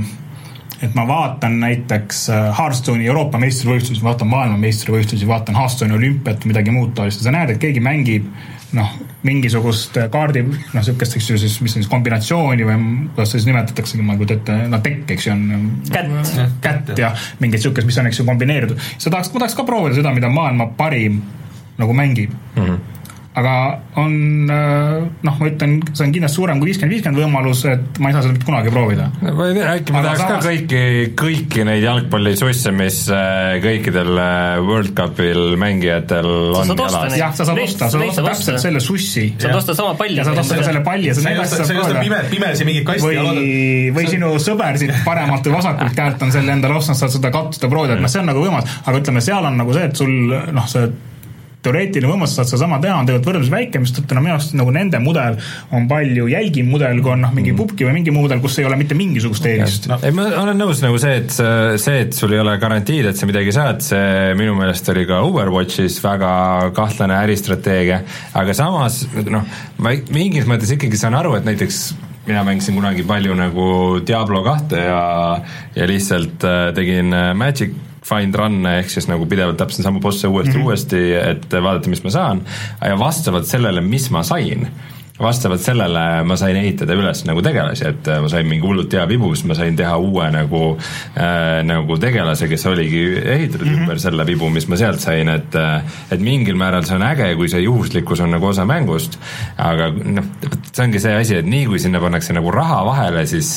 Speaker 4: et et ma vaatan näiteks Hearthstone'i Euroopa meistrivõistlusi, vaatan maailma meistrivõistlusi, vaatan Hearthstone'i olümpiat, midagi muud taolist, sa näed, et keegi mängib noh, mingisugust kaardi, noh, sükest, eks ju, siis, mis on siis kombinatsiooni või kuidas see siis nimetataksegi, ma kui teete, no tekk, eks ju, on
Speaker 3: kätt,
Speaker 4: kätt ja mingid sükest, mis on, eks ju, kombineeritud. Sa tahaks, ma tahaks ka proovida seda, mida maailma parim nagu mängib. Mm-hmm. Aga on, noh, ma ütlen, see on kindlasti suurem kui viiskümmend viiskümmend võimalus, et ma ei saa seda mitte kunagi proovida.
Speaker 2: Äkki ma tahaks ka kõiki, kõiki neid jalgpallisusse, mis kõikidel World Cupil mängijatel on jalas.
Speaker 4: Jah, sa saad osta, sa saad täpselt selle sussi.
Speaker 3: Sa saad osta sama palli.
Speaker 4: Ja sa saad osta selle palli.
Speaker 1: Sa ei osta pime, pimesi mingit kasti.
Speaker 4: Või, või sinu sõber siit paremalt või vasakult käelt on selle endale ostnud, saad seda kattuda proovida, et see on nagu võimas. Aga ütleme, seal on nagu see, et sul, noh, see teoreetiline võimalus saad sa sama teha, on tegelikult võrdlemisi väike, mis tõttu minu arust nagu nende mudel on palju jälgim mudel, kui on noh, mingi pubki või mingi muu mudel, kus ei ole mitte mingisugust eelist.
Speaker 2: No. Ei, ma olen nõus nagu see, et see, et sul ei ole garantiid, et sa midagi saad, see minu meelest oli ka Overwatchis väga kahtlane äristrateegia, aga samas noh, ma mingis mõttes ikkagi saan aru, et näiteks mina mängisin kunagi palju nagu Diablo kahte ja, ja lihtsalt tegin Magic find run ehk siis nagu pidevalt täpselt sama bosse uuesti mm-hmm. uuesti, et vaadata, mis ma saan ja vastavalt sellele, mis ma sain vastavalt sellele ma sain ehitada üles nagu tegelasi, et ma sain mingi hullult hea vibu, siis ma sain teha uue nagu äh, nagu tegelase, kes oligi ehitatud mm-hmm. ümber selle vibu, mis ma sealt sain, et et mingil määral see on äge, kui see juhuslikkus on nagu osa mängust, aga noh, see ongi see asi, et nii kui sinna pannakse nagu raha vahele, siis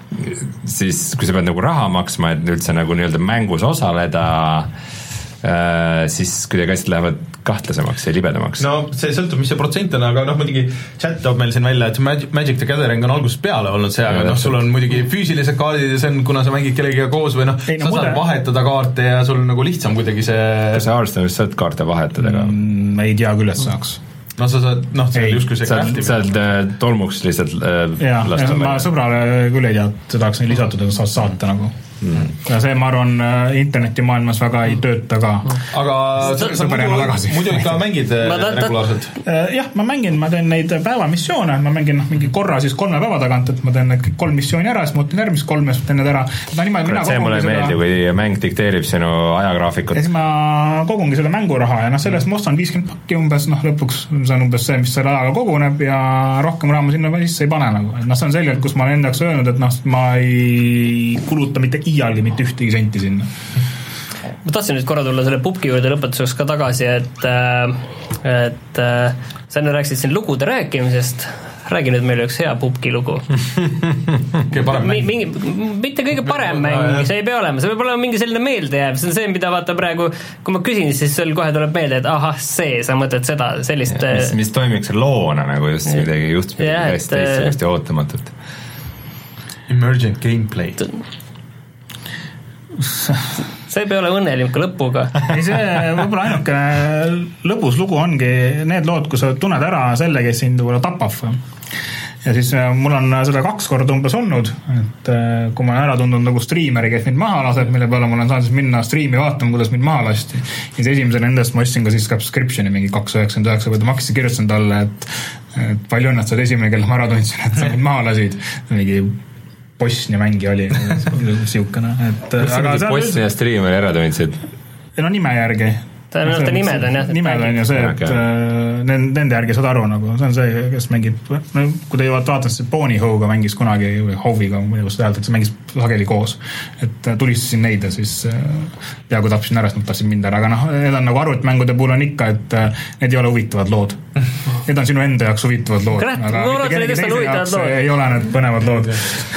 Speaker 2: siis kui sa pead nagu raha maksma, et üldse nagu nii-öelda mängus osaleda, äh, siis kuidagi asjad lähevad kahtlasemaks ja libedamaks.
Speaker 1: No see sõltub, mis see protsent on, aga noh, muidugi chat toob meil siin välja, et Magic, Magic the Gathering on algusest peale olnud see, aga noh, sul on muidugi füüsilised kaardid ja see on, kuna sa mängid kellegiga koos või noh, sa no, saad vahetada kaarte ja sul nagu lihtsam kuidagi see...
Speaker 2: Kas sa Hearthstone'is saad kaarte vahetada ka?
Speaker 4: Mm, ei tea küll, et saaks.
Speaker 1: No sa saad, noh, see on justkui see
Speaker 2: crafti. Saad tolmuks lihtsalt äh,
Speaker 4: ja, lasta. Ma sõbrale küll ei tea, et seda oleks nii lisatud, et saad saata nagu. Mm. Ja see, ma arvan, internetimaailmas väga ei tööta ka.
Speaker 1: Aga sa, sa muidu, muidu ikka mängid regulaarselt?
Speaker 4: Jah, ma mängin, ma teen neid päevamissioone, ma mängin no, mingi korra siis kolme päeva tagant, et ma teen need kolm missiooni ära, siis ma ootan järgmist kolme, siis teen need ära. No, niimoodi,
Speaker 2: Kurat, see mulle meeldi, seda... kui mäng dikteerib sinu ajagraafikut.
Speaker 4: Ja siis ma kogungi selle mänguraha ja no sellest ma ostan viiskümmend pakki umbes, noh lõpuks see on umbes see, mis selle ajaga koguneb ja rohkem raha ma sinna sisse ei pane nagu. No see on selgelt, kus ma olen endaks öelnud, et noh, ma ei kuluta mitte iialgi mitte ühtegi senti sinna.
Speaker 3: ma tahtsin nüüd korra tulla selle pubki juurde lõpetuseks ka tagasi, et et sa enne rääkisid siin lugude rääkimisest, räägi nüüd meile üks hea pubki lugu.
Speaker 1: kõige parem mäng?
Speaker 3: Mingi, mitte kõige parem mäng, see ei pea olema, see võib olla mingi selline meeldejääv, see on see, mida vaata praegu, kui ma küsin, siis sul kohe tuleb meelde, et ahah, see, sa mõtled seda, sellist
Speaker 2: ja, mis, mis toimiks loona nagu just ja, midagi just midagi hästi teistsugust ja ootamatut.
Speaker 1: Emergent gameplay.
Speaker 3: see ei pea ole õnnelik lõpuga.
Speaker 4: ei, see võib-olla ainukene lõbus lugu ongi need lood, kus sa tunned ära selle, kes sind võib-olla tapab. Ja siis mul on seda kaks korda umbes olnud, et kui ma olen ära tundnud nagu striimeri, kes mind maha laseb, mille peale ma olen saanud siis minna striimi vaatama, kuidas mind maha lasti. Ja siis esimesel nendest ma ostsin ka siis subscriptioni mingi kaks üheksakümmend üheksa, kui ta maksis kirjutasin talle, et, et palju õnned sa oled esimene, kelle ma ära tundsin, et sa mind maha lasid. Mingi Bosnia mängi oli siukene, et
Speaker 2: kus aga sa Bosnia striimeri ära tundsid?
Speaker 4: No nime järgi.
Speaker 3: ta on nimed on jah.
Speaker 4: Nimed on ju see, et okay. Nende järgi saad aru nagu, see on see, kes mängib, no kui te jõuad vaatama, siis Pony Hoga mängis kunagi, või Hoviga, kuidas ta häältab, see mängis sageli koos, et tulistasin neid ja siis peaaegu tapsin ära, sest nad tahtsid mind ära, aga noh, need on nagu arvutimängude puhul on ikka, et need ei ole huvitavad lood. Need on sinu enda jaoks huvitavad lood, aga mitte kellegi teise jaoks ei ole need põnevad lood.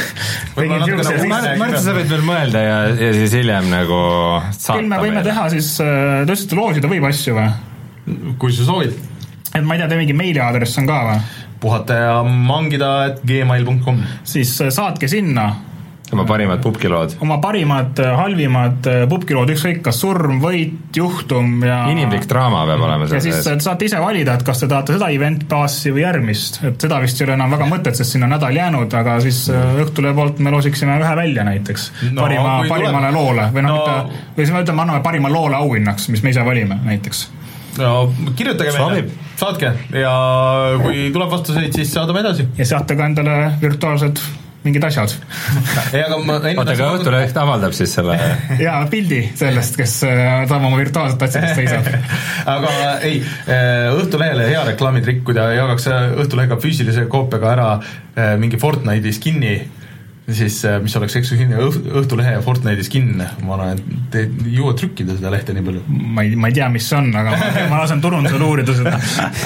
Speaker 2: Märtsa sa võid veel mõelda ja, ja siis hiljem nagu saata
Speaker 4: me võime meile. Teha siis tõesti loosida võib asju või?
Speaker 1: Kui sa soovid.
Speaker 4: Et ma ei tea, te mingi meiliaadress on ka või?
Speaker 1: Puhata ja mangida et gmail punkt com.
Speaker 4: Siis saatke sinna
Speaker 2: oma parimad pubkilood.
Speaker 4: Oma parimad, halvimad pubkilood, ükskõik kas surm, võit, juhtum ja
Speaker 2: inimlik draama peab olema.
Speaker 4: Ja siis ees. Saate ise valida, et kas te tahate seda event passi või järgmist, et seda vist ei ole enam väga mõtet, sest sinna nädal jäänud, aga siis õhtule poolt me loosiksime ühe välja näiteks no, parima, parimale tuleb. Loole või, no, no, mitte, või siis me ütleme, anname parima loole auhinnaks, mis me ise valime näiteks.
Speaker 1: No kirjutage meile, saatke ja kui tuleb vastuseid, siis saadame edasi.
Speaker 4: Ja saate ka endale virtuaalsed mingid asjad.
Speaker 1: Ei, aga ma
Speaker 2: oota, aga Õhtuleht avaldab siis selle
Speaker 4: jaa, pildi sellest, kes saab oma virtuaalset asjadest seisab.
Speaker 1: Aga ei, Õhtulehele hea reklaamitrikk, kui ta jagaks Õhtulehega füüsilise koopiaga ära mingi Fortnite'i skinni, siis mis oleks eksklusiivne Õhtulehe ja Fortnite'i skin, ma arvan, et te ei jõua trükkida seda lehte nii palju.
Speaker 4: Ma ei, ma ei tea, mis see on, aga ma, ma lasen turundusel uurida seda.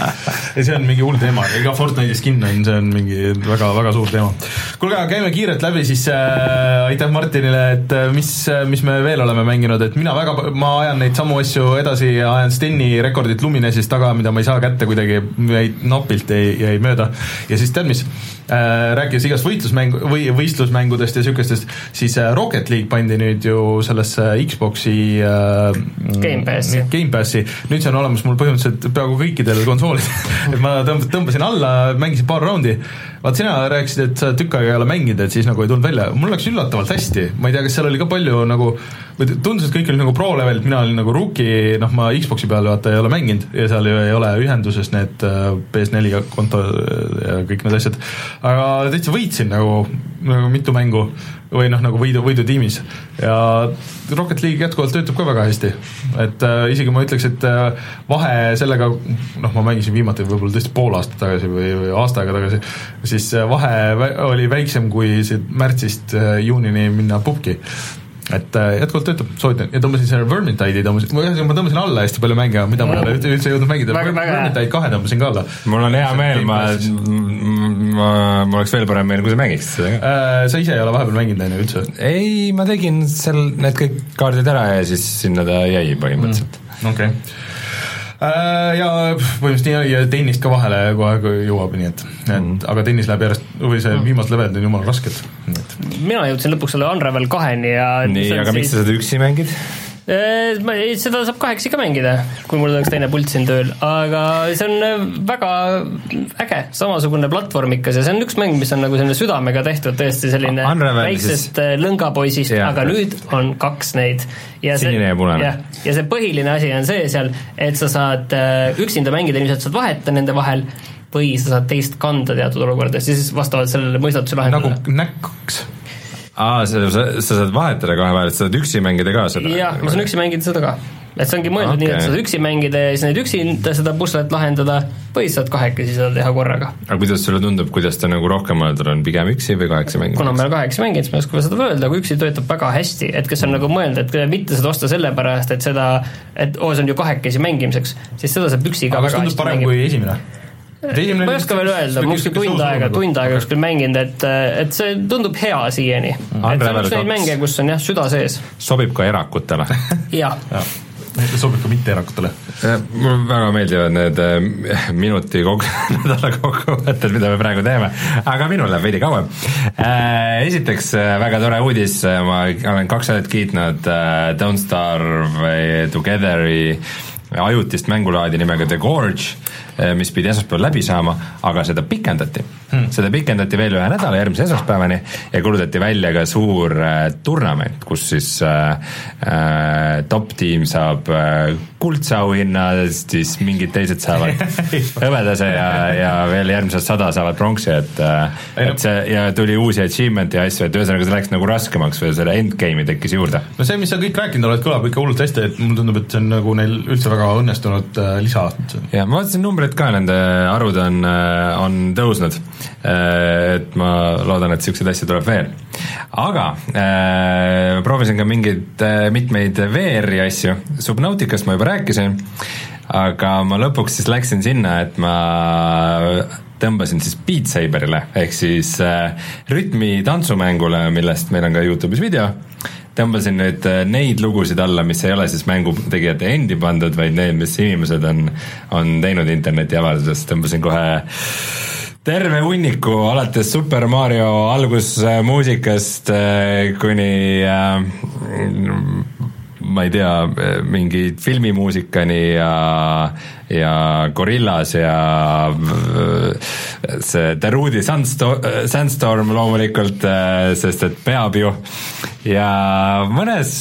Speaker 1: Ja see on mingi hull teema, ega Fortnite'i skin on, see on mingi väga, väga suur teema. Kuulge, käime kiirelt läbi, siis äh, aitäh Martinile, et mis, mis me veel oleme mänginud, et mina väga, ma ajan neid samu asju edasi ja ajan Steni rekordit Luminesist taga, mida ma ei saa kätte kuidagi, jäi napilt jäi, jäi mööda. Ja siis tead mis, äh, rääkides igast võitlusmäng, või võistlus mängudest ja sükestest, siis Rocket League pandi nüüd ju sellesse Xboxi äh,
Speaker 3: Game Passi.
Speaker 1: Game Passi. Nüüd see on olemas mul põhimõtteliselt peaaegu kõikidel konsoolid. Et ma tõmbasin alla, mängisin paar raundi. Vaat sina rääkisid, et sa tükk aega ei ole mänginud, et siis nagu ei tulnud välja. Mul läks üllatavalt hästi. Ma ei tea, kas seal oli ka palju nagu, tundus, et kõik oli nagu pro level, mina olin nagu rookie, noh ma Xboxi peal vaata ei ole mänginud ja seal ei ole ühenduses need P S neli konto ja kõik need asjad. Aga täitsa võitsin nagu, nagu mitu mängu või noh, nagu võidu, võidu tiimis ja Rocket League jätkuvalt töötab ka väga hästi, et äh, isegi ma ütleks, et äh, vahe sellega, noh ma mängisin viimati võib-olla tõesti pool aastat tagasi või, või aasta aega tagasi, siis vahe oli väiksem kui see märtsist äh, juunini minna pubki. Et jätkuvalt töötab, soovitan. Ja tõmbasin selle Vermintide'i, tõmbasin, ma tõmbasin alla hästi palju mänge, mida ma ei üldse jõudnud mängida. Vermintide kahe tõmbasin ka alla.
Speaker 2: Mul on hea meel, ma, ma, ma oleks veel parem meel, kui sa mängiks seda.
Speaker 1: Äh, sa ise ei ole vahepeal mänginud näine üldse?
Speaker 2: Ei, ma tegin seal need kõik kaardid ära ja siis sinna ta jäi põhimõtteliselt.
Speaker 1: Mm, okei okay. Ja põhimõtteliselt nii ja tennist ka vahele kogu aeg jõuab, nii et, et mm. aga tennis läheb järjest, või see mm. viimast levelid on jumala rasked.
Speaker 3: Mina jõudsin lõpuks selle Unravel kaheni ja
Speaker 2: nii, aga miks sa seda üksi mängid?
Speaker 3: Seda saab kaheksi ka mängida, kui mul oleks teine pult siin tööl, aga see on väga äge, samasugune platvormikas ja see on üks mäng, mis on nagu selline südamega tehtud, tõesti selline Unravel, väiksest siis lõngapoisist, aga nüüd on kaks neid ja see,
Speaker 2: sinine ja punane
Speaker 3: ja, ja see põhiline asi on see seal, et sa saad üksinda mängida, ilmselt saad vahetada nende vahel või sa saad teist kanda teatud olukordades ja siis vastavalt sellele mõistatuse lahendada
Speaker 1: nagu näkks.
Speaker 2: Aa, sa, sa, sa saad vahetada kahe vahel, et sa saad üksi mängida ka seda?
Speaker 3: Jah, ma saan üksi mängida seda ka. et see ongi mõeldud okay. nii, et saad üksi mängida ja siis neid üksinda seda puslet lahendada või saad kahekesi seda teha korraga.
Speaker 2: Aga kuidas sulle tundub, kuidas ta nagu rohkem on pigem üksi või kaheksa mängida?
Speaker 3: Kuna meil kaheksa mängida, siis ma ei oska seda öelda, kui üksi töötab väga hästi, et kes on nagu mõelnud, et mitte seda osta selle pärast, et seda, et oo, see on ju kahekesi mängimiseks, siis seda saab üksi ka
Speaker 1: aga väga hästi mängida. Aga kas tundub parem kui esimene?
Speaker 3: Esimene ma ei oska veel öelda, ma kuskil tund aega, tund aega kuskil mänginud, et, et see tundub hea siiani. Et see on üks neid mänge, kus on jah, süda sees.
Speaker 2: Sobib ka erakutele.
Speaker 3: Jah.
Speaker 1: See sobib ka mitte erakutele.
Speaker 2: Mul väga meeldivad need minuti kogu, nädala kokkuvõtted, mida me praegu teeme, aga minul läheb veidi kauem. Esiteks väga tore uudis, ma olen kaks ajat kiitnud Don't Starve Togetheri ajutist mängulaadi nimega The Gorge, mis pidi esmaspäeval läbi saama, aga seda pikendati. Hmm. Seda pikendati veel ühe nädala järgmise esmaspäevani ja kuulutati välja ka suur äh, turnament, kus siis äh, äh, top tiim saab äh, kuldsauhinna, siis mingid teised saavad hõbedase ja, ja veel järgmised sada saavad pronksi, et, äh, et see ja tuli uusi achievement ja asju, et ühesõnaga see läks nagu raskemaks või selle endgame'i tekkis juurde.
Speaker 1: No see, mis sa kõik rääkinud oled, kõlab ikka hullult hästi, et mul tundub, et see on nagu neil üldse väga õnnestunud äh, lisa.
Speaker 2: Ja ma vaatasin numbrid ka, nende arvud on, on tõusnud, et ma loodan, et siukseid asju tuleb veel. Aga äh, proovisin ka mingeid äh, mitmeid V R-i asju, Subnauticast ma juba rääkisin, aga ma lõpuks siis läksin sinna, et ma tõmbasin siis Beat Saberile, ehk siis äh, rütmi tantsumängule, millest meil on ka YouTube'is video, tõmbasin nüüd neid lugusid alla, mis ei ole siis mängutegijate endi pandud, vaid need, mis inimesed on, on teinud interneti avaldusest, tõmbasin kohe terve hunniku, alates Super Mario algusmuusikast kuni äh, ma ei tea, mingi filmimuusikani ja, ja Gorillas ja see Darude Sandstorm, Sandstorm loomulikult, sest et peab ju ja mõnes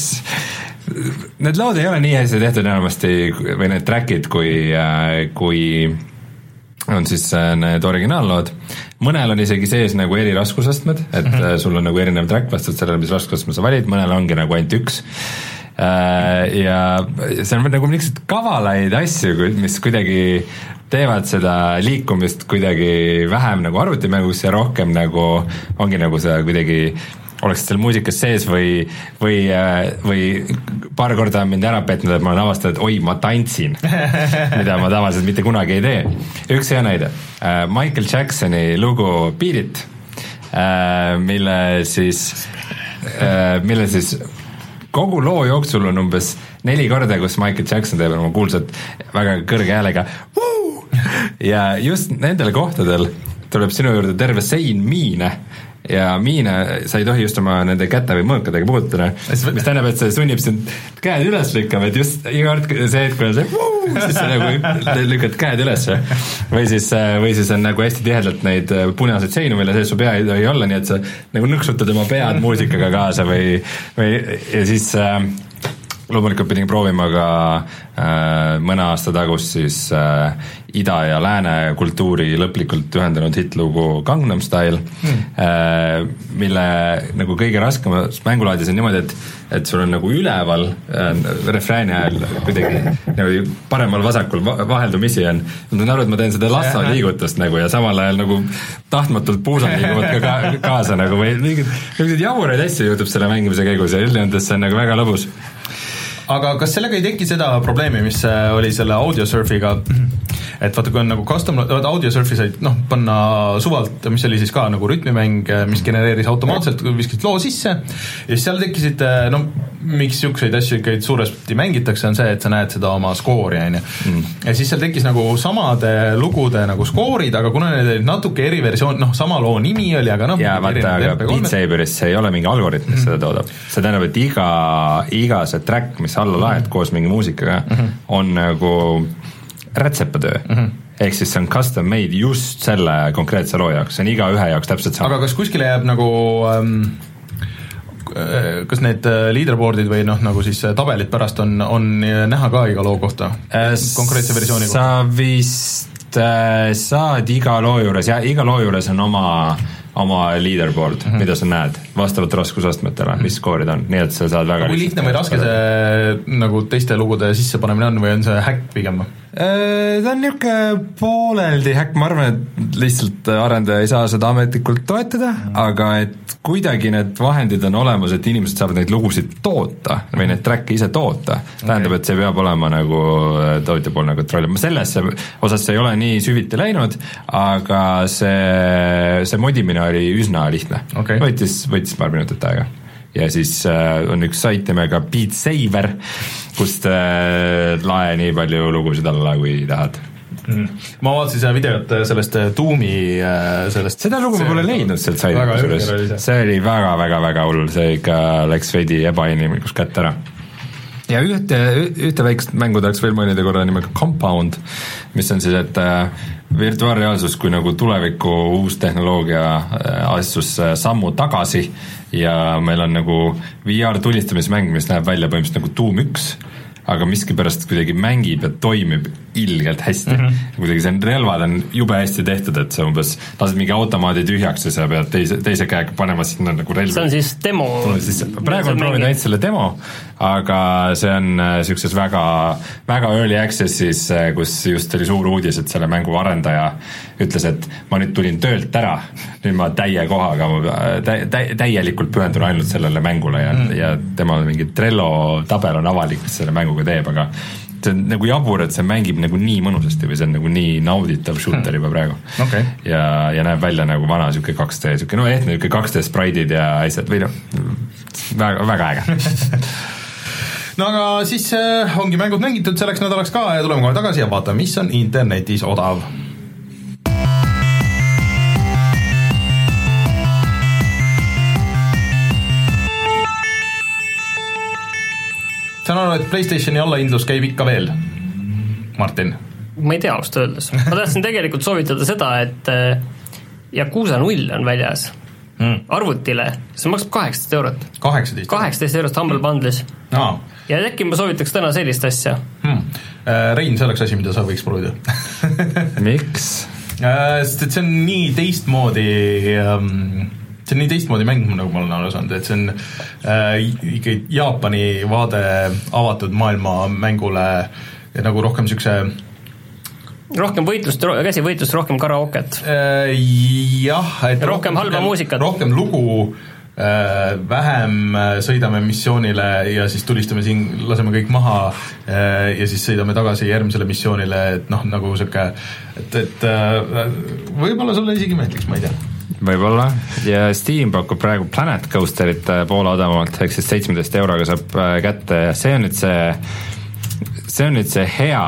Speaker 2: need lood ei ole nii hästi tehtud enamasti või need trackid, kui, kui on siis need originaallood. Mõnel on isegi sees nagu eri raskusastmed, et mm-hmm. sul on nagu erinev track vastavalt sellele, mis raskusastme sa valid, mõnel ongi nagu ainult üks. Ja see on nagu niisugused kavalaid asju, mis kuidagi teevad seda liikumist kuidagi vähem nagu arvutimängus ja rohkem nagu ongi nagu seda kuidagi oleks seal muusikas sees või, või, või paar korda on mind ära petnud, et ma olen avastanud, et oi, ma tantsin, mida ma tavaliselt mitte kunagi ei tee. Üks hea näide, Michael Jacksoni lugu Beat It, mille siis, mille siis kogu loo jooksul on umbes neli korda, kus Michael Jackson teeb oma kuulsat väga kõrge häälega Woo! Ja just nendel kohtadel tuleb sinu juurde terve sein miine ja miine, sa ei tohi just oma nende käte või mõõkadega puutuda, mis tähendab, et see sunnib sind käed üles lükkama, et just iga kord see, et kui on see Woo! Siis sa nagu lükkad käed üles või siis, või siis on nagu hästi tihedalt neid punaseid seinu, mille sees su pea ei tohi olla, nii et sa nagu nõksutad oma pead muusikaga kaasa või, või ja siis äh, loomulikult pidin proovima ka äh, mõne aasta tagust siis äh, ida- ja lääne kultuuri lõplikult ühendanud hitlugu Gangnam Style, hmm. äh, mille nagu kõige raskemas mängulaadis on niimoodi, et, et sul on nagu üleval äh, refrääni ajal kuidagi nagu paremal-vasakul vaheldumisi on. Ma tõin aru, et ma teen seda lassa liigutust nagu ja samal ajal nagu tahtmatult puusad liiguvad ka, ka kaasa nagu või mingid jaburaid asju juhtub selle mängimise käigus ja üldjöntes see on nagu väga lõbus.
Speaker 1: Aga kas sellega ei teki seda probleemi, mis oli selle audiosurfiga, et vaata, kui on nagu custom, audiosurfi said noh, panna suvalt, mis oli siis ka nagu rütmimäng, mis genereeris automaatselt, viskasid loo sisse ja siis seal tekkisid, no miks siukseid asju ikka suuresti mängitakse, on see, et sa näed seda oma skoori, on ju. Ja siis seal tekkis nagu samade lugude nagu skoorid, aga kuna need olid natuke eri versioon, noh, sama loo nimi oli, aga noh.
Speaker 2: Ja vaata, aga Beat Saberis see ei ole mingi algoritm, mis mm. seda toodab. See tähendab, et iga, iga see track, mis alla laed mm-hmm. koos mingi muusikaga mm-hmm. on nagu rätsepatöö mm-hmm. ehk siis see on custom made just selle konkreetse loo jaoks, see on iga ühe jaoks täpselt sama.
Speaker 1: Aga kas kuskile jääb nagu ähm, kas need leaderboardid või noh, nagu siis tabelid pärast on, on näha ka iga loo kohta äh, konkreetse versiooni kohta?
Speaker 2: Sa vist äh, saad iga loo juures ja iga loo juures on oma oma leaderboard, mm-hmm. mida sa näed vastavalt raskusastmetele, mis skoorid on, nii et sa saad väga
Speaker 1: kui lihtne või raske see nagu teiste lugude sissepanemine on või on see häkk pigem?
Speaker 2: Ta on niisugune pooleldi häkk, ma arvan, et lihtsalt arendaja ei saa seda ametlikult toetada, aga et kuidagi need vahendid on olemas, et inimesed saavad neid lugusid toota või neid track'e ise toota, tähendab, et see peab olema nagu tootjapoolne kontroll. Ma sellesse osas ei ole nii süviti läinud, aga see, see modimine oli üsna lihtne okay.. Võitis, võitis paar minutit aega. Ja siis äh, on üks sait nimega Beat Saver, kust äh, lae nii palju lugusid alla, kui tahad.
Speaker 1: Mm. Ma vaatasin seda videot sellest Doomi sellest
Speaker 2: seda lugu ma pole leidnud sealt saidus, see oli väga-väga-väga hull, see ikka läks veidi ebainimlikus kätte ära. Ja ühte, ühte väikest mängu tahaks veel mainida korra nimega Compound, mis on siis, et virtuaalreaalsus kui nagu tuleviku uus tehnoloogia astus sammu tagasi ja meil on nagu V R tulistamismäng, mis näeb välja põhimõtteliselt nagu Doom üks, aga miskipärast kuidagi mängib ja toimib ilgelt hästi mm. -hmm. kuidagi see relvad on jube hästi tehtud, et sa umbes lased mingi automaadi tühjaks ja sa pead teise, teise käega panema sinna nagu relvi.
Speaker 3: See on siis demo.
Speaker 2: Siis, praegu on proovinud ainult selle demo, aga see on niisuguses väga, väga early access'is, kus just oli suur uudis, et selle mängu arendaja ütles, et ma nüüd tulin töölt ära, nüüd ma täie kohaga tä, tä, täielikult pühendun ainult sellele mängule ja, mm. ja tema mingi Trello tabel on avalik, mis selle mänguga teeb, aga see on nagu jabur, et see mängib nagu nii mõnusasti või see on nagu nii nauditav shooter juba praegu
Speaker 1: okay.
Speaker 2: ja, ja näeb välja nagu vana siuke kaks D, siuke no ehtne siuke kaks D spraidid ja asjad või noh, väga, väga äge
Speaker 1: no aga siis äh, ongi mängud mängitud selleks nädalaks ka ja tuleme kohe tagasi ja vaatame, mis on internetis odav. Saan aru, et PlayStationi allahindlus käib ikka veel, Martin?
Speaker 3: Ma ei tea, ausalt öeldes. Ma tahtsin tegelikult soovitada seda, et Yakuza null on väljas mm. arvutile, see maksab kaheksateist eurot.
Speaker 1: kaheksateist?
Speaker 3: kaheksateist eurot Humble Bundle'is.
Speaker 1: Aa. Ja
Speaker 3: äkki ma soovitaks täna sellist asja.
Speaker 1: Hmm. Rein, see oleks asi, mida sa võiks proovida.
Speaker 2: Miks?
Speaker 1: Sest et see on nii teistmoodi... Um, see on nii teistmoodi mäng, nagu ma olen aru saanud, et see on äh, ikka Jaapani vaade avatud maailma mängule ja nagu rohkem siukse
Speaker 3: rohkem võitlust, käsivõitlust, rohkem karaoket
Speaker 1: äh, jah, et
Speaker 3: rohkem halba muusikat,
Speaker 1: rohkem lugu äh, vähem sõidame missioonile ja siis tulistame siin, laseme kõik maha äh, ja siis sõidame tagasi järgmisele missioonile, et noh, nagu siuke et, et äh, võib-olla sulle isegi meeldiks, ma ei tea
Speaker 2: võib-olla ja Steam pakub praegu Planet Coasterit poole odavamalt, ehk siis seitsmeteist euroga saab kätte ja see on nüüd see see on nüüd see hea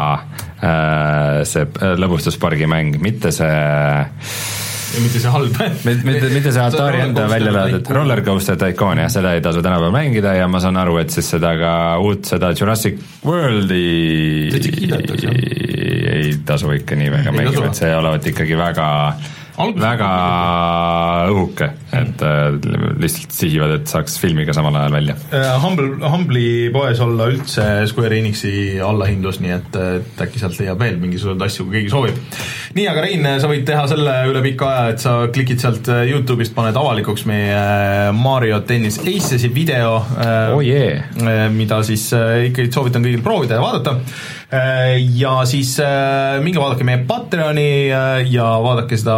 Speaker 2: see lõbustuspargi mäng, mitte see
Speaker 1: ja mitte see halb
Speaker 2: mitte, mitte see Atari enda välja löödud Roller Coaster Tycoon, jah, seda ei tasu tänapäeval mängida ja ma saan aru, et siis seda ka uut seda Jurassic Worldi ei tasu ikka nii väga mängida, et see olevat ikkagi väga Algus väga õhuke, et äh, lihtsalt sihivad, et saaks filmiga samal ajal välja.
Speaker 1: Humble, Humble'i poes olla üldse Square Enixi allahindlus, nii et, et äkki sealt leiab veel mingisuguseid asju, kui keegi soovib. Nii, aga Rein, sa võid teha selle üle pika aja, et sa klikid sealt YouTube'ist, paned avalikuks meie Mario Tennis Aces'i video,
Speaker 2: oh yeah.
Speaker 1: mida siis ikka soovitan kõigil proovida ja vaadata. Ja siis minge vaadake meie Patreoni ja vaadake seda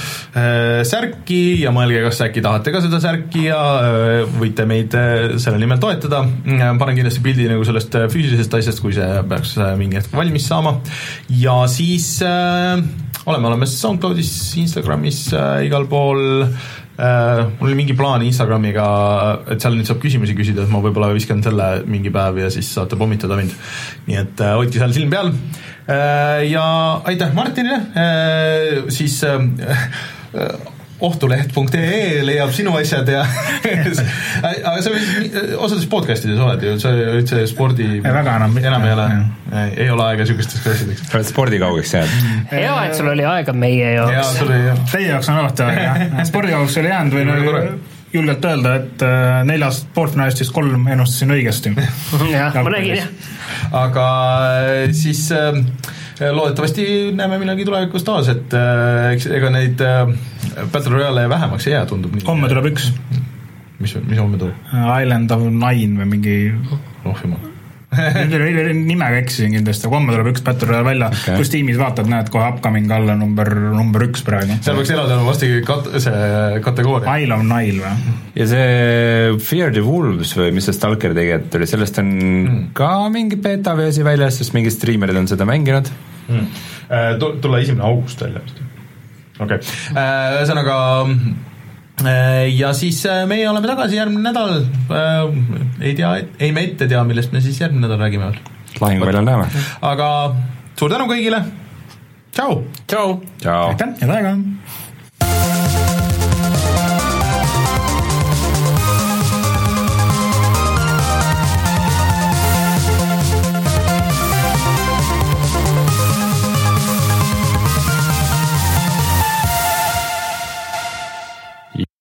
Speaker 1: särki ja mõelge, kas äkki tahate ka seda särki ja võite meid selle nimel toetada. Panen kindlasti pildi nagu sellest füüsilisest asjast, kui see peaks mingi hetk valmis saama. Ja siis oleme olemas SoundCloudis, Instagramis, igal pool. Uh, mul oli mingi plaan Instagramiga, et seal nüüd saab küsimusi küsida, et ma võib-olla viskan selle mingi päev ja siis saate pommitada mind. Nii et uh, hoidke seal silm peal. Uh, ja aitäh Martinile, uh, siis uh, uh, ohtuleht punkt ee leiab sinu asjad ja aga sa osades podcastides oled ju, sa olid see spordi
Speaker 4: ja väga enam,
Speaker 1: enam ei ole, ei ole aega sükesteks asjadeks.
Speaker 2: Oled spordikaugeks jääd?
Speaker 3: Hea, et sul oli aega meie jaoks.
Speaker 1: Ja, sul oli,
Speaker 4: teie jaoks on alati aega. Spordikaugeks oli jäänud või nagu julgelt öelda, et neljast poolfinalistist kolm ennustasin õigesti.
Speaker 3: jah, ma nägin jah.
Speaker 1: Aga siis loodetavasti näeme millalgi tulevikus taas, et ega neid Battle Royale vähemaks ei jää, tundub nii.
Speaker 4: Homme tuleb üks.
Speaker 1: mis, mis homme tuleb?
Speaker 4: Island of Nine või mingi
Speaker 1: oh jumal
Speaker 4: nimega eksisin kindlasti, aga homme tuleb üks Battle Royale välja okay., kus tiimis vaatad, näed kohe upcoming alla number, number üks praegu.
Speaker 1: seal võiks elada vasti kat-, see kategooria.
Speaker 4: Isle of Nile või?
Speaker 2: Ja see Fear the Wolves või mis see Stalker tegelikult oli, sellest on mm. ka mingi beta versi väljas, sest mingid streamerid on seda mänginud
Speaker 1: mm.. Tulla esimene august välja vist. Okei, ühesõnaga ja siis meie oleme tagasi järgmine nädal, ei tea, ei me ette tea, millest me siis järgmine nädal räägime veel.
Speaker 2: Lahingu väljal näeme.
Speaker 1: Aga suur tänu kõigile, tšau!
Speaker 2: Tšau! Tšau!
Speaker 4: Aitäh, head aega!